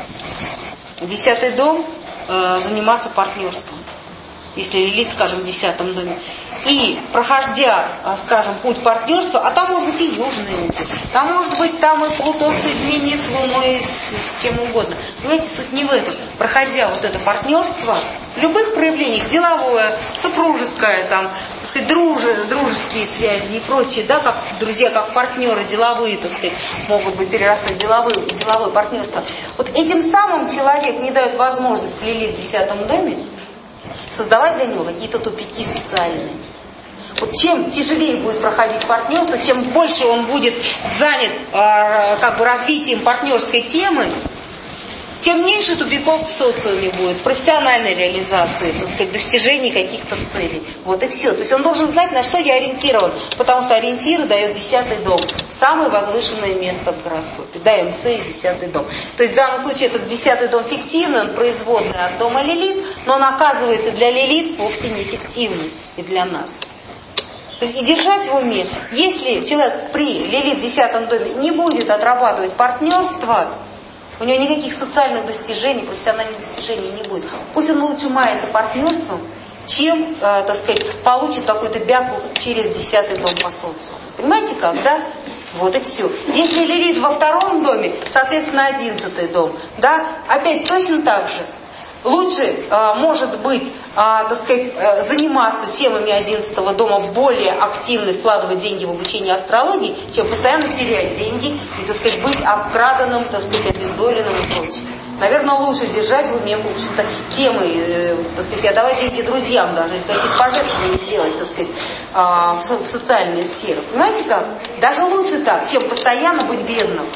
Десятый дом э, заниматься партнерством. Если лилит, скажем, в десятом доме. И проходя, скажем, путь партнерства, а там может быть и южный узел, там может быть там и Плутон соединение с Луной, с, с чем угодно. Понимаете, суть не в этом. Проходя вот это партнерство, в любых проявлениях, деловое, супружеское, там, так сказать, дружи, дружеские связи и прочее, да, как друзья, как партнеры, деловые, так сказать, могут быть перерастать в деловое, деловое партнерство. Вот этим самым человек не дает возможность лилит в десятом доме создавать для него какие-то тупики социальные. Вот чем тяжелее будет проходить партнерство, чем больше он будет занят э, как бы развитием партнерской темы, тем меньше тупиков в социуме будет, профессиональной реализации, так сказать, достижений каких-то целей. Вот и все. То есть он должен знать, на что я ориентирован, потому что ориентиры дает десятый дом. Самое возвышенное место в гороскопе. Да, МЦ и десятый дом. То есть в данном случае этот десятый дом фиктивный, он производный от дома Лилит, но он оказывается для Лилит вовсе не фиктивный и для нас. То есть и держать в уме, если человек при Лилит в десятом доме не будет отрабатывать партнерство, у него никаких социальных достижений, профессиональных достижений не будет. Пусть он лучше мается партнерством, чем, э, так сказать, получит какую-то бяку через десятый дом по социуму. Понимаете как, да? Вот и все. Если Лилит во втором доме, соответственно, одиннадцатый дом, да, опять точно так же. Лучше, э, может быть, э, так сказать, э, заниматься темами одиннадцатого дома, более активно вкладывать деньги в обучение астрологии, чем постоянно терять деньги и, так сказать, быть обкраданным, так сказать, обездоленным и прочее. Наверное, лучше держать в уме, в общем-то, темы, э, так сказать, отдавать деньги друзьям даже, или какие-то пожертвования делать, так сказать, э, в, со- в социальные сферы. Понимаете как? Даже лучше так, чем постоянно быть бедным.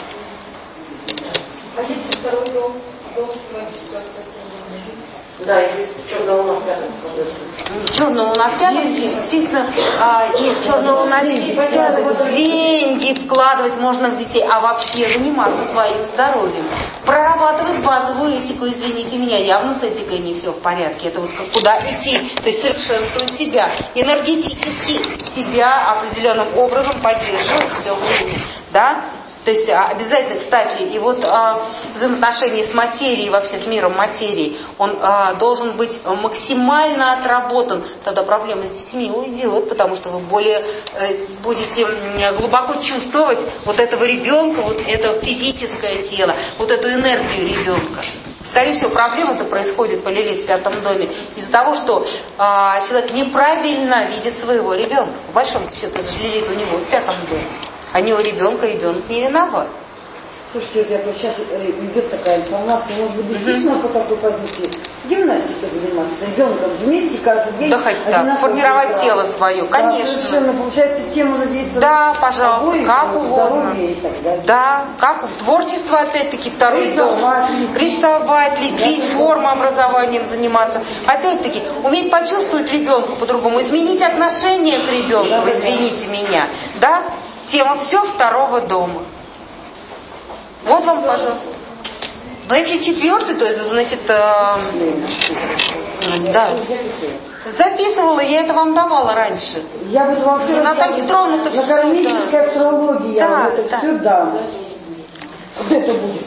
А если второй дом, дом символического соседа? Да, если черная луна в пятом, соответственно. Черная луна в пятом, естественно, а, нет, черная луна деньги вкладывать, деньги вкладывать можно в детей, а вообще заниматься своим здоровьем. Прорабатывать базовую этику, извините меня, явно с этикой не все в порядке. Это вот как, куда идти, то есть совершенствовать себя, энергетически себя определенным образом поддерживать все время, да? То есть обязательно, кстати, и вот а, взаимоотношения с материей, вообще с миром материи, он а, должен быть максимально отработан. Тогда проблема с детьми уйдет, потому что вы более э, будете глубоко чувствовать вот этого ребенка, вот это физическое тело, вот эту энергию ребенка. Скорее всего, проблема-то происходит по Лилит в пятом доме из-за того, что а, человек неправильно видит своего ребенка. По большому счету, это же Лилит у него в пятом доме. А не у ребенка, ребенок не виноват. Слушайте, вот я сейчас идет такая информация, может быть, действительно по такой позиции гимнастикой заниматься с ребенком вместе каждый день. Да, хоть так, формировать утра. тело свое, конечно. Да, совершенно, получается, тема задействована. Да, пожалуйста, обоих, как угодно. И так далее. Да, как творчество, опять-таки, второй Рисовать, дом. лепить. Рисовать, лепить, формообразованием заниматься. Опять-таки, уметь почувствовать ребенка по-другому, изменить отношение к ребенку, Да, да, извините да. меня. Да? Тема все второго дома. Вот вам, пожалуйста. Но если четвертый, то это значит, э, да. Записывала, я это вам давала раньше. Я буду вам все Наталья Петровна, на кармической да. астрологии я Да, вам это да. все дам. Вот это будет.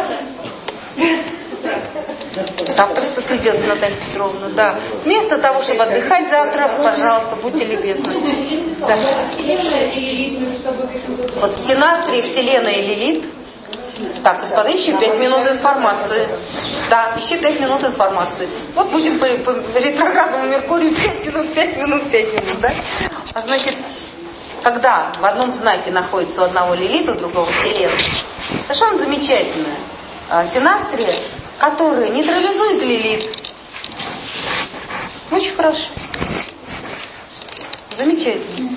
Завтра придет Наталья Петровна, да. Вместо того, чтобы отдыхать завтра, пожалуйста, будьте любезны. Да. Вот в Синастрии Вселенная и Лилит. Так, господа, еще пять минут информации. Да, еще пять минут информации. Вот будем по, по ретроградному Меркурию пять минут, пять минут, пять минут, да? А значит, когда в одном знаке находится у одного Лилит, у другого Вселенная, совершенно замечательная а, Синастрия, которая нейтрализует Лилит. Очень хорошо. Замечательно.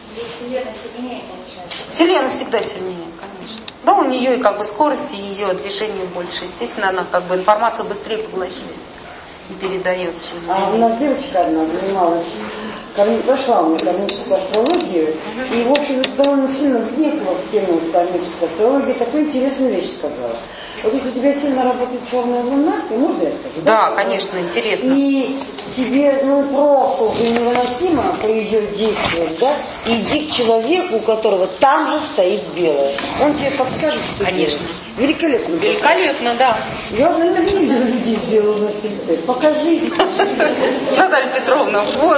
Вселенная всегда сильнее, конечно. Да, у нее и как бы скорость, и ее движение больше. Естественно, она как бы информацию быстрее поглощает и передает. Чем а у нас девочка одна занималась, прошла у меня кармическую астрологию, uh-huh. и, в общем, довольно сильно вникла в тему кармической астрологии, такую интересную вещь сказала. Вот если у тебя сильно работает черная луна, и можно я скажу? Да, да, конечно, интересно. И тебе, ну, просто уже невыносимо по ее действиям, да, иди к человеку, у которого там же стоит белое. Он тебе подскажет, что конечно. делать. Великолепно. Великолепно, да. Я, наверное, не видела людей с белым на тельце. Покажи. Наталья Петровна, вот.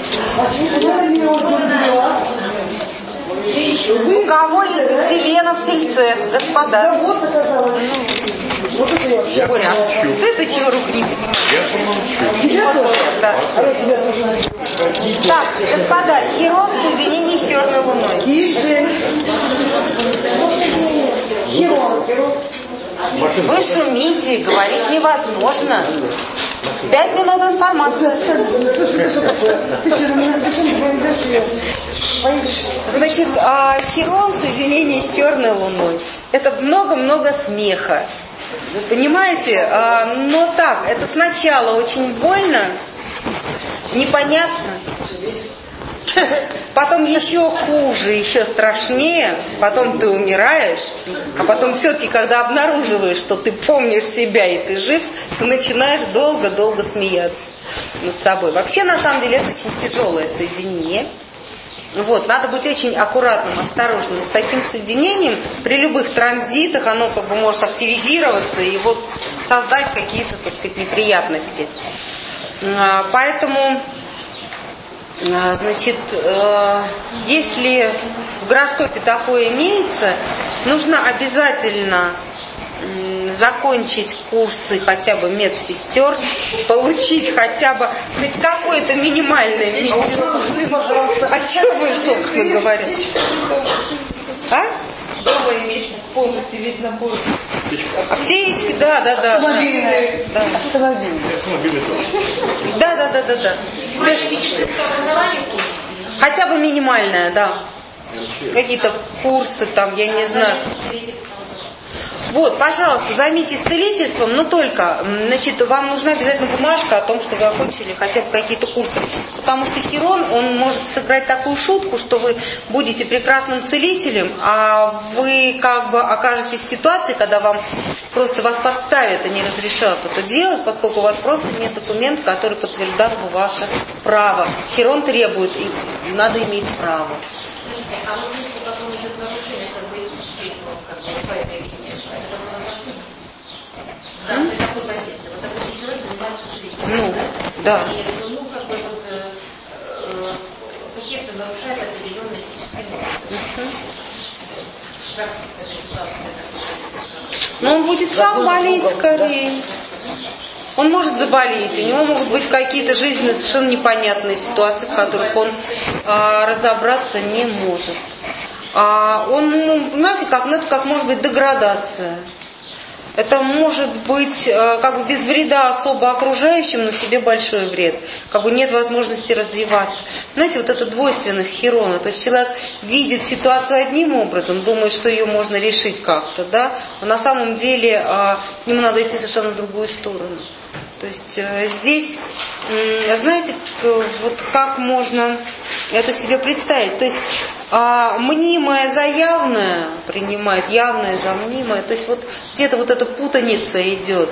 У кого Селена в тельце, господа? Вот оказалось. Вот это я вообще. Боря, ты это чего рук не поднимаешь? Тебя тоже? Да. А я тебя тоже. Так, господа, Хирон в соединении с черной луной. Тише. Хирон. Вы шумите, говорить невозможно. Пять минут информации. Слушай, что такое? Ты что, на меня совершенно не Значит, Хирон в соединении с черной луной. Это много-много смеха. Понимаете? Но так, это сначала очень больно, непонятно. Потом еще хуже, еще страшнее. Потом ты умираешь. А потом все-таки, когда обнаруживаешь, что ты помнишь себя и ты жив, ты начинаешь долго-долго смеяться над собой. Вообще, на самом деле, это очень тяжелое соединение. Вот, надо быть очень аккуратным, осторожным. С таким соединением при любых транзитах оно как бы может активизироваться и вот создать какие-то, так сказать, неприятности. Поэтому, значит, если в гороскопе такое имеется, нужно обязательно закончить курсы хотя бы медсестер, получить хотя бы хоть какое-то минимальное медицинское, пожалуйста. А что вы, собственно говоря? А? Дома иметь полностью весь набор. Аптечки, да, да, да. Автомобильные. Да. Автомобильные. Да, да, да, да, да. Все ж- Хотя бы минимальное, да. Какие-то курсы там, я не знаю. Вот, пожалуйста, займитесь целительством, но только, значит, вам нужна обязательно бумажка о том, что вы окончили хотя бы какие-то курсы. Потому что Хирон, он может сыграть такую шутку, что вы будете прекрасным целителем, а вы как бы окажетесь в ситуации, когда вам просто вас подставят и не разрешат это делать, поскольку у вас просто нет документа, который подтверждал бы ваше право. Хирон требует, и надо иметь право. А вот если потом идет нарушение, как бы, как бы, по этой линии, это потом нарушение? Да, при такой позиции. Вот такой человек занимается целительством. Ну, да. И, ну, как бы, вот, э, э, какие-то нарушает определенные этические нормы. Как эта ситуация? Но он будет сам болеть скорее. Он может заболеть, у него могут быть какие-то жизненно совершенно непонятные ситуации, в которых он а, разобраться не может. А, он, ну, понимаете, как, ну, это как может быть деградация. Это может быть а, как бы без вреда особо окружающим, но себе большой вред. Как бы нет возможности развиваться. Знаете, вот эта двойственность Хирона. То есть человек видит ситуацию одним образом, думает, что ее можно решить как-то, да, а на самом деле а, ему надо идти совершенно в другую сторону. То есть э, здесь, э, знаете, к, вот как можно это себе представить? То есть э, мнимое за явное принимает, явное за мнимое. То есть вот где-то вот эта путаница идет.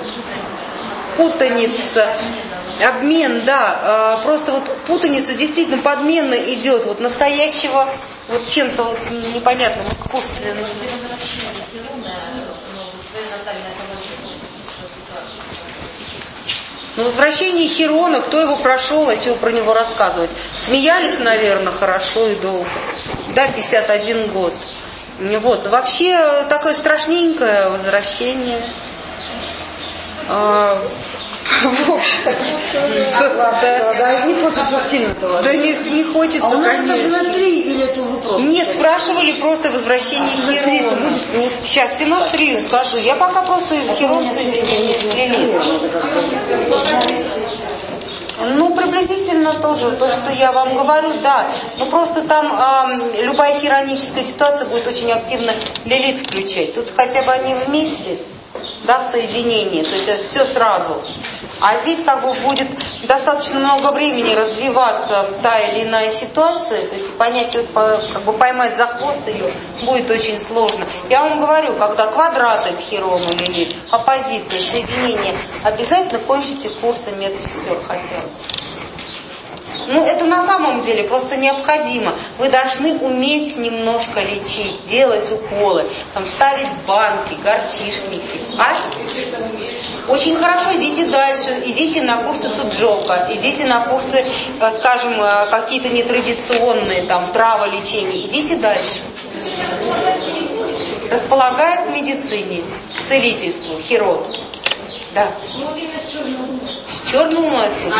Путаница, обмен, да. Э, просто вот путаница действительно подмена идет вот настоящего вот чем-то вот непонятным, искусственным. Но возвращение Хирона, кто его прошел, а чего про него рассказывать? Смеялись, наверное, хорошо и долго. Да, пятьдесят один год. Вот. Вообще такое страшненькое возвращение. А, в общем, Да, не хочется сильно того. да не, не хочется, А у нас это конечно. синастрия или это вы просто? Нет, спрашивали просто возвращение Хирона. Сейчас синастрию скажу. Я пока просто Хирон соединил, не слили. Ну, приблизительно тоже, то, что я вам говорю, да. Но просто там э, любая хироническая ситуация будет очень активно Лилит включать. Тут хотя бы они вместе, да, в соединении, то есть это все сразу. А здесь как бы будет достаточно много времени развиваться та или иная ситуация, то есть понять, как бы поймать за хвост ее будет очень сложно. Я вам говорю, когда квадраты к Хирону Лилит, оппозиция, соединение, обязательно кончите курсы медсестер хотя бы. Ну, это на самом деле просто необходимо. Вы должны уметь немножко лечить, делать уколы, там, ставить банки, горчишники. А? Очень хорошо, идите дальше, идите на курсы суджока, идите на курсы, скажем, какие-то нетрадиционные, там, траволечения, идите дальше. Располагает к медицине, к целительству, Хирон. Да. С черной мазью.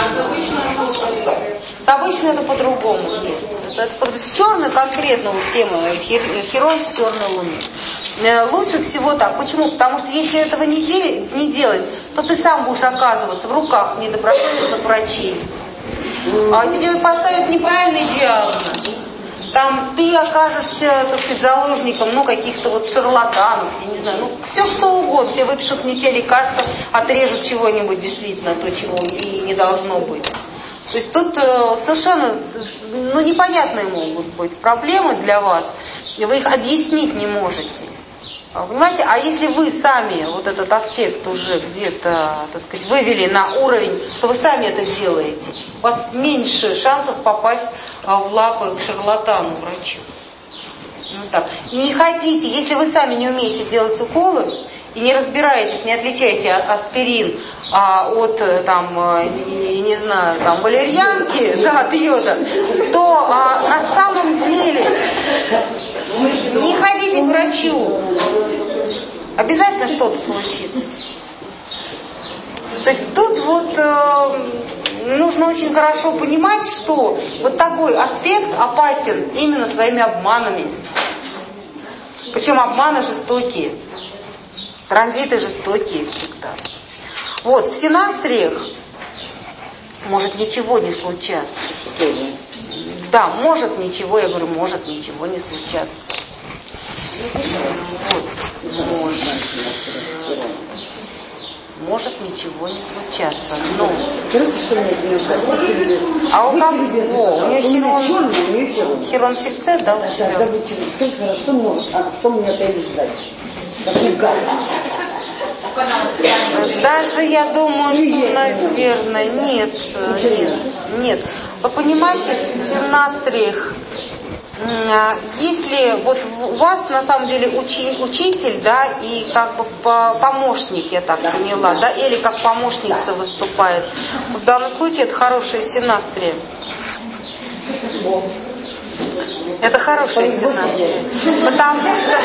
С обычной это по-другому. Нет. Это, это, с черной конкретно вот тема Хирон с черной луны. Лучше всего так. Почему? Потому что если этого не, дел, не делать, то ты сам будешь оказываться в руках недобросовестных врачей. А тебе поставят неправильный диагноз. Там ты окажешься, так сказать, заложником, ну, каких-то вот шарлатанов, я не знаю, ну, все что угодно. Тебе выпишут не те лекарства, отрежут чего-нибудь действительно, то, чего и не должно быть. То есть тут э, совершенно, ну, непонятные могут быть проблемы для вас, и вы их объяснить не можете. Понимаете, а если вы сами вот этот аспект уже где-то, так сказать, вывели на уровень, что вы сами это делаете, у вас меньше шансов попасть в лапы к шарлатану, врачу. Ну, так. Не ходите, если вы сами не умеете делать уколы и не разбираетесь, не отличаете аспирин а, от там, не, не знаю, там, валерьянки, да, от йода, то а, на самом деле не ходите к врачу. Обязательно что-то случится. То есть тут вот э, нужно очень хорошо понимать, что вот такой аспект опасен именно своими обманами. Причем обманы жестокие. Транзиты жестокие всегда. Вот, в синастриях может ничего не случаться. Да, может ничего, я говорю, может ничего не случаться. Вот, может. Может ничего не случаться, но... А у кого? У нее хирон... Хирон тельце, да, у тебя? Да, скажите, хорошо, что может, а что мне от Эли ждать? Какую гадость? Даже я думаю, что, наверное, нет, нет, нет. Вы понимаете, в синастриях, если вот у вас на самом деле учи, учитель, да, и как бы помощник, я так поняла, да, или как помощница выступает, в данном случае это хорошая синастрия. Это хорошая синастрия. Потому что...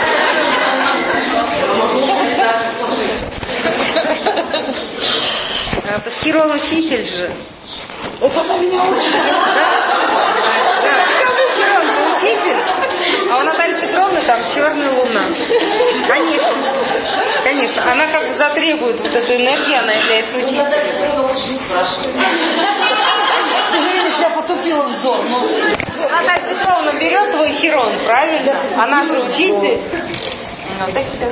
Это Хирон учитель же. О, папа меня учит. Да? Хирон учитель, а у Натальи Петровны там черная луна. Конечно. Конечно. Она как бы затребует вот эту энергию, она является учителем. Ты же видишь, я потупила взор. Наталья Петровна берет твой хирон, правильно? Она же учитель. Вот и все.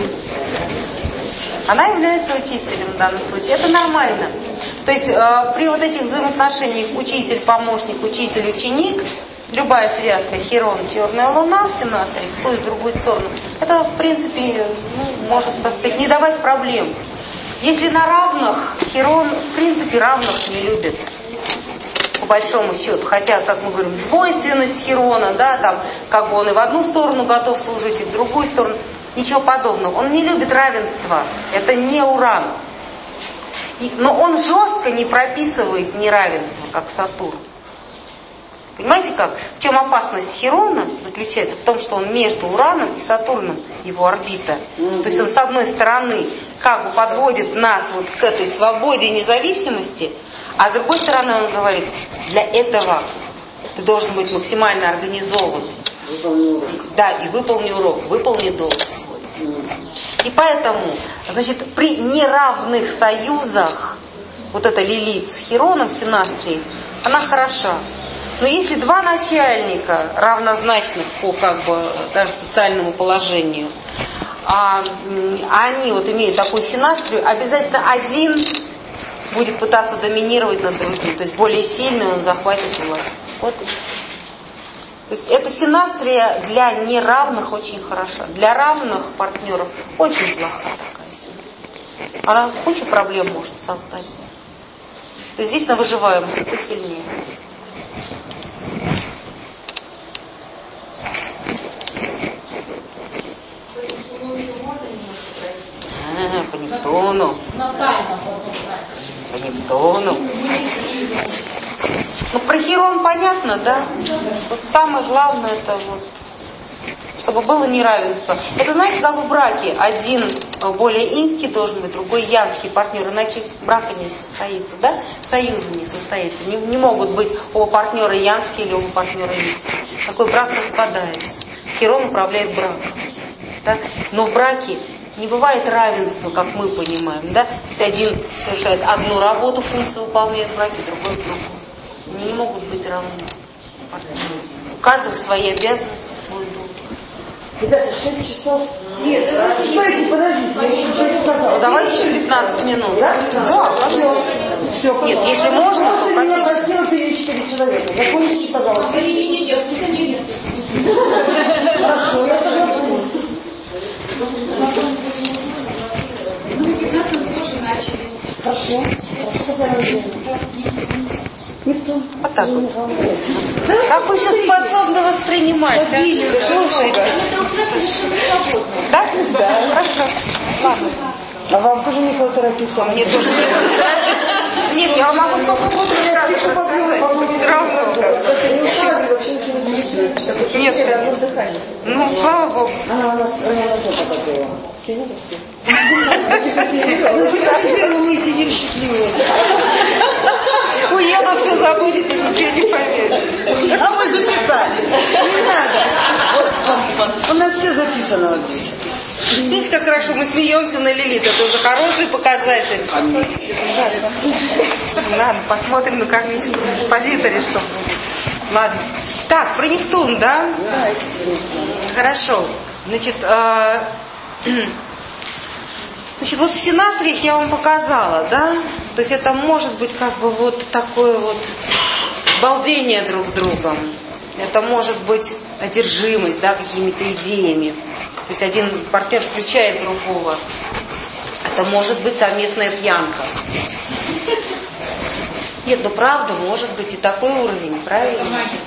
Она является учителем в данном случае. Это нормально. То есть э, при вот этих взаимоотношениях учитель-помощник, учитель-ученик, любая связка хирон, черная луна в синастрии, в ту и в другую сторону, это в принципе ну, может, так сказать, не давать проблем. Если на равных, хирон в принципе равных не любит. По большому счету, хотя, как мы говорим, двойственность хирона, да, там, как бы он и в одну сторону готов служить, и в другую сторону, ничего подобного. Он не любит равенства, это не уран. И, но он жестко не прописывает неравенство, как Сатурн. Понимаете как? В чем опасность хирона заключается? В том, что он между Ураном и Сатурном, его орбита. То есть он с одной стороны как бы подводит нас вот к этой свободе и независимости, а с другой стороны он говорит, для этого ты должен быть максимально организован. Да, и выполни урок, выполни долг свой. И поэтому, значит, при неравных союзах, вот эта Лилит с Хироном в синастрии, она хороша. Но если два начальника, равнозначных по как бы даже социальному положению, а, они вот имеют такую синастрию, обязательно один будет пытаться доминировать над другим, то есть более сильный он захватит власть. Вот и все. То есть эта синастрия для неравных очень хороша. Для равных партнеров очень плоха такая синастрия. Она кучу проблем может создать. То есть здесь на выживаемость кто сильнее. А, по Нептуну. По Нептуну. Ну, про Хирон понятно, да? Вот самое главное, это вот, чтобы было неравенство. Это, знаете, как в браке. Один более инский должен быть, другой янский партнер, иначе брака не состоится, да? Союза не состоится. Не, не могут быть оба партнера янские или оба партнера инские. Такой брак распадается. Хирон управляет браком. Да? Но в браке не бывает равенства, как мы понимаем, да? То есть один совершает одну работу, функцию выполняет в браке, другой другую. Они не могут быть равны. У каждого свои обязанности, свой долг. Ребята, шесть часов. Нет, стойте, подождите, я еще не сказала. Ну, давайте еще пятнадцать минут. Да? Да, пожалуйста. Все, нет, если можно, то как я как хотела перед четыре человека. Закончите, пожалуйста. Не, не, не, не, не, не. Хорошо, я согласна. Хорошо. Хорошо, Татьяна Андреевна. Нептун. Вот так вот. Как вы еще способны воспринимать? А? Слушайте. Да? Да. Хорошо. Ладно. А вам тоже некуда торопиться? Мне тоже некуда. Нет, я могу сколько угодно рассказать. Все равно. Нет. Ну, слава Богу. Она у нас опа такого. Мы сидим счастливые. Уеду, все забудете, ничего не поймете. А мы записали. Не надо. Вот, у нас все записано вот здесь. Видите, как хорошо мы смеемся на Лилит. Это уже хороший показатель. Ладно, посмотрим на кармическом диспозиторе, что будет. Ладно. Так, про Нептун, да? Хорошо. Значит, э, значит, вот в синастриях я вам показала, да? То есть это может быть как бы вот такое вот балдение друг с другом. Это может быть одержимость, да, какими-то идеями. То есть один партнер включает другого. Это может быть совместная пьянка. Нет, ну правда, может быть и такой уровень, правильно?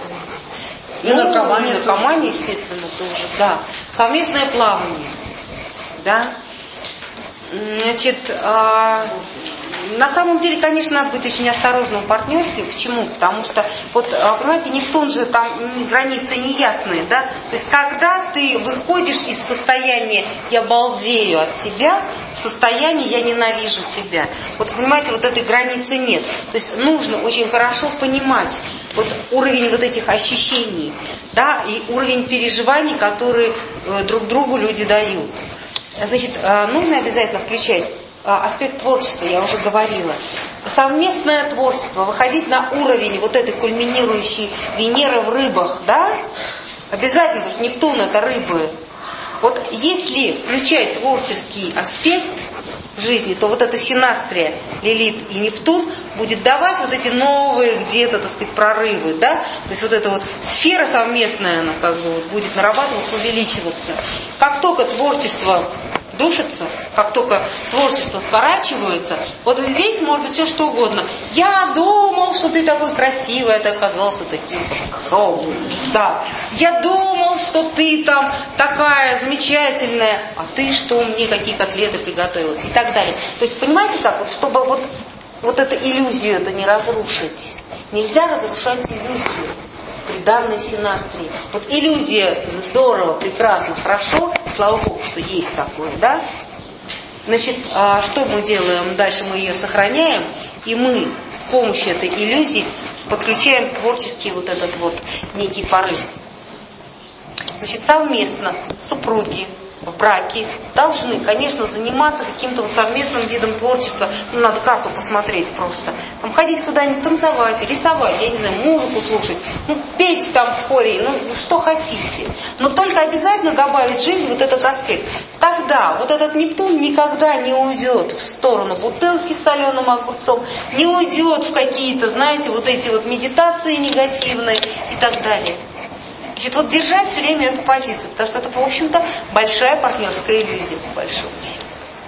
И ну, наркомания, наркомания, естественно, тоже, да. Совместное плавание, да. Значит, а, на самом деле, конечно, надо быть очень осторожным в партнерстве. Почему? Потому что, вот, понимаете, Нептун же там границы неясные, да. То есть, когда ты выходишь из состояния «я балдею от тебя» в состояние «я ненавижу тебя». Вот, понимаете, вот этой границы нет. То есть, нужно очень хорошо понимать вот уровень вот этих ощущений, да, и уровень переживаний, которые э, друг другу люди дают. Значит, нужно обязательно включать аспект творчества, я уже говорила. Совместное творчество, выходить на уровень вот этой кульминирующей Венеры в рыбах, да? Обязательно, потому что Нептун это рыбы. Вот если включать творческий аспект в жизни, то вот эта синастрия, Лилит и Нептун будет давать вот эти новые где-то, так сказать, прорывы, да? То есть вот эта вот сфера совместная, она как бы вот будет нарабатываться, увеличиваться. Как только творчество душится, как только творчество сворачивается, вот здесь может быть все что угодно. Я думал, что ты такой красивый, а ты оказался таким хромым. Да. Я думал, что ты там такая замечательная, а ты что мне, какие котлеты приготовила и так далее. То есть понимаете как, вот, чтобы вот, вот эту иллюзию это не разрушить. Нельзя разрушать иллюзию при данной синастрии. Вот иллюзия здорово, прекрасно, хорошо, слава Богу, что есть такое, да? Значит, а что мы делаем? Дальше мы ее сохраняем, и мы с помощью этой иллюзии подключаем творческий вот этот вот некий порыв. Значит, совместно супруги в браке должны, конечно, заниматься каким-то вот совместным видом творчества. Ну, надо карту посмотреть просто. Там ходить куда-нибудь, танцевать, рисовать, я не знаю, музыку слушать, ну, петь там в хоре, ну, что хотите. Но только обязательно добавить в жизнь вот этот аспект. Тогда вот этот Нептун никогда не уйдет в сторону бутылки с соленым огурцом, не уйдет в какие-то, знаете, вот эти вот медитации негативные и так далее. Значит, вот держать все время эту позицию, потому что это, в общем-то, большая партнерская иллюзия, по большому счету.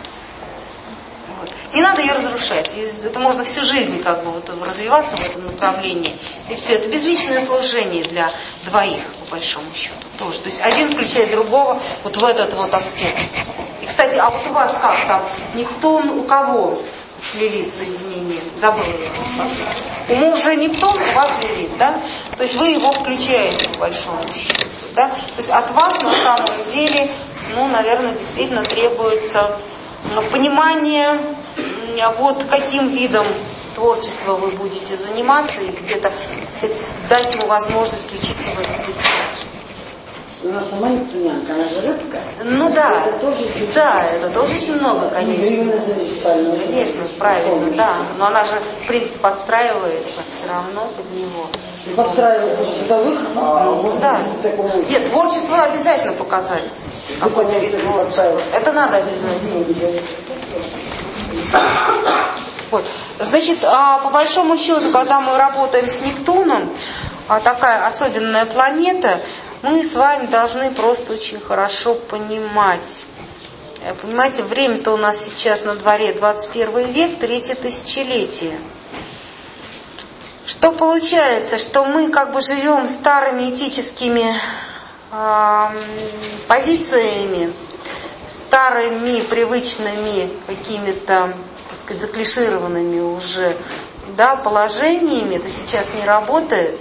Вот. Не надо ее разрушать. Это можно всю жизнь как бы вот развиваться в этом направлении. И все. Это безличное служение для двоих, по большому счету, тоже. То есть один включает другого вот в этот вот аспект. И, кстати, а вот у вас как там? Нептун у кого? С Лилит соединение. Забыла я. У мужа Нептун, у вас Лилит, да? То есть вы его включаете, по большому счету, да? То есть от вас на самом деле, ну, наверное, действительно требуется понимание, вот каким видом творчества вы будете заниматься и где-то, так сказать, дать ему возможность включиться в это творчество. У нас сама нептунянка, она же рыбка. Ну да, это тоже да, это тоже очень много, конечно. Конечно, правильно, да. Но она же, в принципе, подстраивается все равно под него. Подстраивается под световых? Ну, да. Нет, творчество обязательно показать. Какой-то вид творчества. Это надо обязательно. Вот. Значит, по большому счету, когда мы работаем с Нептуном, такая особенная планета, мы с вами должны просто очень хорошо понимать Понимаете, время-то у нас сейчас на дворе двадцать первый век, третье тысячелетие. Что получается? Что мы как бы живем старыми этическими э, позициями, старыми привычными какими-то, так сказать, заклишированными уже, да, положениями. Это сейчас не работает.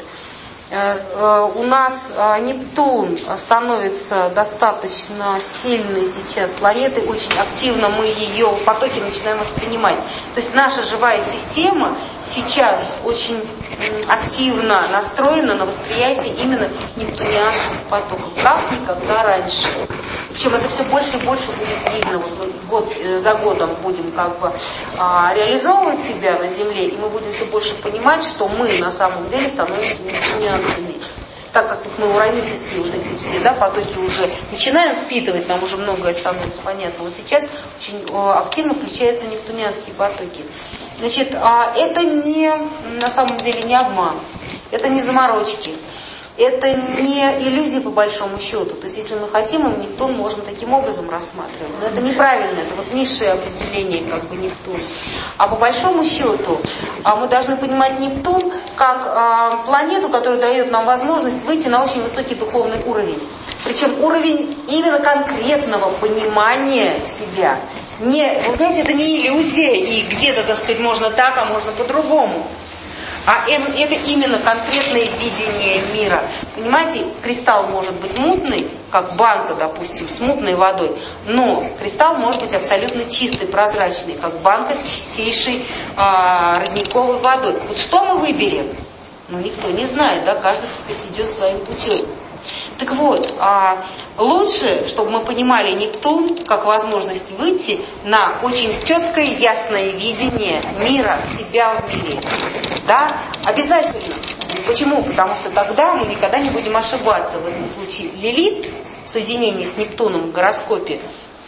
У нас Нептун становится достаточно сильной сейчас планетой, очень активно мы ее потоки начинаем воспринимать. То есть наша живая система сейчас очень активно настроена на восприятие именно нептунианских потоков, как никогда раньше. Причем это все больше и больше будет видно. Вот мы год за годом будем как бы а, реализовывать себя на Земле, и мы будем все больше понимать, что мы на самом деле становимся нептунианцами. Так как мы уранические вот эти все, да, потоки уже начинаем впитывать, нам уже многое становится понятно. Вот сейчас очень активно включаются нептунианские потоки. Значит, а это не, на самом деле, не обман, это не заморочки. Это не иллюзия по большому счету. То есть, если мы хотим, Нептун можно таким образом рассматривать. Но это неправильно, это вот низшее определение как бы Нептуна. А по большому счету мы должны понимать Нептун как планету, которая дает нам возможность выйти на очень высокий духовный уровень. Причем уровень именно конкретного понимания себя. Не, вы знаете, это не иллюзия, и где-то, так сказать, можно так, а можно по-другому. А это именно конкретное видение мира. Понимаете, кристалл может быть мутный, как банка, допустим, с мутной водой, но кристалл может быть абсолютно чистый, прозрачный, как банка с чистейшей а, родниковой водой. Вот что мы выберем? Ну, никто не знает, да, каждый, так сказать, идет своим путем. Так вот, а, лучше, чтобы мы понимали Нептун как возможность выйти на очень четкое, ясное видение мира, себя в мире. Да, обязательно. Почему? Потому что тогда мы никогда не будем ошибаться. В этом случае Лилит в соединении с Нептуном в гороскопе,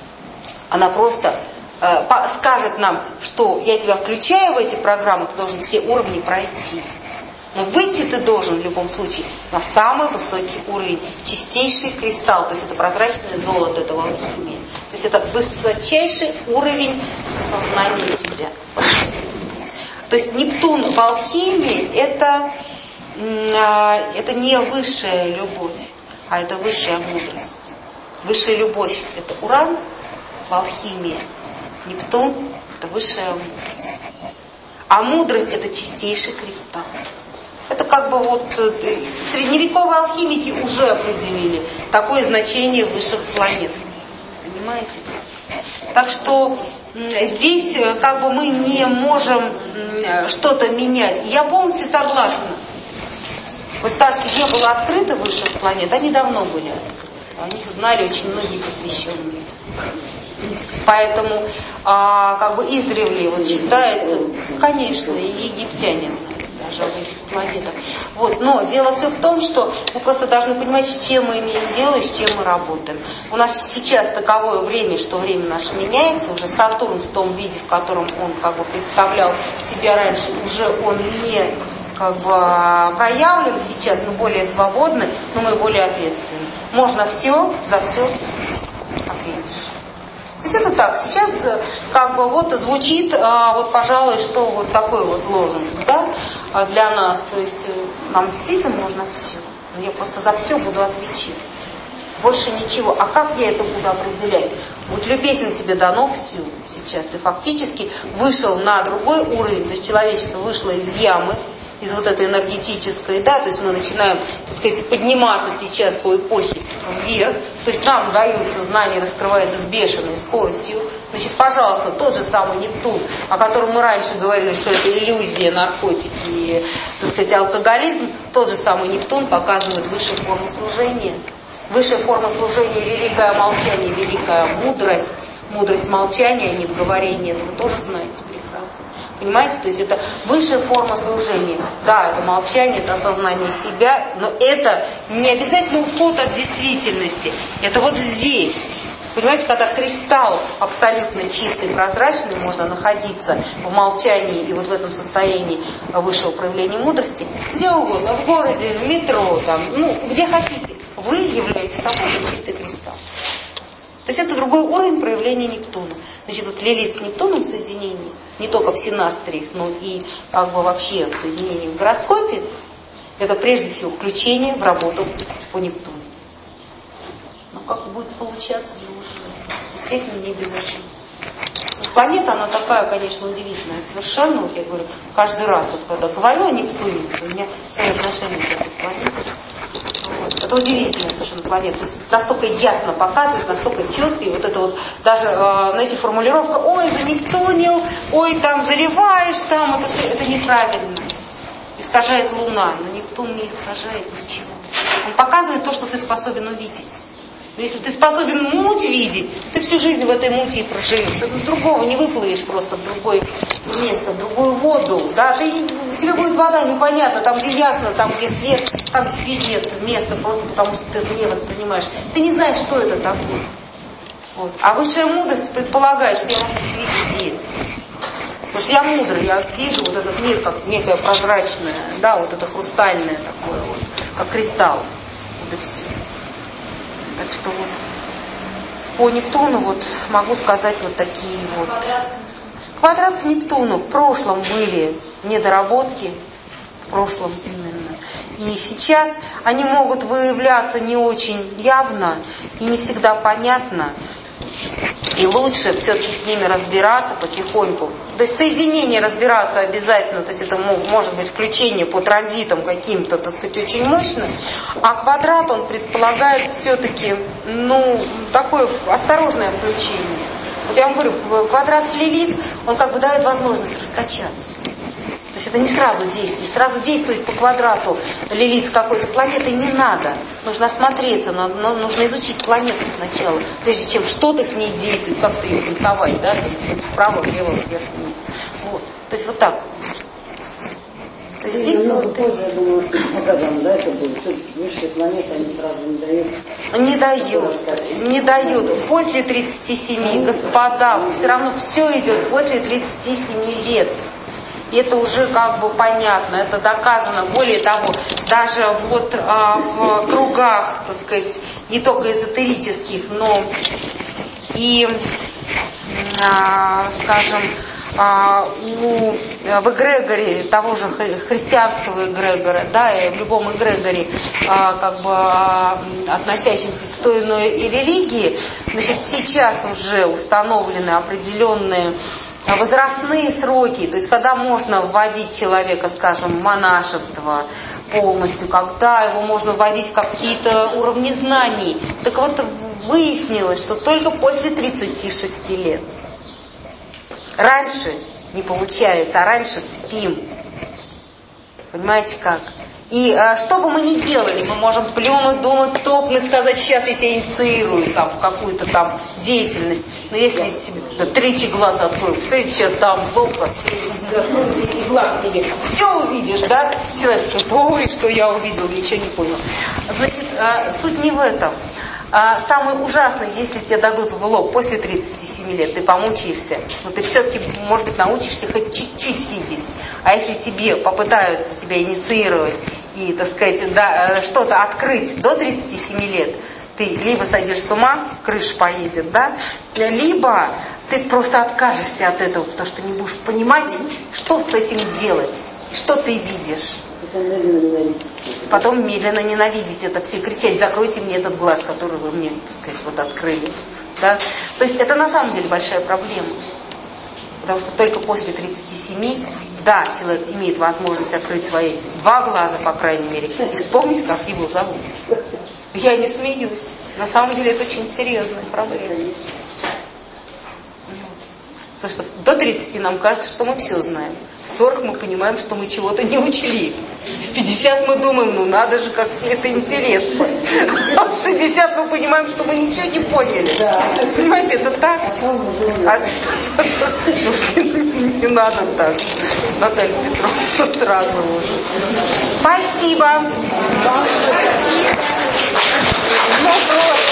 она просто э, скажет нам, что я тебя включаю в эти программы, ты должен все уровни пройти. Но выйти ты должен в любом случае на самый высокий уровень, чистейший кристалл, то есть это прозрачное золото, это алхимия. То есть это высочайший уровень сознания себя. То есть Нептун в алхимии это, это не высшая любовь, а это высшая мудрость. Высшая любовь это Уран в алхимии, Нептун это высшая мудрость. А мудрость это чистейший кристалл. Это как бы вот средневековые алхимики уже определили такое значение высших планет. Понимаете? Так что здесь как бы мы не можем что-то менять. Я полностью согласна. Вы скажете, не было открыто высших планет, они давно были открыты. О них знали очень многие посвященные. Поэтому а, как бы издревле вот считается, конечно, и египтяне знают даже об этих планетах. Вот. Но дело все в том, что мы просто должны понимать, с чем мы имеем дело и с чем мы работаем. У нас сейчас таковое время, что время наше меняется. Уже Сатурн в том виде, в котором он как бы представлял себя раньше, уже он не как бы проявлен сейчас. Мы более свободны, но мы более ответственны. Можно все, за все ответишь. То есть это так, сейчас как бы вот звучит, вот пожалуй, что вот такой вот лозунг, да, для нас. То есть нам действительно можно все. Но я просто за все буду отвечать. Больше ничего. А как я это буду определять? Будь любезен, тебе дано все сейчас. Ты фактически вышел на другой уровень, то есть человечество вышло из ямы, из вот этой энергетической, да, то есть мы начинаем, так сказать, подниматься сейчас по эпохе вверх, то есть нам даются знания, раскрываются с бешеной скоростью. Значит, пожалуйста, тот же самый Нептун, о котором мы раньше говорили, что это иллюзия, наркотики, так сказать, алкоголизм, тот же самый Нептун показывает высшие формы служения. Высшая форма служения – великое молчание, великая мудрость, мудрость молчания, а не в говорении, это вы тоже знаете прекрасно. Понимаете, то есть это высшая форма служения. Да, это молчание, это осознание себя, но это не обязательно уход от действительности. Это вот здесь. Понимаете, когда кристалл абсолютно чистый, прозрачный, можно находиться в молчании и вот в этом состоянии высшего проявления мудрости, где угодно, в городе, в метро, там, ну, где хотите. Вы являетесь собой чистый кристалл. То есть это другой уровень проявления Нептуна. Значит, вот Лилит с Нептуном в соединении, не только в синастриях, но и как бы вообще в соединении в гороскопе, это прежде всего включение в работу по Нептуну. Но как будет получаться, ну уже, естественно, не обязательно. Планета, она такая, конечно, удивительная совершенно. Вот я говорю, каждый раз, вот когда говорю о Нептуне, у меня свои отношения к этой планете. Вот. Это удивительная совершенно планета. То есть настолько ясно показывает, настолько четко. И вот это вот даже, э, знаете, формулировка, ой, занептунил, ой, там заливаешь, там, это, это неправильно. Искажает Луна, но Нептун не искажает ничего. Он показывает то, что ты способен увидеть. Если ты способен муть видеть, ты всю жизнь в этой мути и проживешь. Ты с другого не выплывешь просто в другое место, в другую воду. Да? Ты, тебе будет вода непонятна, там где ясно, там где свет, там тебе нет места, просто потому что ты это не воспринимаешь. Ты не знаешь, что это такое. Вот. А высшая мудрость предполагает, что я могу быть везде. Потому что я мудрый, я вижу вот этот мир как некое прозрачное, да, вот это хрустальное такое, вот, как кристалл. Вот и все. Так что вот по Нептуну вот могу сказать вот такие вот. Квадрат к Нептуну. В прошлом были недоработки, в прошлом именно. И сейчас они могут выявляться не очень явно и не всегда понятно. И лучше все-таки с ними разбираться потихоньку. То есть соединение разбираться обязательно, то есть это может быть включение по транзитам каким-то, так сказать, очень мощным. А квадрат, он предполагает все-таки, ну, такое осторожное включение. Вот я вам говорю, квадрат с Лилит, он как бы дает возможность раскачаться. То есть это не сразу действие. Сразу действовать по квадрату Лилит с какой-то планетой не надо. Нужно осмотреться, нужно изучить планету сначала, прежде чем что-то с ней действует, как-то ее фильтровать, да, вправо, влево, вверх, вниз. Вот. То есть вот так. То есть здесь намного вот... позже, я думаю, показано, да, это будет. Все-таки высшие планеты, они сразу не дают. Не дают, не дают. После тридцати семи, господа, все равно все идет после тридцати семи лет. И это уже как бы понятно, это доказано. Более того, даже вот а, в кругах, так сказать, не только эзотерических, но и, а, скажем, а, у, в эгрегоре того же христианского эгрегора, да, и в любом эгрегоре, а, как бы а, относящемся к той иной религии, значит, сейчас уже установлены определенные возрастные сроки, то есть когда можно вводить человека, скажем, в монашество полностью, когда его можно вводить в какие-то уровни знаний. Так вот, выяснилось, что только после тридцати шести лет. Раньше не получается, а раньше спим. Понимаете как? И а, что бы мы ни делали, мы можем плюнуть, думать, топнуть, сказать, сейчас я тебя инициирую там, в какую-то там деятельность. Но если тебе да, третий глаз открою, представляете, сейчас там сбоку, третий глаз тебе, все увидишь, да? Человек скажет, ой, что я увидел, ничего не понял. Значит, а, суть не в этом. А самое ужасное, если тебе дадут в лоб после тридцати семи лет, ты помучаешься, но ты все-таки, может быть, научишься хоть чуть-чуть видеть. А если тебе попытаются тебя инициировать и, так сказать, да, что-то открыть до тридцати семи лет, ты либо сойдешь с ума, крыша поедет, да, либо ты просто откажешься от этого, потому что не будешь понимать, что с этим делать, что ты видишь. Потом медленно ненавидеть это все и кричать, закройте мне этот глаз, который вы мне, так сказать, вот открыли. Да? То есть это на самом деле большая проблема. Потому что только после тридцати семи, да, человек имеет возможность открыть свои два глаза, по крайней мере, и вспомнить, как его зовут. Я не смеюсь. На самом деле это очень серьезная проблема. Потому что до тридцати нам кажется, что мы все знаем. В сорок мы понимаем, что мы чего-то не учли. В пятьдесят мы думаем, ну надо же, как все это интересно. А в шестьдесят мы понимаем, что мы ничего не поняли. Да. Понимаете, это так? А... Не надо так. Наталья Петровна, сразу уже. Спасибо. Ну, просто.